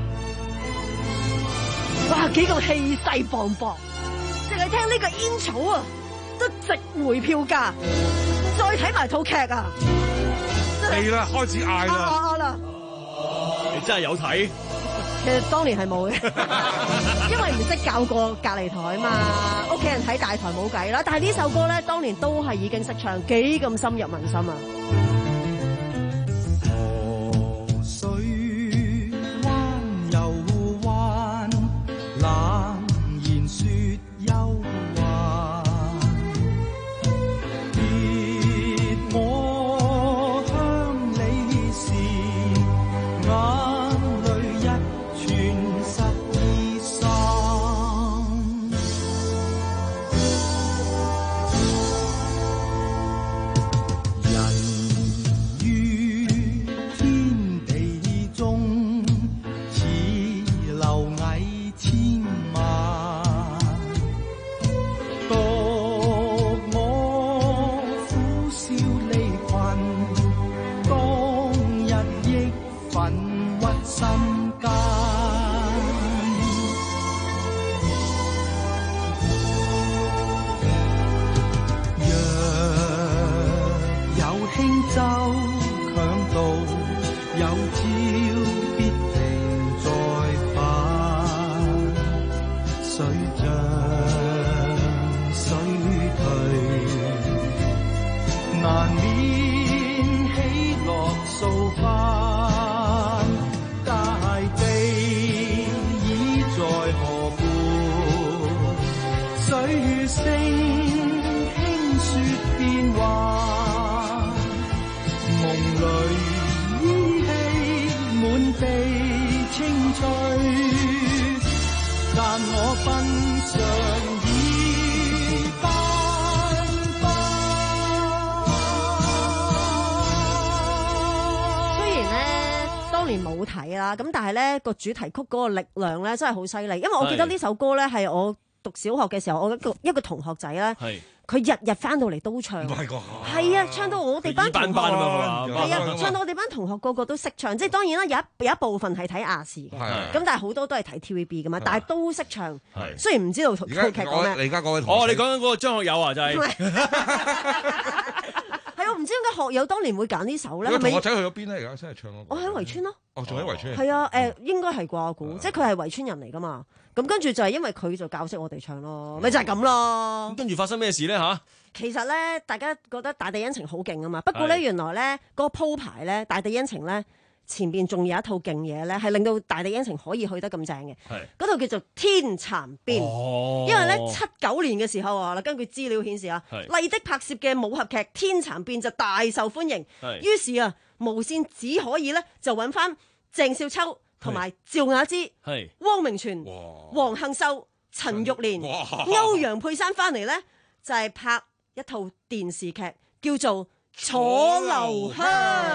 Speaker 16: 哇，幾個氣勢磅礴，淨係聽呢個煙草啊，都值回票價。再睇埋套劇啊，
Speaker 9: 係啦，開始嗌啦。
Speaker 16: 啦，
Speaker 15: 你真係有睇？
Speaker 16: 其實當年係冇嘅，因為唔識教過隔離台嘛，屋企人睇大台冇計啦。但係呢首歌咧，當年都係已經識唱，幾咁深入民心啊！
Speaker 13: 河水彎又彎，冷言説憂患，別我鄉里事，眼淚一全十二三。人於天地中，似螻蟻千萬，獨我苦笑離群，當日亦憤鬱心間。若有輕舟強渡，有朝必定再返。水漲水退，難免喜樂掃翻。大地已在河畔，水聲輕説變幻，夢裏依稀滿地。 但我奔上已斑斑。
Speaker 16: 雖然咧當年冇睇啦，咁但係咧個主題曲嗰個力量咧真係好犀利，因為我記得呢首歌咧係我讀小學嘅時候，我一個一個同學仔咧。佢日日翻到嚟都唱，係啊，唱到我哋班同學，係啊，唱到我哋班同學個個都識唱。即係當然啦，有一有一部分係睇亞視嘅，咁但係好多都係睇 T V B 噶嘛，但係都識唱。雖然唔知道套劇講咩。
Speaker 9: 你而家講緊
Speaker 15: 哦，你講緊嗰個張學友啊，就係。
Speaker 16: 係我唔知點解學友當年會揀呢首咧。
Speaker 9: 係咪？同學仔去咗邊咧？而家真係唱嗰個。
Speaker 16: 我喺圍村咯。
Speaker 9: 哦，仲喺圍村。
Speaker 16: 係啊，誒應該係啩，我估，即係佢係圍村人嚟噶嘛。咁跟住就係因為佢就教識我哋唱咯，咪就係咁咯。
Speaker 15: 咁跟住發生咩事咧嚇？
Speaker 16: 其實咧，大家覺得大地恩情好勁啊嘛。不過咧，原來咧嗰個鋪排咧，大地恩情咧前邊仲有一套勁嘢咧，係令到大地恩情可以去得咁正嘅。嗰套叫做《天蠶變》。哦。因為咧七九年嘅時候啊，根據資料顯示啊，麗的拍攝嘅武俠劇《天蠶變》就大受歡迎。於是啊，無線只可以咧就揾翻鄭少秋同埋趙雅芝、汪明荃、黃杏秀、陳玉蓮、歐陽佩珊翻嚟咧，就係拍一套電視劇叫做《楚留香》。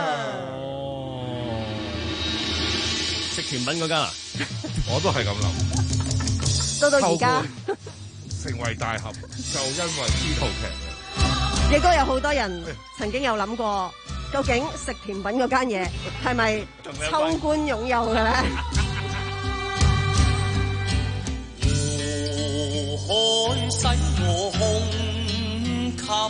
Speaker 15: 食甜品嗰間啊，
Speaker 9: 我都係咁諗。
Speaker 16: 到到而家
Speaker 9: 成為大俠，就因為呢套劇。
Speaker 16: 亦都有好多人曾經有諗過，究竟食甜品嗰間嘢係咪秋官擁有嘅咧？
Speaker 8: 湖海洗我胸襟，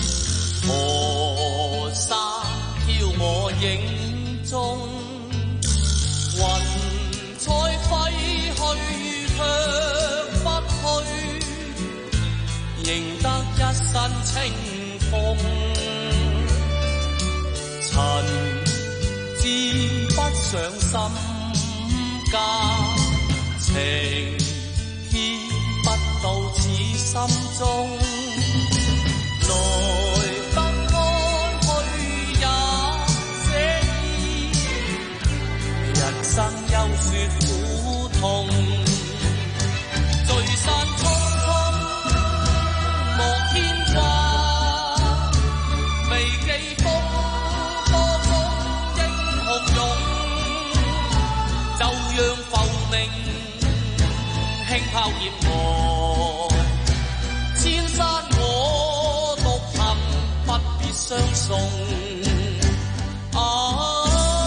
Speaker 8: 河山飄我影中，雲彩揮去卻不去，仍得一身清風。塵知不上心間，情牽不到此心中，來得安去也寫意，人生休說苦痛，聚散匆匆莫牽掛，未記風波中英雄勇，就讓浮名輕拋炎河，千山我獨行，不必相送。啊，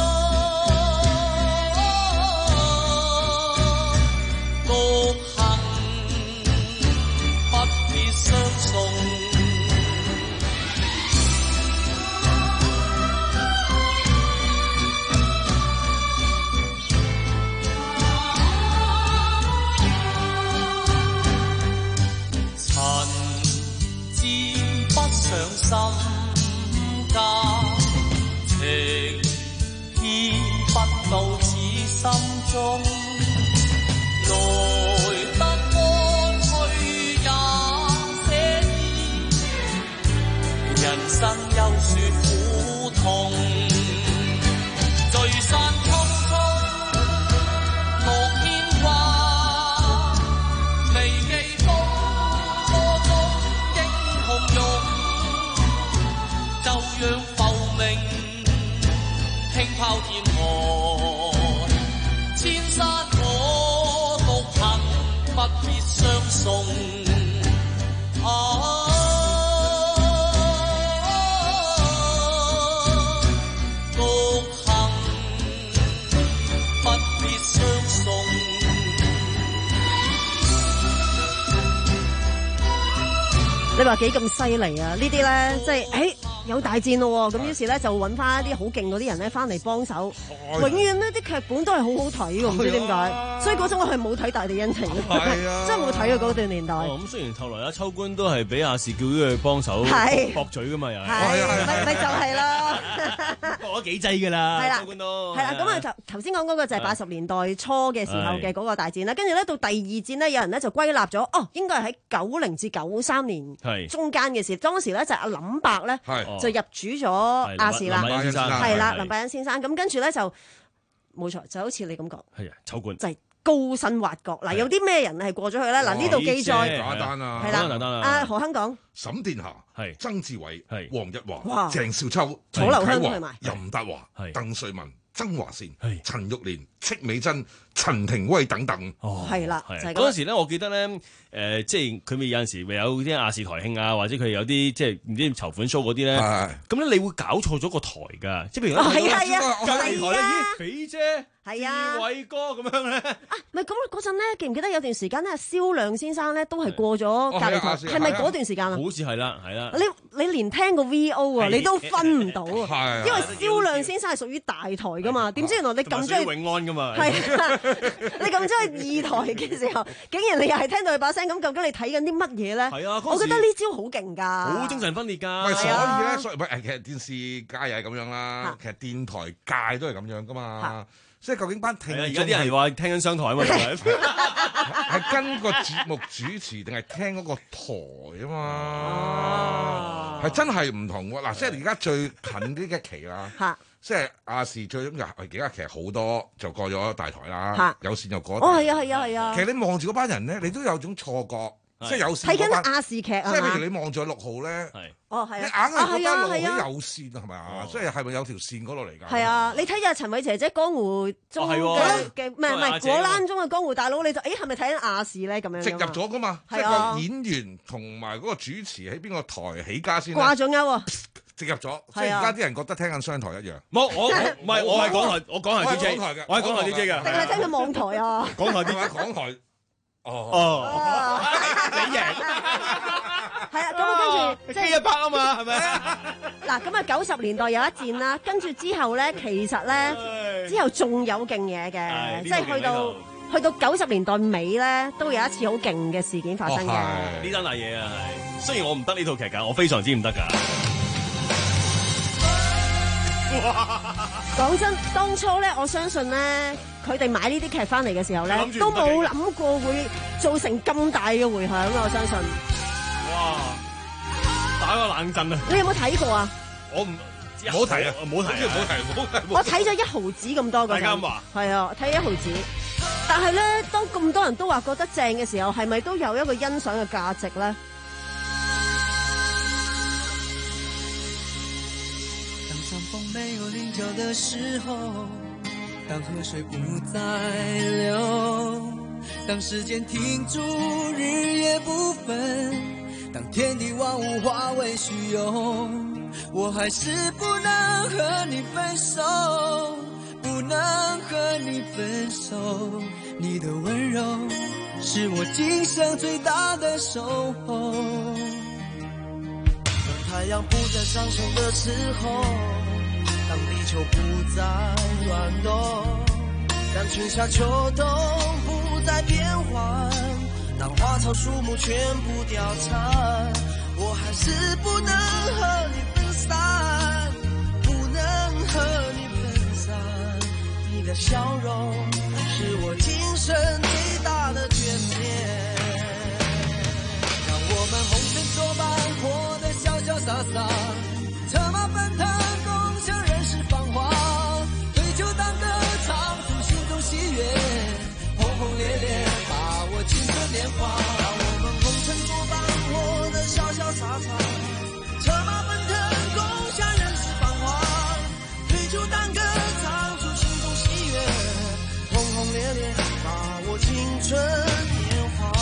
Speaker 8: 獨行不必相送。上心間，情牽不到此心中，來得安去也寫意，人生休說苦痛，聚散匆匆莫牽掛，未記風波中英雄勇，就讓浮名輕拋天河，千山我獨行，不必相送。啊，獨行不必相送。
Speaker 16: 你話幾咁犀利啊？呢啲咧，即係誒。有大戰咯，咁於是咧就揾翻一啲好勁嗰啲人咧翻嚟幫手。永遠呢啲劇本都係好好睇㗎，唔知點解。所以嗰陣我係冇睇《大地恩情》嘅，真係冇睇啊嗰段年代。
Speaker 15: 咁雖然後來阿秋官都係俾亞視叫咗佢幫手駁嘴㗎嘛，又係
Speaker 16: 咪咪就係啦，
Speaker 15: 駁咗幾劑㗎啦，秋官都
Speaker 16: 係啦。咁啊，頭頭先講嗰個就係八十年代初嘅時候嘅嗰個大戰啦。跟住咧到第二戰呢，有人咧就歸納咗，哦，應該係喺九零至九三年中間嘅事。當時咧就係阿林伯咧。就入主咗亞視啦，係啦，林伯恩先生咁跟住咧就冇錯，就好似你咁講，
Speaker 15: 係啊，秋官
Speaker 16: 就係高薪挖角。嗱，有啲咩人係過咗去咧？嗱，呢度記載
Speaker 9: 簡單啊，
Speaker 16: 係啦，阿何香港、
Speaker 9: 沈殿霞、係曾志偉、係黃日華、
Speaker 16: 哇
Speaker 9: 鄭少秋、
Speaker 16: 楚留香
Speaker 9: 陳啟
Speaker 16: 係咪
Speaker 9: 華、任達華、鄧瑞文、曾華善、陳玉蓮、戚美珍、陳庭威等等。
Speaker 15: 哦，
Speaker 16: 係啦，就係咁
Speaker 15: 嗰陣時咧，我記得咧，誒、呃，即係佢咪有陣時咪有啲亞視台慶啊，或者佢有啲即係唔知籌款 show 嗰啲咧，咁咧你會搞錯咗個台㗎，即係譬如
Speaker 16: 哦係啊係啊
Speaker 15: 隔離台咧，
Speaker 16: 係啊
Speaker 15: 咦，肥姐。
Speaker 16: 係啊，
Speaker 15: 志偉哥咁樣咧，
Speaker 16: 啊，唔係咁嗰陣咧，記唔記得有段時間咧，蕭亮先生咧都係過咗隔離台，
Speaker 15: 哦
Speaker 16: 係咪嗰段時間啊？
Speaker 15: 好似係啦，係啦。
Speaker 16: 你你連聽個 V O 啊，你都分唔到啊，
Speaker 15: 係
Speaker 16: 因為蕭亮先生係屬於大台噶嘛，點知原來你撳咗去
Speaker 15: 永安噶嘛，
Speaker 16: 係啊，你撳咗去二台嘅時候，竟然你又係聽到佢把聲，咁究竟你睇緊啲乜嘢咧？
Speaker 15: 係啊，
Speaker 16: 我覺得呢招好勁㗎，
Speaker 15: 好精神分裂㗎。
Speaker 9: 喂，所以咧，所以唔係其實電視界又係咁樣啦，其實電台界都係咁樣噶嘛。即係究竟班聽眾，
Speaker 15: 而家啲人話聽緊商台啊嘛，
Speaker 9: 係跟個節目主持定係聽嗰個台啊嘛？係真係唔同喎。嗱，即係而家最近呢一期啦，即係亞視最咁又而家其實好多就過咗大台啦，有線又過。
Speaker 16: 哦，係啊，係啊，係啊。
Speaker 9: 其實你望住嗰班人咧，你都有種錯覺。即係有線
Speaker 16: 睇緊亞視劇啊，
Speaker 9: 即係譬如你望住六號咧，
Speaker 16: 哦係啊，
Speaker 9: 你硬係覺得六號
Speaker 16: 係啊
Speaker 9: 有線係咪啊？即係係咪有條線嗰度嚟㗎？
Speaker 16: 係啊，你睇下陳偉姐姐江湖中嘅嘅唔係唔係果欄中嘅江湖大佬，你就誒係咪睇緊亞視咧咁樣？
Speaker 9: 植入咗㗎嘛？即係個演員同埋嗰個主持喺邊個台起家先？
Speaker 16: 掛咗鈎喎！
Speaker 9: 植入咗，即係而家啲人覺得聽緊商台一樣。
Speaker 15: 冇我唔係我係港台，我港台 D J
Speaker 9: 嘅，
Speaker 15: 我係港台 D J 嘅，
Speaker 16: 定係聽緊網台啊？
Speaker 15: 港台 D J，
Speaker 9: 港台。哦
Speaker 15: 哦，你贏，
Speaker 16: 係啊，咁啊跟住
Speaker 15: 即係一百啊嘛，係咪？
Speaker 16: 嗱，咁啊九十年代有一戰啦，跟住之後咧，其實咧之後仲有勁嘢嘅，即係去到去到九十年代尾咧，都有一次好勁嘅事件發生嘅。
Speaker 15: 呢單大嘢啊，係雖然我唔得呢套劇㗎，我非常之唔得㗎。
Speaker 16: 講真，當初咧，我相信咧，佢哋買呢啲劇翻嚟嘅時候咧，都冇諗過會造成咁大嘅迴響啊！我相信。
Speaker 15: 哇！打個冷震啊！
Speaker 16: 你有冇睇過啊？
Speaker 15: 我唔
Speaker 9: 冇睇啊！
Speaker 15: 冇睇，
Speaker 9: 冇睇，冇睇。
Speaker 16: 我睇咗一毫子咁多㗎。
Speaker 15: 啱話。
Speaker 16: 係啊，睇一毫子。但係咧，當咁多人都話覺得正嘅時候，係咪都有一個欣賞嘅價值咧？
Speaker 13: 沒有稜角的時候，當河水不再流，當時間停住，日夜不分，當天地萬物化為虛有，我還是不能和你分手，不能和你分手，你的溫柔是我今生最大的守候。當太陽不再上升的時候，當地球不再轉動，當春夏秋冬不再變換，當花草樹木全部凋殘，我還是不能和你分散，不能和你分散，你的笑容是我今生最大的眷戀，讓我們紅塵作伴，活得瀟瀟灑灑，策馬奔騰共享人世繁華，對酒當歌唱出心中喜悅，轟轟烈烈把握青春年華，讓我們紅塵作伴，活得瀟瀟灑灑，策馬奔騰共享人世繁華，對酒當歌唱出心中喜悅，轟轟烈烈把握青春年華。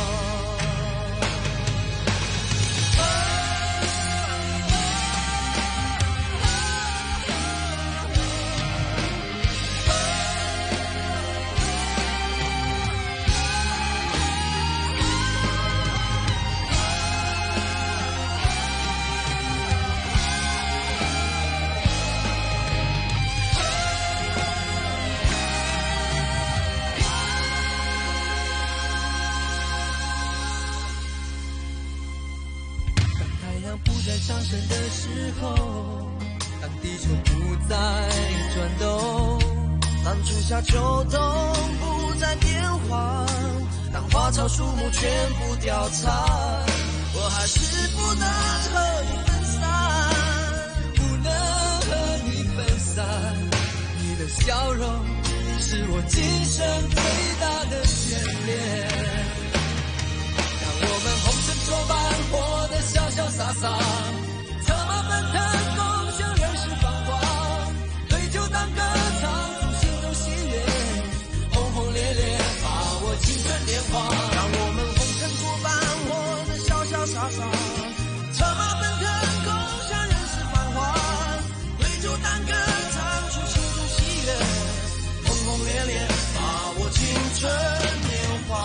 Speaker 13: 上升的時候，當地球不再轉動，當春夏秋冬不再變換，當花草樹木全部凋殘，我還是不能和你分散，不能和你分散，你的
Speaker 8: 笑容，是我今生最大的眷恋。让我们红尘作伴，活得潇潇洒洒，策马奔腾，共享人世繁华，对酒当歌，唱出心中喜悦，轰轰烈烈，把握青春年华。让我们红尘作伴，活得潇潇洒洒，策马奔腾，共享人世繁华，对酒当歌，唱出心中喜悦，轰轰烈烈，把握青春年华。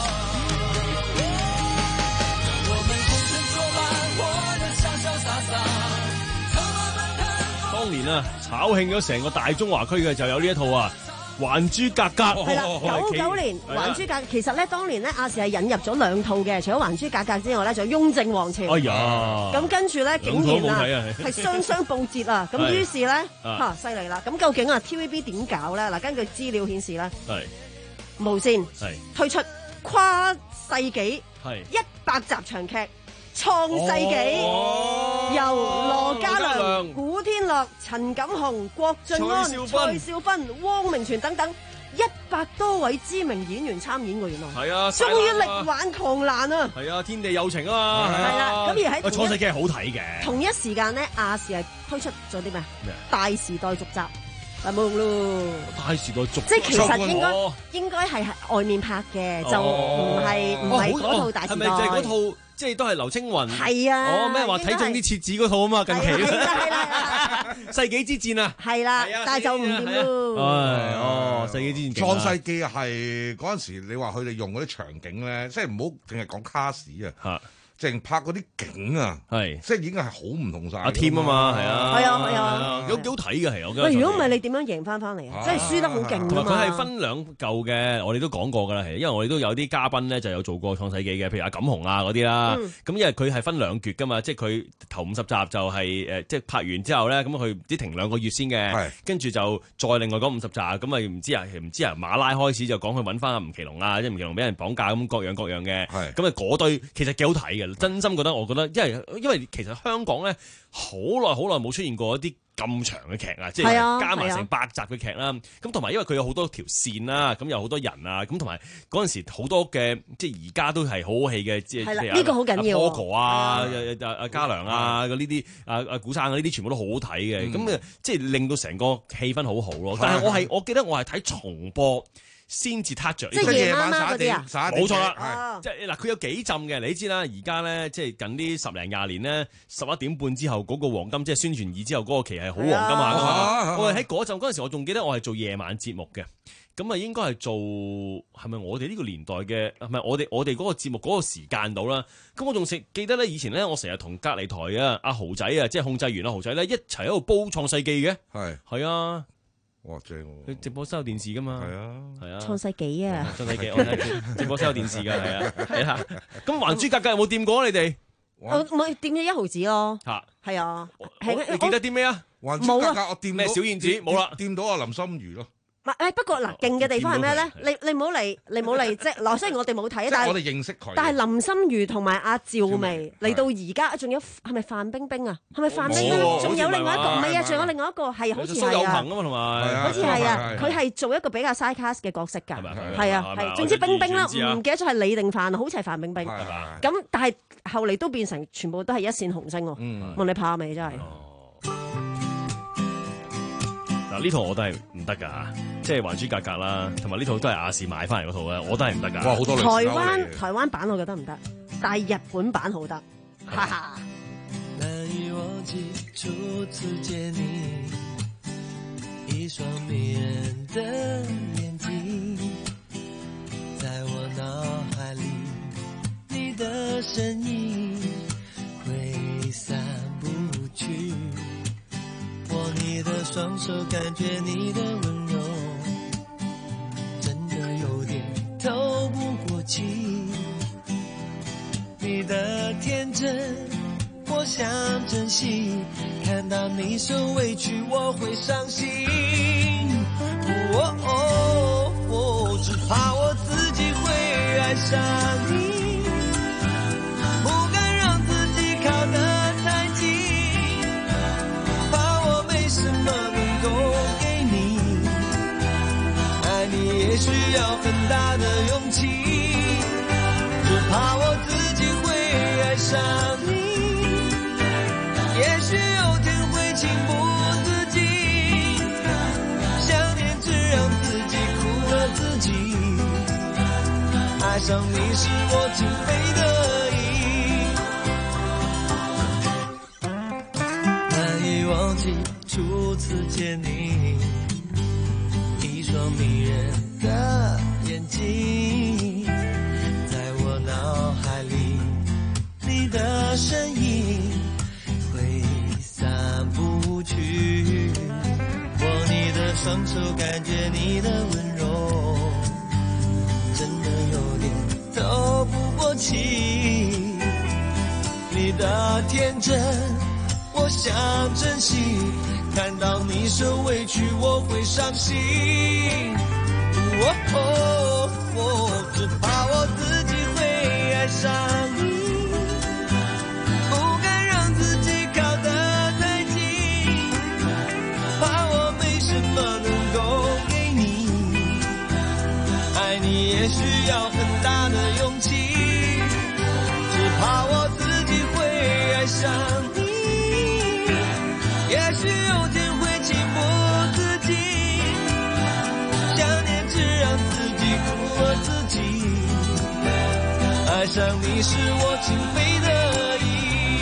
Speaker 8: 让我们红尘作伴，活得潇潇灑灑，策馬奔騰。
Speaker 15: 當年啊，炒興咗成個大中華區嘅就有呢一套啊，《還珠格格》。
Speaker 16: 係啦，九九年《還珠格格》其實咧，當年咧亞視係引入咗兩套嘅，除咗《還珠格格》之外咧，仲有《雍正王朝》。
Speaker 15: 哎呀！
Speaker 16: 咁跟住咧，竟然啊係雙雙報捷啊！咁於是咧嚇犀利啦！咁究竟啊 T V B 點搞咧？嗱，根據資料顯示咧，
Speaker 15: 係
Speaker 16: 無線推出跨世紀
Speaker 15: 係
Speaker 16: 一百集長劇。創世紀，
Speaker 15: 哦、
Speaker 16: 由羅嘉良、
Speaker 15: 良
Speaker 16: 古天樂、陳錦鴻、郭晉安、蔡少芬、汪明荃等等一百多位知名演員參演過，原來
Speaker 15: 係啊，
Speaker 16: 終於力挽狂瀾啊！
Speaker 15: 係啊，天地有情啊嘛，
Speaker 16: 係啦，咁而喺
Speaker 15: 創世紀係好睇嘅。
Speaker 16: 同一時間咧，亞視係推出咗啲咩？大時代續集。嗱冇用咯，
Speaker 15: 大時代續
Speaker 16: 即係其實應該應該係喺外面拍嘅，就唔係唔係嗰套大時代。係咪就係嗰套？即係都係劉青雲。係啊。哦咩話睇中啲設子嗰套啊嘛，近期。係啦係啦。世紀之戰啊。係啦，但係就唔掂咯。
Speaker 15: 唉哦，世紀之戰。
Speaker 9: 創世記係嗰陣時，你話佢哋用嗰啲場景咧，即係唔好淨係講卡士啊。淨拍嗰啲景啊，係即係已經係好唔同晒。阿
Speaker 15: 添啊嘛，係啊，
Speaker 16: 係啊係啊，
Speaker 15: 有幾好睇嘅係。
Speaker 16: 喂，如果唔係你點樣贏翻翻嚟啊？即係輸得好勁㗎嘛。
Speaker 15: 佢係分兩嚿嘅，我哋都講過㗎啦，係因為我哋都有啲嘉賓咧就有做過創世記嘅，譬如阿錦鴻啊嗰啲啦。咁因為佢係分兩橛㗎嘛，即係佢頭五十集就係誒，即係拍完之後咧，咁佢唔知停兩個月先嘅，跟住就再另外講五十集，咁啊唔知啊唔知啊馬拉開始就講佢揾翻阿吳奇隆啊，即係吳奇隆俾人綁架咁各樣各樣嘅，咁啊嗰堆其實幾好睇嘅。真心覺得，我覺得，因為因為其實香港咧，好耐好耐冇出現過一啲咁長嘅劇啊，即係加埋成百集嘅劇啦。咁同埋因為佢有好多條線啦，咁有好多人啊，咁同埋嗰陣時好多嘅，即係而家都係好好戲嘅，即係
Speaker 16: 呢個好緊要。
Speaker 15: Coco 啊，阿阿嘉良啊，呢啲阿阿古生啊，呢啲全部都好好睇嘅。咁啊，即係令到成個氣氛好好咯。但係我係我記得我係睇重播。先至撻着，
Speaker 16: 即係夜晚嗰啲啊，
Speaker 15: 冇錯啦，即係嗱，佢有幾浸嘅，你知啦。而家咧，即係近呢十零廿年咧，十一點半之後嗰個黃金，即係宣傳二之後嗰個期係好黃金下噶嘛。我係喺嗰陣嗰陣時，我仲記得我係做夜晚節目嘅，咁啊應該係做係咪我哋呢個年代嘅？係咪我哋我哋嗰個節目嗰個時間到啦？咁我仲食記得咧，以前咧我成日同隔離台啊阿豪仔啊，即係控制員阿豪仔咧一齊喺度煲創世記嘅，係係啊。
Speaker 9: 哇正喎！
Speaker 15: 佢直播室有電視噶嘛？係啊，係啊。
Speaker 16: 創世紀啊！
Speaker 15: 創世紀，我睇直播室有電視㗎，係啊，係啊。咁還珠格格有冇掂過你哋？
Speaker 16: 我冇掂咗一毫子咯。嚇，係啊。
Speaker 15: 你記得啲咩啊？
Speaker 9: 還珠格格我掂
Speaker 15: 咩小燕子冇啦，
Speaker 9: 掂到阿林心如咯。
Speaker 16: 唔係，不過嗱，勁嘅地方係咩咧？你你唔好嚟，你唔好嚟，即係嗱，雖然我哋冇睇，但係
Speaker 9: 我哋認識佢。
Speaker 16: 但係林心如同埋阿趙薇嚟到而家，仲有係咪范冰冰啊？係咪范冰冰？仲有另外一個唔係啊？仲有另外一個係好似係啊？蘇有朋啊嘛，同埋好似係啊，佢係做一個比較 side cast 嘅角色㗎，係啊，係。總之冰冰啦，唔記得咗係李定范，好似係范冰冰。咁但係後嚟都變成全部都係一線紅星喎。問你怕未真係？
Speaker 15: 嗱呢套我都係唔得㗎，即係《還珠格格》啦，同埋呢套都係亞視買翻嚟嗰套咧，我都係唔得㗎。哇，好多
Speaker 16: 台灣台灣版我覺得唔得，但係日本版好得，哈哈。難以忘記初次見你，一雙迷人的眼睛，在我腦海裡，你的身影揮散不去。握你的雙手，感覺你的溫柔，真的有點透不過氣。你的天真，我想珍惜，看到你受委屈，我會傷心。哦哦哦，只怕我自己會愛上你，不敢讓自己靠得太近。什麼能夠給你？
Speaker 13: 也需要很大的勇氣，只怕我自己會愛上你。也許有天會情不自禁，想念只讓自己苦了自己。愛上你是我情非得已，難以忘記初次見你，一雙迷人的眼睛，在我腦海裡，你的身影揮散不去。握你的雙手，感覺你的溫柔，真的有點透不過氣。你的天真，我想珍惜。看到你受委屈，我會傷心。哦哦哦，只怕我自己會愛上你，不敢讓自己靠得太近，怕我沒什麼能夠給你。愛你也需要很大的勇氣，只怕我自己會愛上你。也許有天會情不自禁，想念只讓自己苦了自己。愛上你是我情非得已。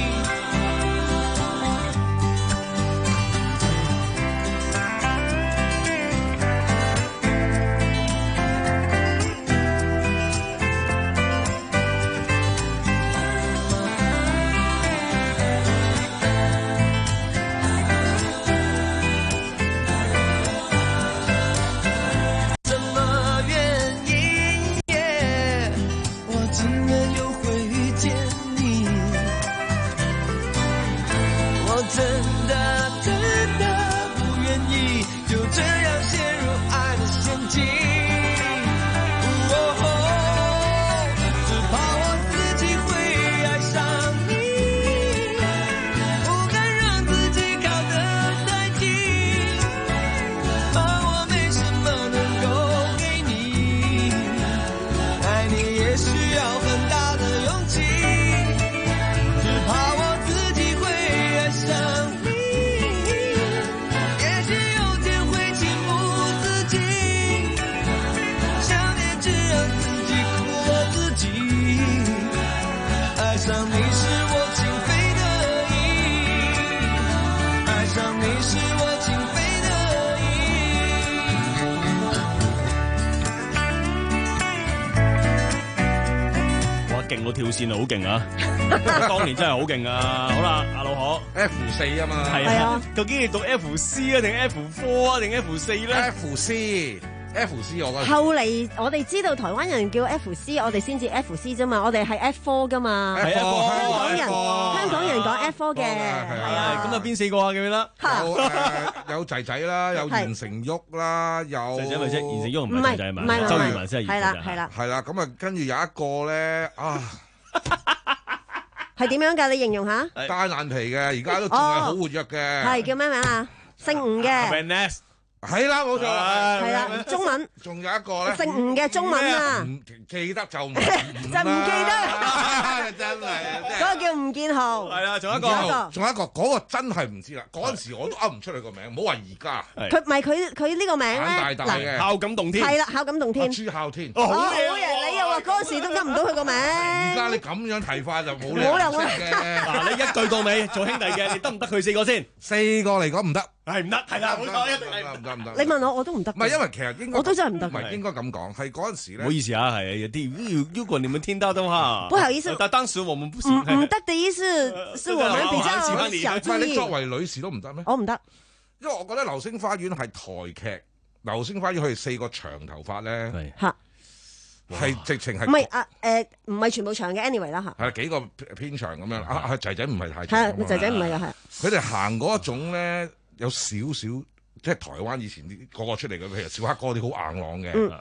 Speaker 15: 勁個跳線啊，好勁啊！當年真係好勁啊！好啦，阿老可
Speaker 9: F 四啊嘛，
Speaker 15: 係啊，究竟你讀 F C 啊，定 F 四啊，定 F 四咧
Speaker 9: ？F C F C 我覺得。
Speaker 16: 後嚟我哋知道台灣人叫 F C， 我哋先至 F C 啫嘛，我哋係 F 四噶嘛。
Speaker 15: 係啊，
Speaker 16: 香港人香港人講 F 四嘅，係啊。
Speaker 15: 咁啊邊四個啊？記唔記得？
Speaker 9: 有誒有仔仔啦，有言承旭啦，有
Speaker 15: 仔仔咪啫，言承旭唔係仔仔嘛，周渝民先係。
Speaker 16: 係啦係啦
Speaker 9: 係啦，咁啊跟住有一個咧啊。
Speaker 16: 係點樣㗎？你形容下。
Speaker 9: 單眼皮嘅，而家都仲係好活躍嘅。
Speaker 16: 係叫咩名啊？姓吳嘅。
Speaker 9: 係啦，冇錯啦。
Speaker 16: 係啦，中文。
Speaker 9: 仲有一個咧。
Speaker 16: 姓吳嘅中文啊。
Speaker 9: 唔記得就唔
Speaker 16: 就唔記得。
Speaker 9: 真係。
Speaker 16: 嗰個叫吳建豪。
Speaker 15: 係啦，仲有一個。
Speaker 9: 仲有一個，嗰個真係唔知啦。嗰陣時我都噏唔出佢個名，唔好話而家。
Speaker 16: 佢唔係佢佢呢個名咧。
Speaker 9: 大大嘅。
Speaker 15: 孝感動天。
Speaker 16: 係啦，孝感動天。
Speaker 9: 朱孝天。
Speaker 16: 哦，好嘢！你又話嗰陣時都噏唔到佢個名。
Speaker 9: 而家你咁樣提法就冇理由嘅。
Speaker 15: 嗱，你一句到尾做兄弟嘅，你得唔得佢四個先？
Speaker 9: 四個嚟講唔得。
Speaker 15: 係唔得，係啦，冇錯，一定係
Speaker 9: 唔得唔得。
Speaker 16: 你問我我都唔得。
Speaker 9: 唔係因為其實應該
Speaker 16: 我都真係唔得。
Speaker 9: 唔係應該咁講，係嗰陣時咧。
Speaker 15: 唔好意思啊，係有啲如果你們聽到的話，
Speaker 16: 不好意思。
Speaker 15: 但當時我們不行。
Speaker 16: 唔得的意思是我們比較小注意。
Speaker 9: 你作為女士都唔得咩？
Speaker 16: 我唔得，
Speaker 9: 因為我覺得《流星花園》係台劇，《流星花園》佢哋四個長頭髮咧，
Speaker 16: 嚇
Speaker 9: 係直情係
Speaker 16: 唔係啊？誒唔係全部長嘅 anyway 啦嚇。
Speaker 9: 係幾個偏長咁樣啊啊！仔仔唔係太長。
Speaker 16: 係仔仔唔係㗎係。
Speaker 9: 佢哋行嗰一種咧，有少少。即係台灣以前啲個個出嚟嘅，譬如小黑哥啲好硬朗嘅，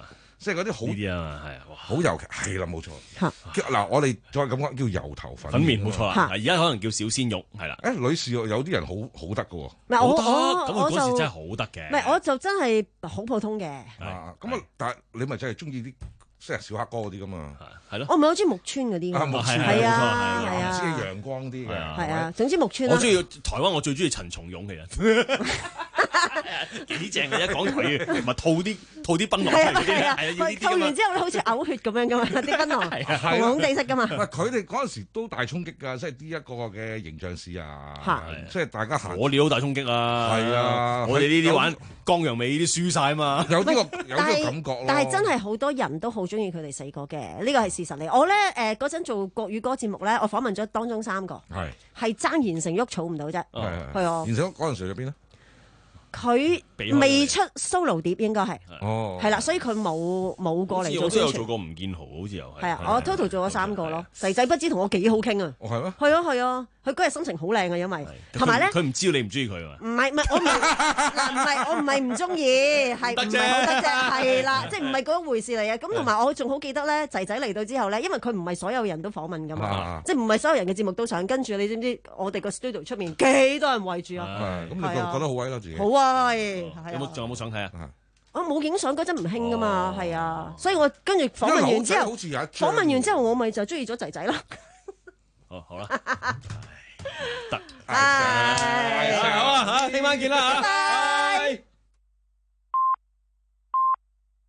Speaker 9: 即係嗰啲好
Speaker 15: 呢啲啊，係啊，
Speaker 9: 好油係啦，冇錯。嗱，我哋再咁講叫油頭粉
Speaker 15: 粉面冇錯啦。而家可能叫小鮮肉係啦。
Speaker 9: 誒，女士有啲人好好得㗎喎。
Speaker 16: 唔係我我
Speaker 15: 咁佢嗰時真係好得嘅。
Speaker 16: 唔係我就真係好普通嘅。
Speaker 9: 啊，咁啊，但係你咪真係中意啲。即係小黑哥嗰啲噶嘛，
Speaker 15: 係咯。
Speaker 16: 我唔係好中意木村嗰啲。
Speaker 9: 啊，木村
Speaker 16: 係啊，係啊，
Speaker 9: 即係陽光啲嘅。
Speaker 16: 係啊，總之木村。
Speaker 15: 我中意台灣，我最中意陳松勇其實。幾正嘅，一講佢嘅，咪吐啲吐啲檳榔嚟嗰啲，係啊，要呢啲。
Speaker 16: 吐完之後好似嘔血咁樣噶嘛，啲檳榔紅紅地色噶嘛。
Speaker 9: 佢哋嗰陣時都大衝擊㗎，即係呢一個嘅形象史啊，即係大家行。
Speaker 15: 我哋好大衝擊啊！
Speaker 9: 係啊，
Speaker 15: 我哋呢啲玩江陽味呢啲輸晒啊嘛。
Speaker 9: 有呢個有呢個感覺咯。
Speaker 16: 但係真係好多人都好中意佢哋四個嘅，呢個係事實嚟。我咧誒嗰陣做國語歌節目咧，我訪問咗當中三個，係係爭言承旭儲唔到啫，係啊。
Speaker 9: 言承旭嗰陣時喺邊咧？
Speaker 16: 佢未出 solo 碟應該係，
Speaker 9: 哦，
Speaker 16: 係啦，所以佢冇冇過嚟做宣傳。
Speaker 15: 我都有做過吳建豪，好似又係。
Speaker 16: 係啊，我 total 做咗三個咯。仔仔不知同我幾好傾啊！
Speaker 9: 哦，係咩？
Speaker 16: 係啊係啊，佢嗰日心情好靚啊，因為同埋咧，
Speaker 15: 佢唔知道你唔中意佢啊？
Speaker 16: 唔係唔係，我唔係嗱，唔係我唔係唔中意，係唔係好得啫？係啦，即係唔係嗰回事嚟啊！咁同埋我仲好記得咧，仔仔嚟到之後咧，因為佢唔係所有人都訪問噶嘛，即係唔係所有人嘅節目都想跟住。你知唔知我哋個 studio 出面幾多人圍住啊？
Speaker 9: 咁你覺覺得好威咯自己？
Speaker 16: 好啊！
Speaker 15: 有冇仲有冇相睇啊？
Speaker 16: 我冇影相嗰陣唔興噶嘛，係啊，所以我跟住訪問完之後，訪問完之後我咪就中意咗仔仔咯。
Speaker 15: 哦，好啦，得，係好啊嚇，聽晚見啦嚇。